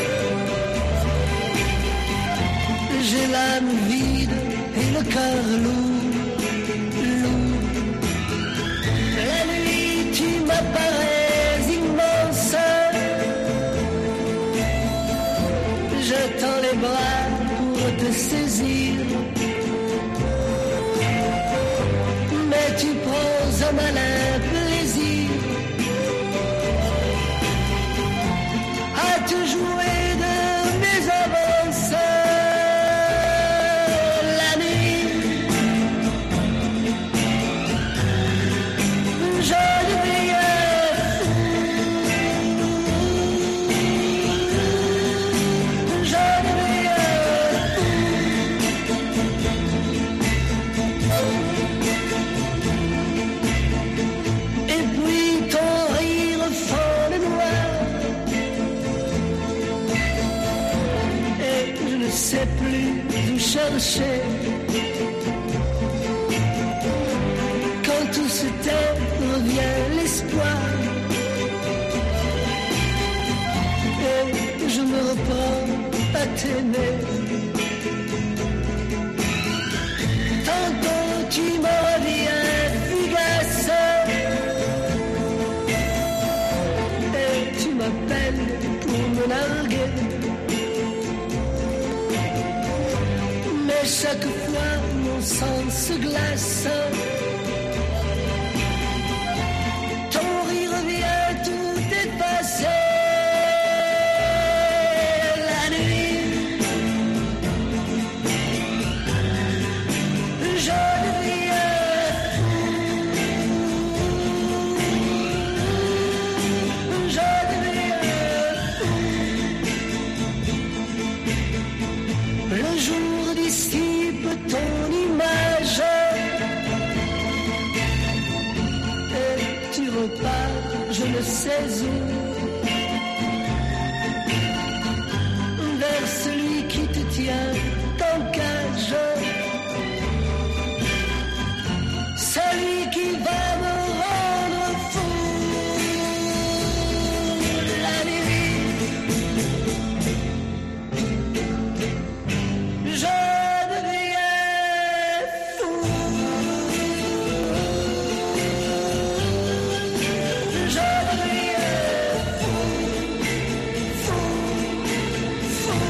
j'ai l'âme vide et le cœur lourd, lourd. La nuit tu m'apparais immense, je tends les bras pour te saisir, mais tu prends un malin plaisir à te jouer de mes avances. La nuit, je deviens fou, je deviens. Et puis ton rire fend le noir, et je ne sais plus où chercher. Quand tout se tait, revient l'espoir, et je me reprends à t'aimer. Tantôt tu me reviens fugace, et tu m'appelles pour me larguer. Mais chaque fois mon sang se glace, ton rire vient tout effacer. La nuit, je deviens fou, je deviens fou. Le jour dissipe ton image, et tu repars, je ne sais où, vers celui qui te tient en cage, celui qui va me rendre fou. La nuit, je deviens fou, je deviens fou, fou, fou.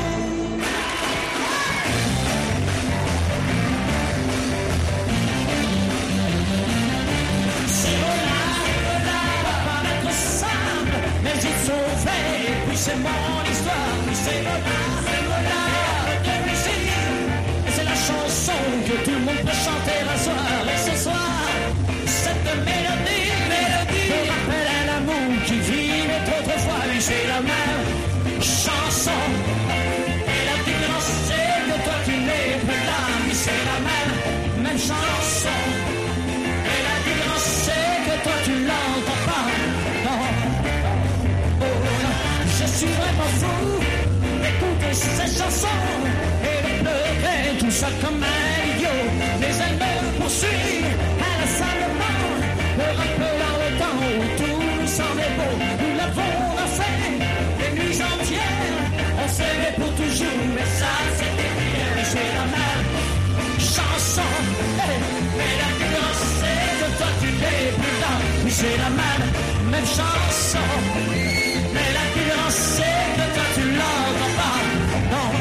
C'est voilà, voilà, va pas être simple, mais il faut faire, et puis c'est mon histoire, puis c'est voilà, c'est voilà, que musique, et c'est la chanson que tout le monde peut chanter un soir, et ce soir, cette mélodie, mélodie, me rappelle un amour qui vivait autrefois, et c'est la même chanson, et la différence c'est que toi tu n'es plus là, mais c'est la même, même chanson. Et la différence c'est que toi tu l'entends pas. Non. Oh, je suis vraiment fou d'écouter ces chansons et de pleurer tout ça comme un idiot. Mais elle me poursuit inlassablement, me rappelant le temps où tout nous semblait beau. Nous l'avons refait des nuits entières, on s'aimait pour toujours, mais ça c'était hier. Et c'est la même chanson, hey, mais la différence c'est que toi tu n'es plus là. Oui c'est la même, même chanson, mais la différence c'est que toi tu l'entends pas. Non.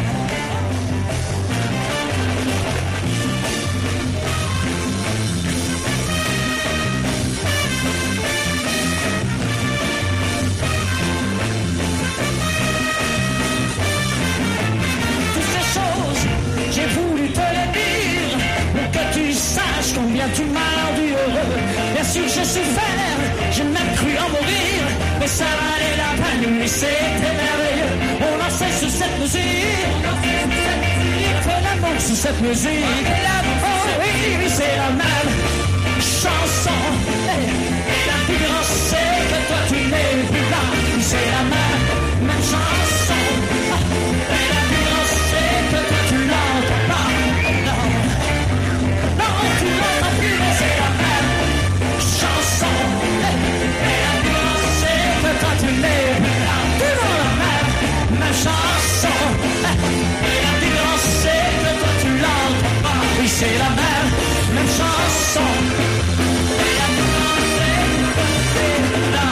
Toutes ces choses, j'ai voulu te les dire pour que tu saches combien tu m'as rendu heureux. Bien sûr j'ai souffert, j'ai même cru en mourir, mais ça valait oui, c'était merveilleux. On dansait sur cette musique. On fait l'amour sur cette musique. Oh oui, oui, c'est la même chanson. Et la plus grande, c'est que toi tu n'es plus là. Oui, c'est la même, même chanson. Et la plus grande, c'est que toi tu l'entends pas. Non, non, tu l'entends plus, mais c'est la même chanson. Et la plus grande, c'est que toi tu n'es plus là. Toujours la même, même chanson. Et la plus grande, c'est que toi tu l'entends pas. Oui, c'est la même, même chanson. Et la plus grande, c'est que toi tu n'es plus là.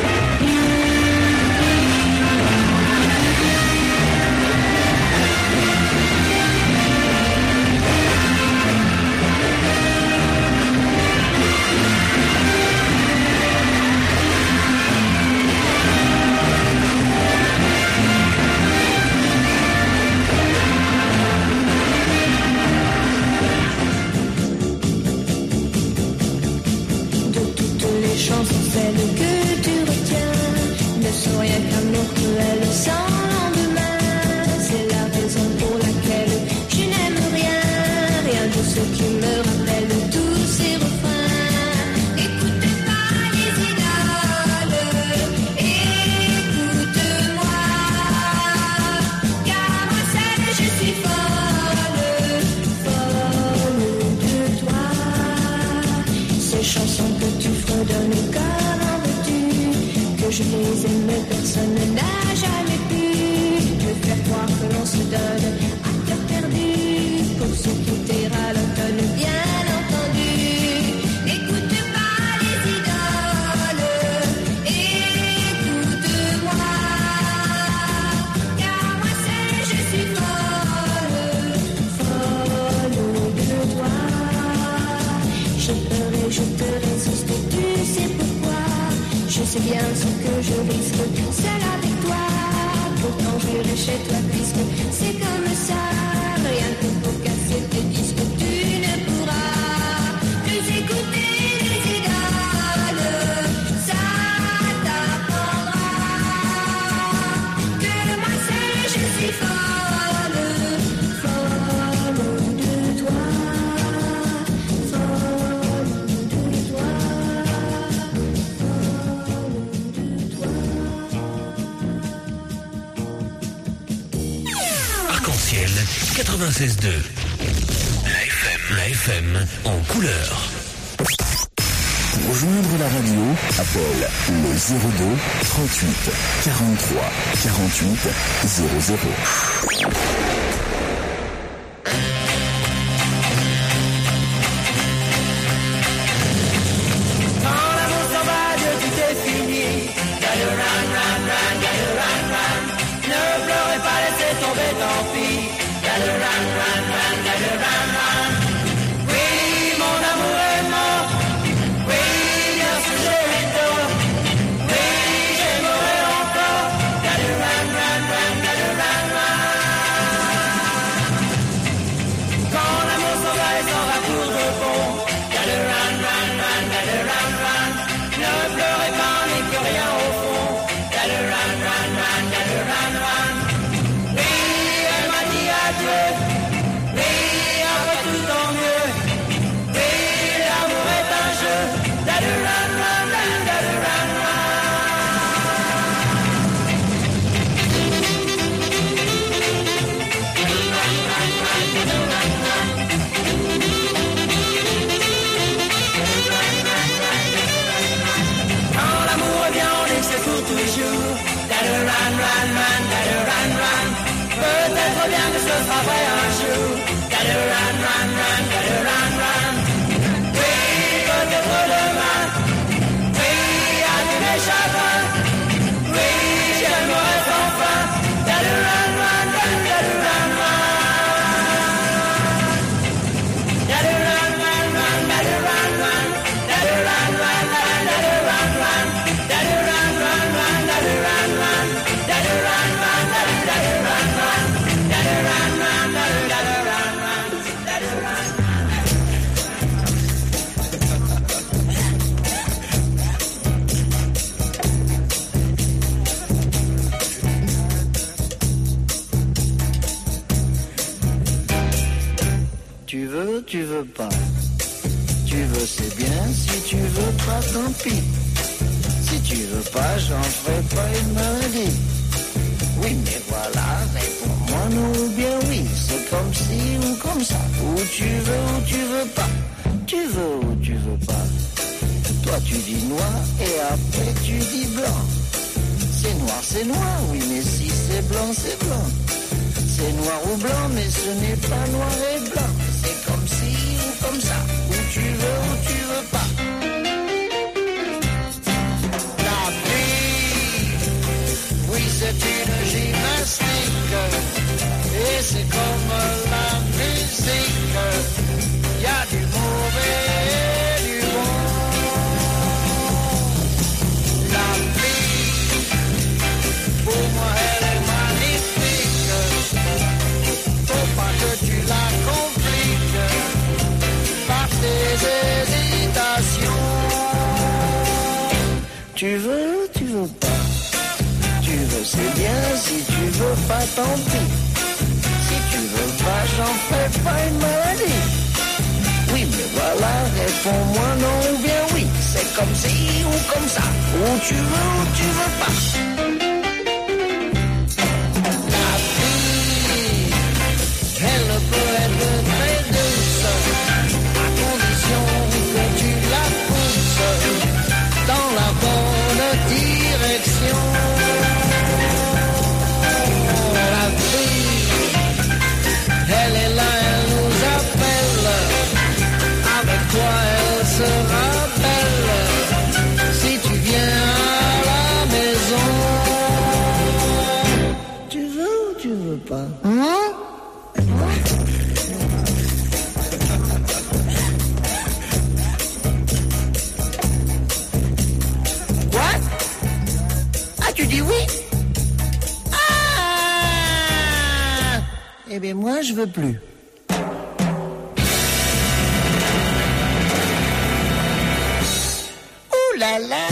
Chansons, celles que tu retiens ne sont rien qu'amour cruel sans lendemain. C'est la raison pour laquelle je n'aime rien, rien de ce qui me rappelle tous ces refrains. Écoutez pas les idoles, écoute-moi, car moi seule je suis folle, folle de toi. Ces chansons que tu fredonnes, comment veux-tu que je les aime? Personne n'a jamais pu me faire croire que l'on se donne à cœur perdu pour se quitter à l'automne, bien entendu. Écoute pas les idoles, écoute-moi, car moi seule je suis folle, folle de toi. Je peur et je te résiste, tu sais pourquoi. Je sais bien ce que je risque, seul avec toi. Pourtant j'irai chez toi puisque c'est comme ça. Rien que pour casser tes disques, tu ne pourras plus écouter les idoles. Ça t'apprendra que moi seule je suis folle, folle de toi, folle de toi. Arc-en-ciel quatre-vingt-seize deux. La F M, la F M en couleur. Pour rejoindre la radio, appelle le zéro deux trente-huit quarante-trois quarante-huit zéro zéro. Quand l'amour s'en va, Dieu, tout est fini. Gotta run, run, run, gotta run, run. Ne pleurez pas, laissez tomber, tant pis. Gotta run, run, run, gotta run, run. Oui, mon amour est mort. Oui, bien sûr, j'ai eu tort. Oui, j'aimerais encore. Gotta run, run, run, gotta run, run. Quand l'amour s'en va, il s'en va pour de bon. Gotta run, run, run, gotta run, run. Ne pleurez pas, on n'est plus rien au fond. Gotta run, run, run, gotta run, run. Oui, elle m'a dit adieu. Oui, après tout tant mieux. Oui, l'amour est un jeu. Gotta run, run, run, gotta run, run. Quand l'amour revient, on dit que c'est pour toujours. Gotta run, run, run, gotta run, run. Peut-être bien que ce sera vrai un jour. Gotta run, run, run, gotta run, run. Oui, peut-être demain. Oui, adieu mes chagrins. Oui, j'aimerais enfin. Gotta run, run, run, gotta run, run. Gotta run, run, run, gotta run, run. Gotta run, run, run, gotta run, run. Gotta run, run, run, gotta run, run. Gotta run, run, gotta gotta run, run. Gotta run, run, gotta gotta run, run. Gotta run, run. tu veux pas. Tu veux, c'est bien. Si tu veux pas, tant pis. Si tu veux pas, j'en ferai pas une maladie. Oui, mais voilà, réponds-moi non ou bien oui. C'est comme ci ou comme ça. Ou tu veux ou tu veux pas. Tu veux ou tu veux pas. Toi tu dis noir et après tu dis blanc. C'est noir, c'est noir, oui, mais si c'est blanc, c'est blanc. C'est noir ou blanc, mais ce n'est pas noir et blanc. C'est comme ci ou comme ça. Ou tu veux ou tu veux pas. La vie, oui, c'est une gymnastique. Et c'est comme la musique. Y a du mauvais et du bon. La vie, pour moi, elle est magnifique. Faut pas que tu la compliques par tes hésitations. Tu veux ou tu veux pas. Tu veux, c'est bien. Si tu veux pas, tant pis. Si tu veux pas, j'en ferai pas une maladie. Oui, mais voilà, réponds-moi non ou bien oui. C'est comme ci ou comme ça. Ou tu veux ou tu veux pas. La vie, elle peut être très douce, à condition que tu la pousses dans la bonne direction. La vie, elle est là, elle nous appelle. Avec toi, elle sera belle. Si tu viens à la maison. Tu veux ou tu veux pas? Hein? Quoi? Ah, tu dis oui? Ah! Eh bien, moi, je veux plus. Ouh là là!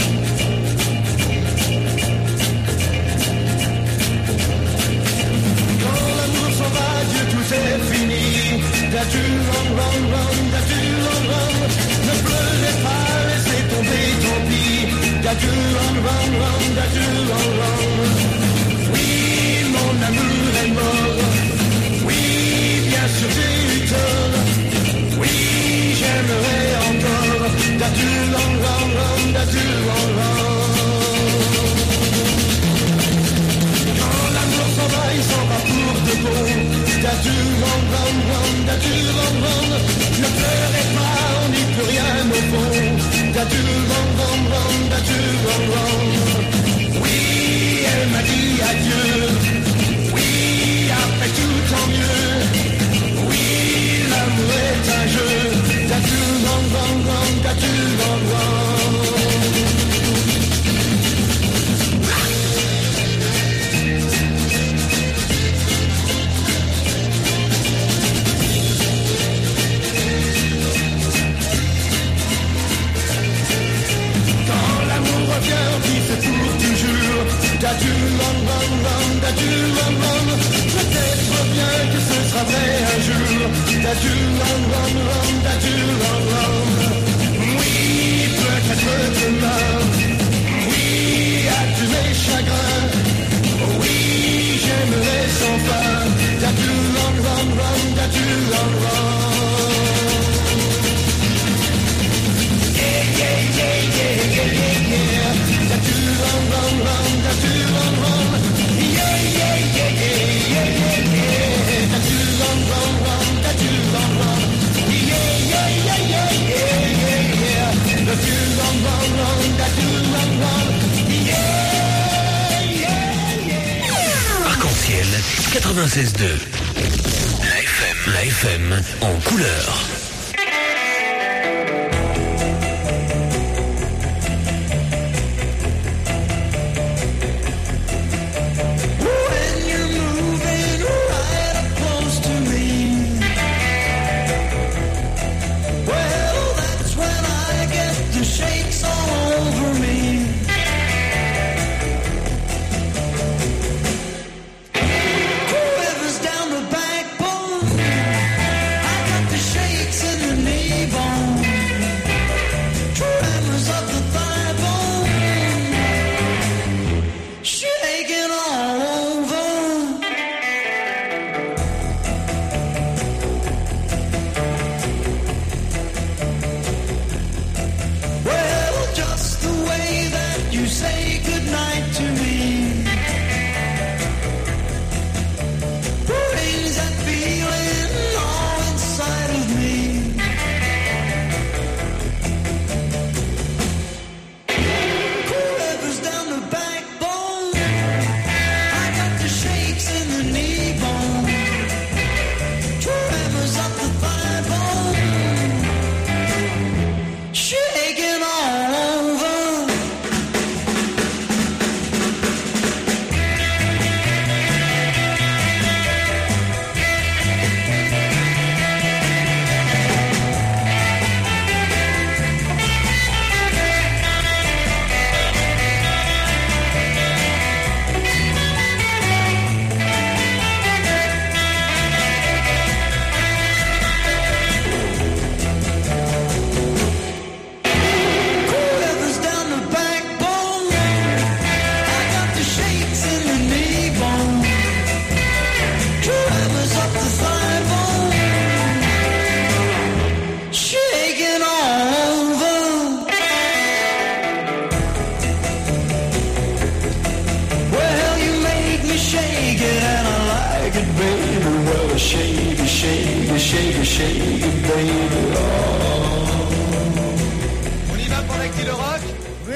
Quand l'amour s'en va, Dieu, tout est fini. Datu, run, run, run, datu, run, run. Ne pleurez pas, laissez tomber, tant pis. Datu, run, run, run, datu, run, run. Oui, mon amour est mort. Oui, bien sûr, j'ai eu tort. Oui, j'aimerais encore. Datu, run, run, run, datu, run, run. Quand l'amour s'en va, il s'en va pour de bon. Datu, run, run, run, datu, run, run. Ne pleurez pas, on n'y peut rien au fond. Datu, run, run, run, datu, run, run. Oui, elle m'a dit adieu. Oui, après tout tant mieux. Oui, l'amour est un jeu. Datu, run, run, run, datu, run, run. Quand l'amour revient, puis c'est pour toujours. Datu, run, run, run, datu, run, run. Peut-être bien que ce sera vrai un jour. Datu, run, run, run, datu, run, run. Oui, peut-être demain. Oui, as-tu mes chagrins? Oui, j'aimerais sans fin. Datu, run, run, run, datu, run, run. Yeah, yeah, yeah, yeah, yeah, yeah, yeah. Datu, run, run, run, datu, run, run. Yeah, yeah, yeah, yeah, yeah, yeah, yeah. Datu, run, run, run, datu, run, run. Yeah, yeah, yeah, yeah, yeah, yeah, yeah. Datu, run, run, run, datu, run, run. Yeah, yeah, yeah. Arc-en-ciel quatre-vingt-seize deux. La F M, la F M en couleur. When you're moving right up close to me, well, that's when I get the shakes all over me. Quivers down the backbone, I got the shakes. shake it, shake it, baby. On y va pour l'acte le rock? Ouais,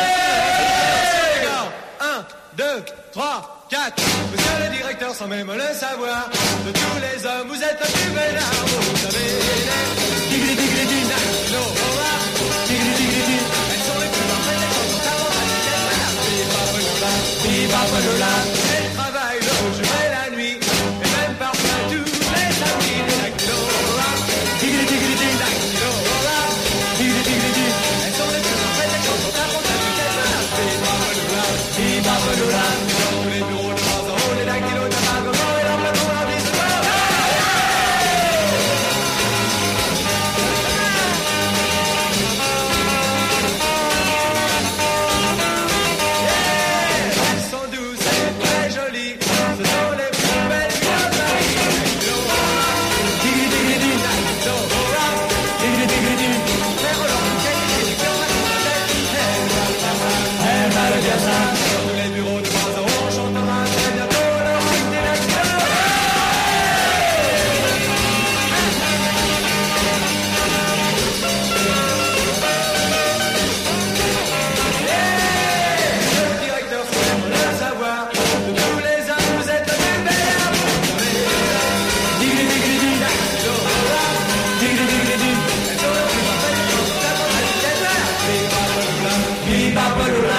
un, deux, trois, quatre. Monsieur le directeur, sans même le savoir, de tous les hommes, vous êtes le plus vénard. Vous savez, tigri tigri di no, tigri tigri di. Elles sont les plus parfaites, elles sont avant la vitesse. Viva Panola, elles travaillent le jour et la nuit, et même parfois tous les samedis. Tigri tigri di no, tigri tigri di. Elles sont les plus parfaites, elles sont avant la vitesse. Viva Panola, viva Panola. Dans les bureaux de trois ans, les dactylos tapent le vent et l'emploi pour la vie se voit. Elles sont douces et très jolies, ce sont les plus belles filles de Paris. Tigri tigri di no, tigri tigri di. Faire leur bouquet, c'est du cœur, ma tête. Elle va le dire ça. Dans tous les bureaux de trois ans, on chantera très bientôt le rock des dactylos. Le directeur faut le savoir, de tous les hommes vous êtes le plus bel. Tigri tigri di no, tigri tigri di. Elles sont les plus parfaites, elles sont avant la vitesse. Viva Panola, viva Panola.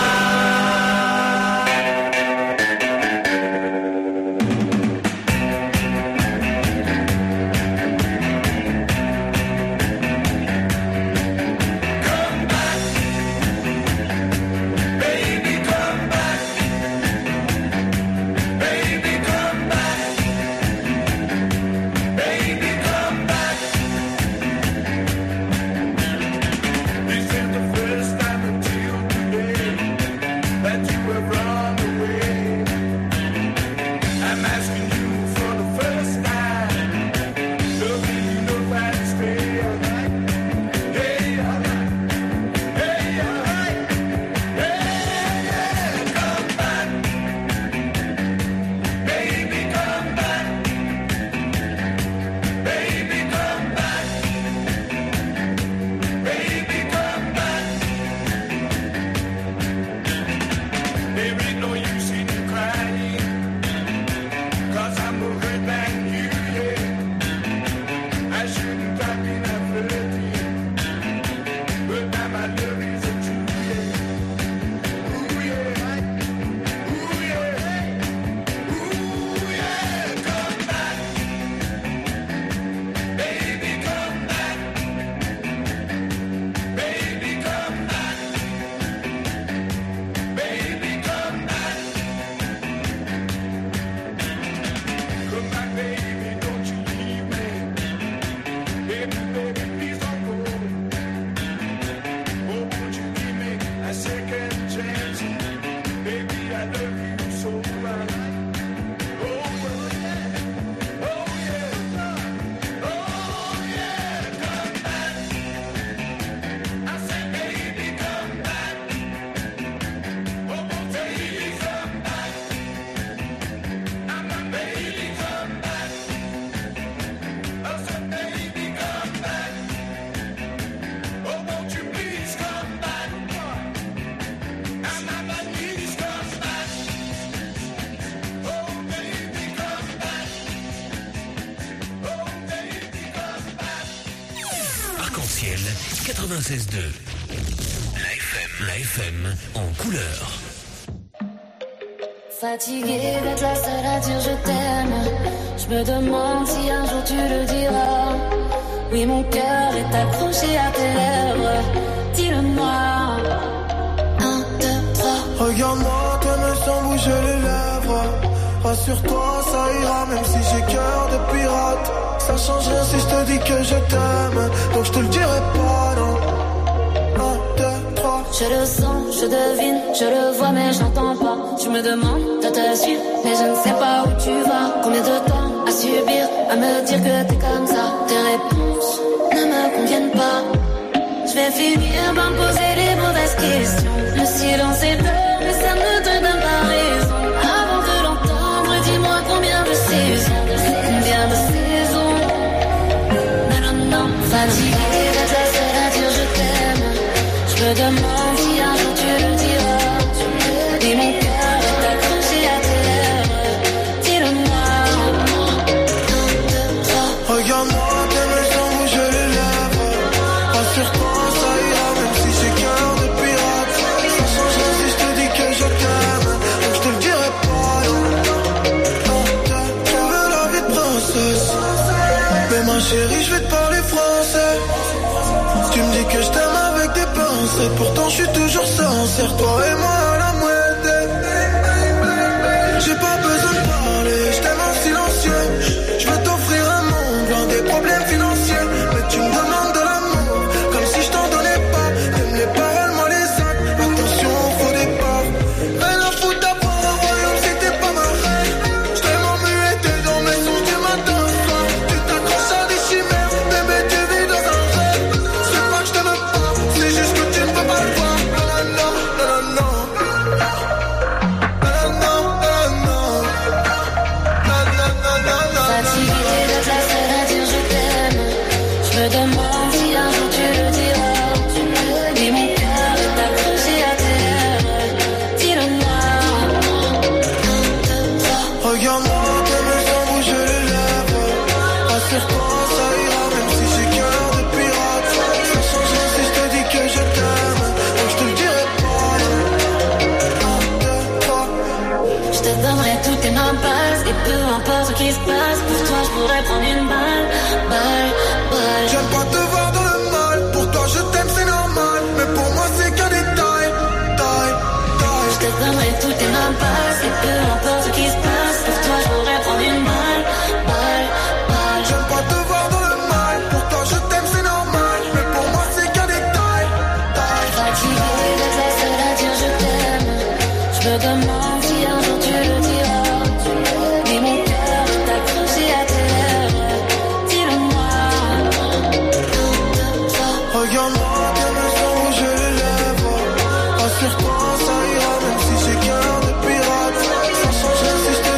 quatre-vingt-seize deux. La F M, la F M en couleur. Fatiguée d'être la seule à dire je t'aime. Je me demande si un jour tu le diras. Oui, mon cœur est accroché à tes lèvres. Dis-le-moi. Un, deux, trois. Regarde-moi, t'aimes sans bouger les lèvres. Rassure-toi, ça ira, même si j'ai cœur de pirate. Ça change rien si je te dis que je t'aime. Donc je te le dirai pas, non. Un, deux, trois. Je le sens, je devine, je le vois mais j'entends pas. Tu me demandes de te suivre, mais je ne sais pas où tu vas. Combien de temps à subir, à me dire que t'es comme ça. Tes réponses ne me conviennent pas. Je vais finir par me poser les mauvaises questions. Le silence est bleu, mais ça ne te donne pas raison. Avant de l'entendre, dis-moi combien de saisons, combien de saisons Chérie, je vais te parler français. Tu me dis que je t'aime avec des pincettes. Pourtant, je suis toujours sincère. Toi et moi à la moitié. J'ai pas besoin de parler, je t'aime en silencieux. Je veux t'offrir un monde loin des problèmes financiers. Mais tu me demandes de l'amour, comme si je t'en donnais pas. T'aimes les paroles, moi les actes. Attention au faux départ. Rien à foutre d'avoir un royaume si t'es pas ma reine. Je t'aime en muet, t'es dans mes songes du matin au soir. Tu t'accroches à des chimères, bébé tu vis dans un rêve. C'est pas que je t'aime pas, c'est juste que tu ne peux pas le voir. Non, non, non, non, Je me demande si un jour tu le diras. Et mon cœur est accroché à tes lèvres. Dis-le-moi. Regarde-moi comme le sang bouge les lèvres. Rassure-toi, ça ira, même si j'ai cœur de pirate. Ça changerait si je te dis que je t'aime. Donc je te le dirai pas. Je te donnerai toutes tes mains passes. Et peu importe ce qui se passe, pour toi je pourrais prendre une balle. Balle, balle. J'aime pas te voir dans le mal. Pour toi je t'aime, c'est normal. Mais pour moi c'est qu'un détail. Taille, taille. Je te donnerai toutes tes mains passes. Et peu importe ce qui se passe, pour toi je pourrais prendre une balle. Balle, balle. J'aime pas te voir dans le mal. Pour toi je t'aime, c'est normal. Mais pour moi c'est qu'un détail. Taille. Fatigué d'être la seule à dire je t'aime. Je me demande si un jour tu le diras. Mais mon cœur est accroché à tes lèvres. Dis-le-moi. Regarde-moi comme le sang rouge les lèvres. Rassure-toi, ça ira, même si j'ai cœur de pirate. Ça changerait si je te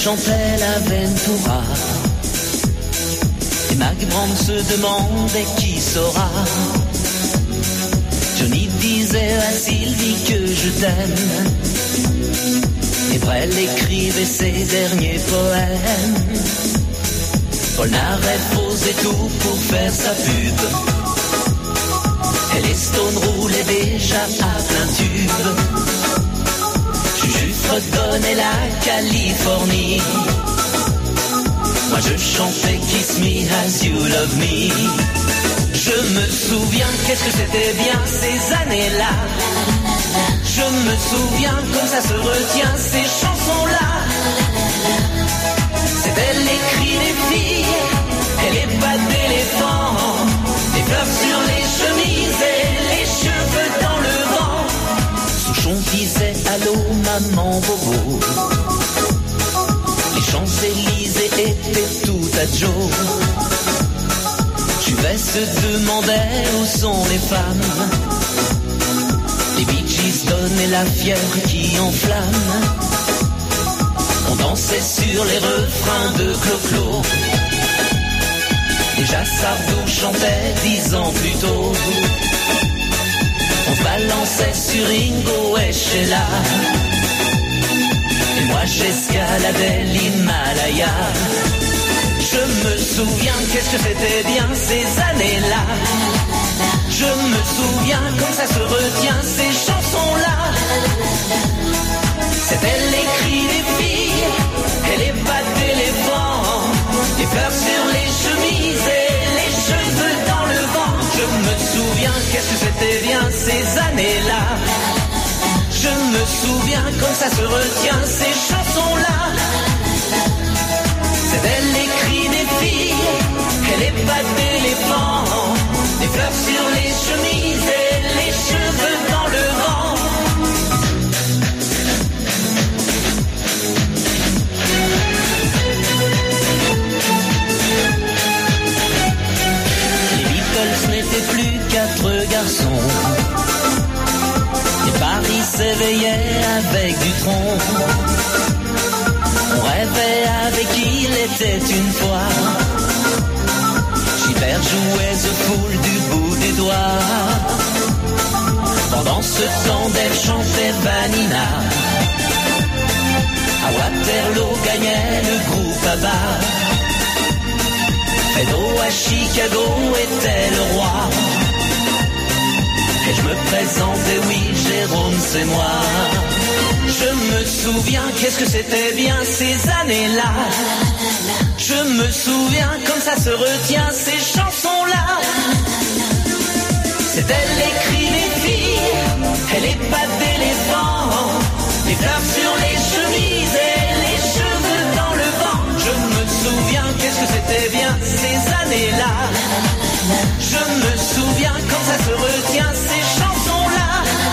chantait l'Aventura. Et Mac Brand se demandait qui saura. Johnny disait à Sylvie que je t'aime. Et Brel écrivait ses derniers poèmes. Polnareff posait tout pour faire sa pub. Et les Stones roulaient déjà à plein tube. Juju fredonnait la Californie. Moi je chantais Kiss Me As You Love Me. Je me souviens, qu'est-ce que c'était bien ces années-là. Je me souviens comme ça se retient ces chansons-là. C'était les cris des filles et les pattes d'éléphants, les fleurs sur les chemises et les cheveux dans le vent. Souchon disait allô maman bobo. Les Champs-Élysées étaient tout à Joe. Juvet se demandait où sont les femmes. Les Bee Gees donnaient la fièvre qui enflamme. On dansait sur les refrains de Clo-Clo. Déjà Sardou chantait dix ans plus tôt. On se balançait sur Ringo et Sheila. Et moi j'escaladais l'Himalaya. Je me souviens, qu'est-ce que c'était bien ces années-là. Je me souviens comme ça se retient ces chansons-là. C'était les cris des filles et les pattes d'éléphants, les fleurs sur les chemises et les cheveux dans le vent. Je me souviens, qu'est-ce que c'était bien ces années-là. Je me souviens comme ça se retient ces chansons-là. C'était les cris des filles et les pattes d'éléphants, les fleurs sur les chemises et les cheveux dans le vent. Les Beatles n'étaient plus quatre garçons. Et Paris s'éveillait avec du tronc. On rêvait avec qui il était une fois. Gilbert jouait The Fool du bout des doigts. Pendant ce temps, Dave chantait Vanina. À Waterloo gagnait le groupe ABBA. Fredo à Chicago était le roi. Et je me présentais, oui, Jérôme, c'est moi. Je me souviens, qu'est-ce que c'était bien ces années-là. Je me souviens, comme ça se retient ces chansons-là. C'était les cris des filles et les pattes d'éléphants, les fleurs sur les chemises et les cheveux dans le vent. Je me souviens, qu'est-ce que c'était bien ces années-là. Je me souviens, comme ça se retient ces chansons-là.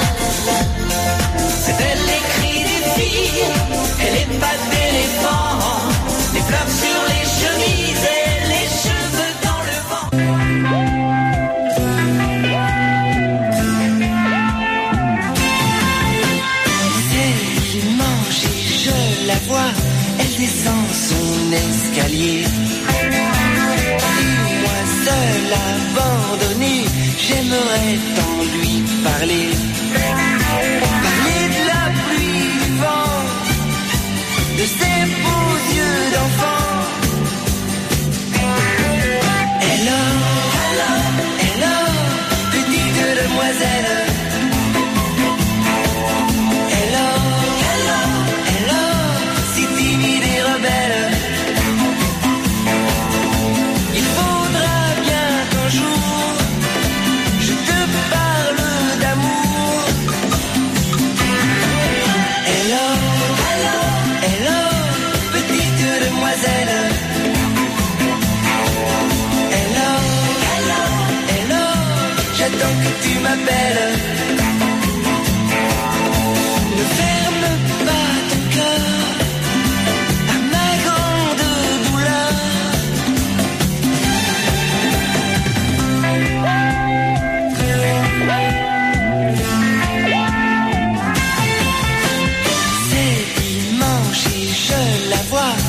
C'était les cris des filles et les pattes d'éléphants, les fleurs sur les chemises et les cheveux dans le vent. C'est dimanche et je la vois, elle descend son escalier. Et moi seul abandonné, j'aimerais tant lui parler. Parler de la pluie, du vent, de ses beaux yeux d'enfant. Hello, hello, hello, petite demoiselle. Hello, hello, hello, si timide et rebelle. Il faudra bien qu'un jour je te parle d'amour. Hello, hello, hello, petite demoiselle. Hello, hello, hello, j'attends que tu m'appelles. Ne ferme pas ton cœur à ma grande douleur. C'est dimanche et je la vois,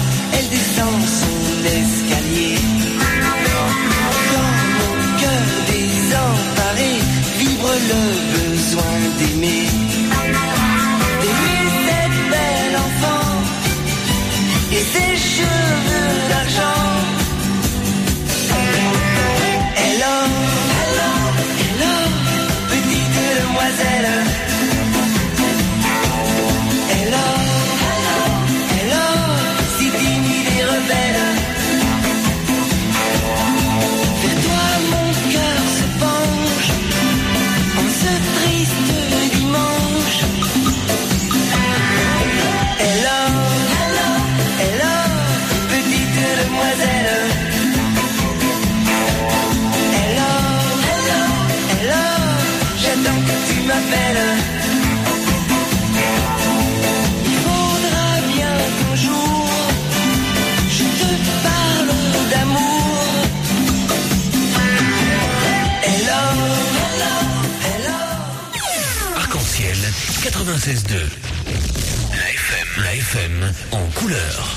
quatre-vingt-seize deux. La F M, la F M en couleur.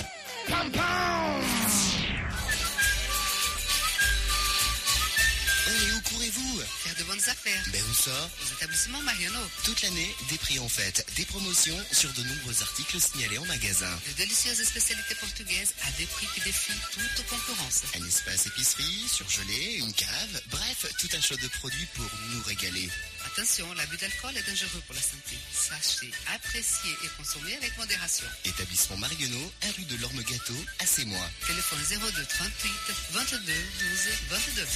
Affaires. Ben où ça? Aux établissements Mariano. Toute l'année, des prix en fête, des promotions sur de nombreux articles signalés en magasin. De délicieuses spécialités portugaises à des prix qui défient toute concurrence. Un espace épicerie, surgelé, une cave, bref, tout un choix de produits pour nous régaler. Attention, l'abus d'alcool est dangereux pour la santé. Sachez, apprécier et consommer avec modération. Établissement Mariano, un rue de l'Orme Gâteau, à Sémois. Téléphone zéro deux trente-huit vingt-deux douze vingt-deux.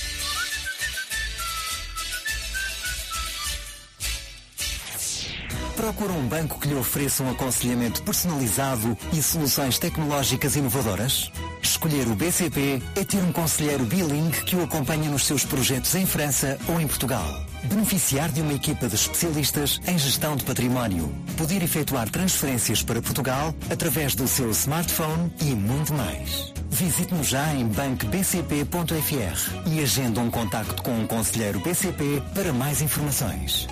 Procura um banco que lhe ofereça um aconselhamento personalizado e soluções tecnológicas inovadoras? Escolher o B C P é ter um conselheiro bilingue que o acompanha nos seus projetos em França ou em Portugal. Beneficiar de uma equipa de especialistas em gestão de património. Poder efetuar transferências para Portugal através do seu smartphone e muito mais. Visite-nos já em banco b c p ponto f r e agenda um contacto com um conselheiro B C P para mais informações.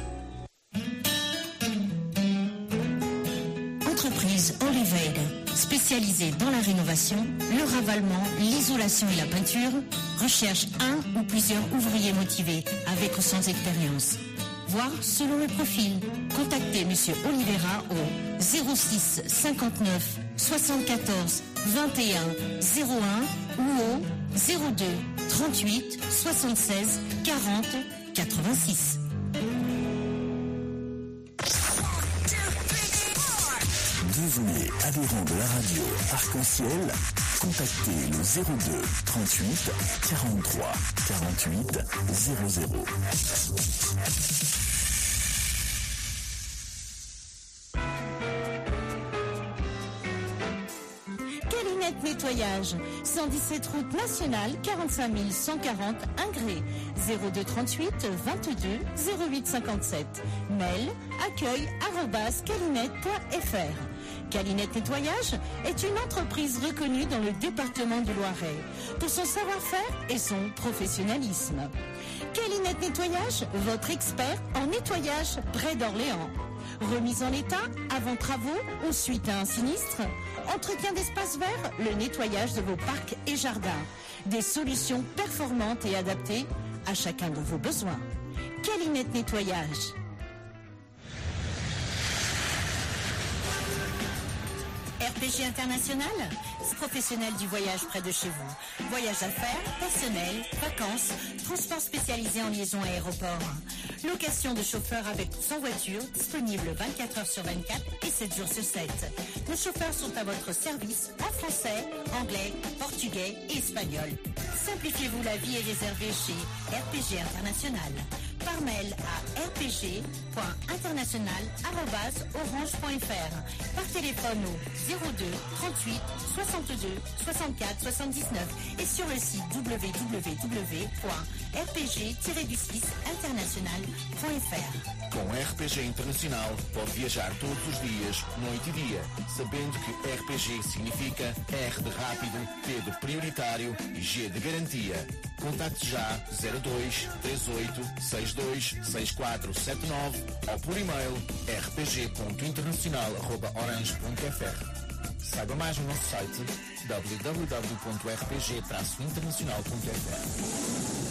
Entreprise Oliveira, spécialisée dans la rénovation, le ravalement, l'isolation et la peinture, recherche un ou plusieurs ouvriers motivés avec ou sans expérience. Voir selon le profil. Contactez Monsieur Oliveira au zéro six cinquante-neuf soixante-quatorze vingt et un zéro un ou au zéro deux trente-huit soixante-seize quarante quatre-vingt-six. Devenez adhérent de la radio Arc-en-Ciel. Contactez le zéro deux trente-huit quarante-trois quarante-huit zéro zéro. Calinette Nettoyage, cent dix-sept route nationale, quarante-cinq mille cent quarante Ingré, zéro deux trente-huit vingt-deux zéro huit cinquante-sept. Mail accueil arobase calinette point f r. Calinette Nettoyage est une entreprise reconnue dans le département du Loiret pour son savoir-faire et son professionnalisme. Calinette Nettoyage, votre expert en nettoyage près d'Orléans. Remise en état, avant travaux ou suite à un sinistre. Entretien d'espaces verts, le nettoyage de vos parcs et jardins. Des solutions performantes et adaptées à chacun de vos besoins. Calinette Nettoyage. R P G International, professionnel du voyage près de chez vous. Voyage d'affaires, personnel, vacances, transport spécialisé en liaison aéroport. Location de chauffeurs avec ou sans voiture, disponible vingt-quatre heures sur vingt-quatre et sept jours sur sept. Nos chauffeurs sont à votre service en français, anglais, portugais et espagnol. Simplifiez-vous la vie et réservez chez R P G International. Par mail à r p g point international arobase orange point f r. Par téléphone au zéro deux trente-huit soixante-deux soixante-quatre soixante-dix-neuf et sur le site w w w point r p g tiret du six international point f r. Com R P G Internacional pode viajar todos os dias, noite e dia, sabendo que R P G significa R de rápido, P de prioritário e G de garantia. Contacte já zero dois três oito seis dois seis quatro sete nove ou por e-mail r p g ponto internacional arroba orange ponto f r. Saiba mais no nosso site w w w ponto r p g traço internacional ponto f r.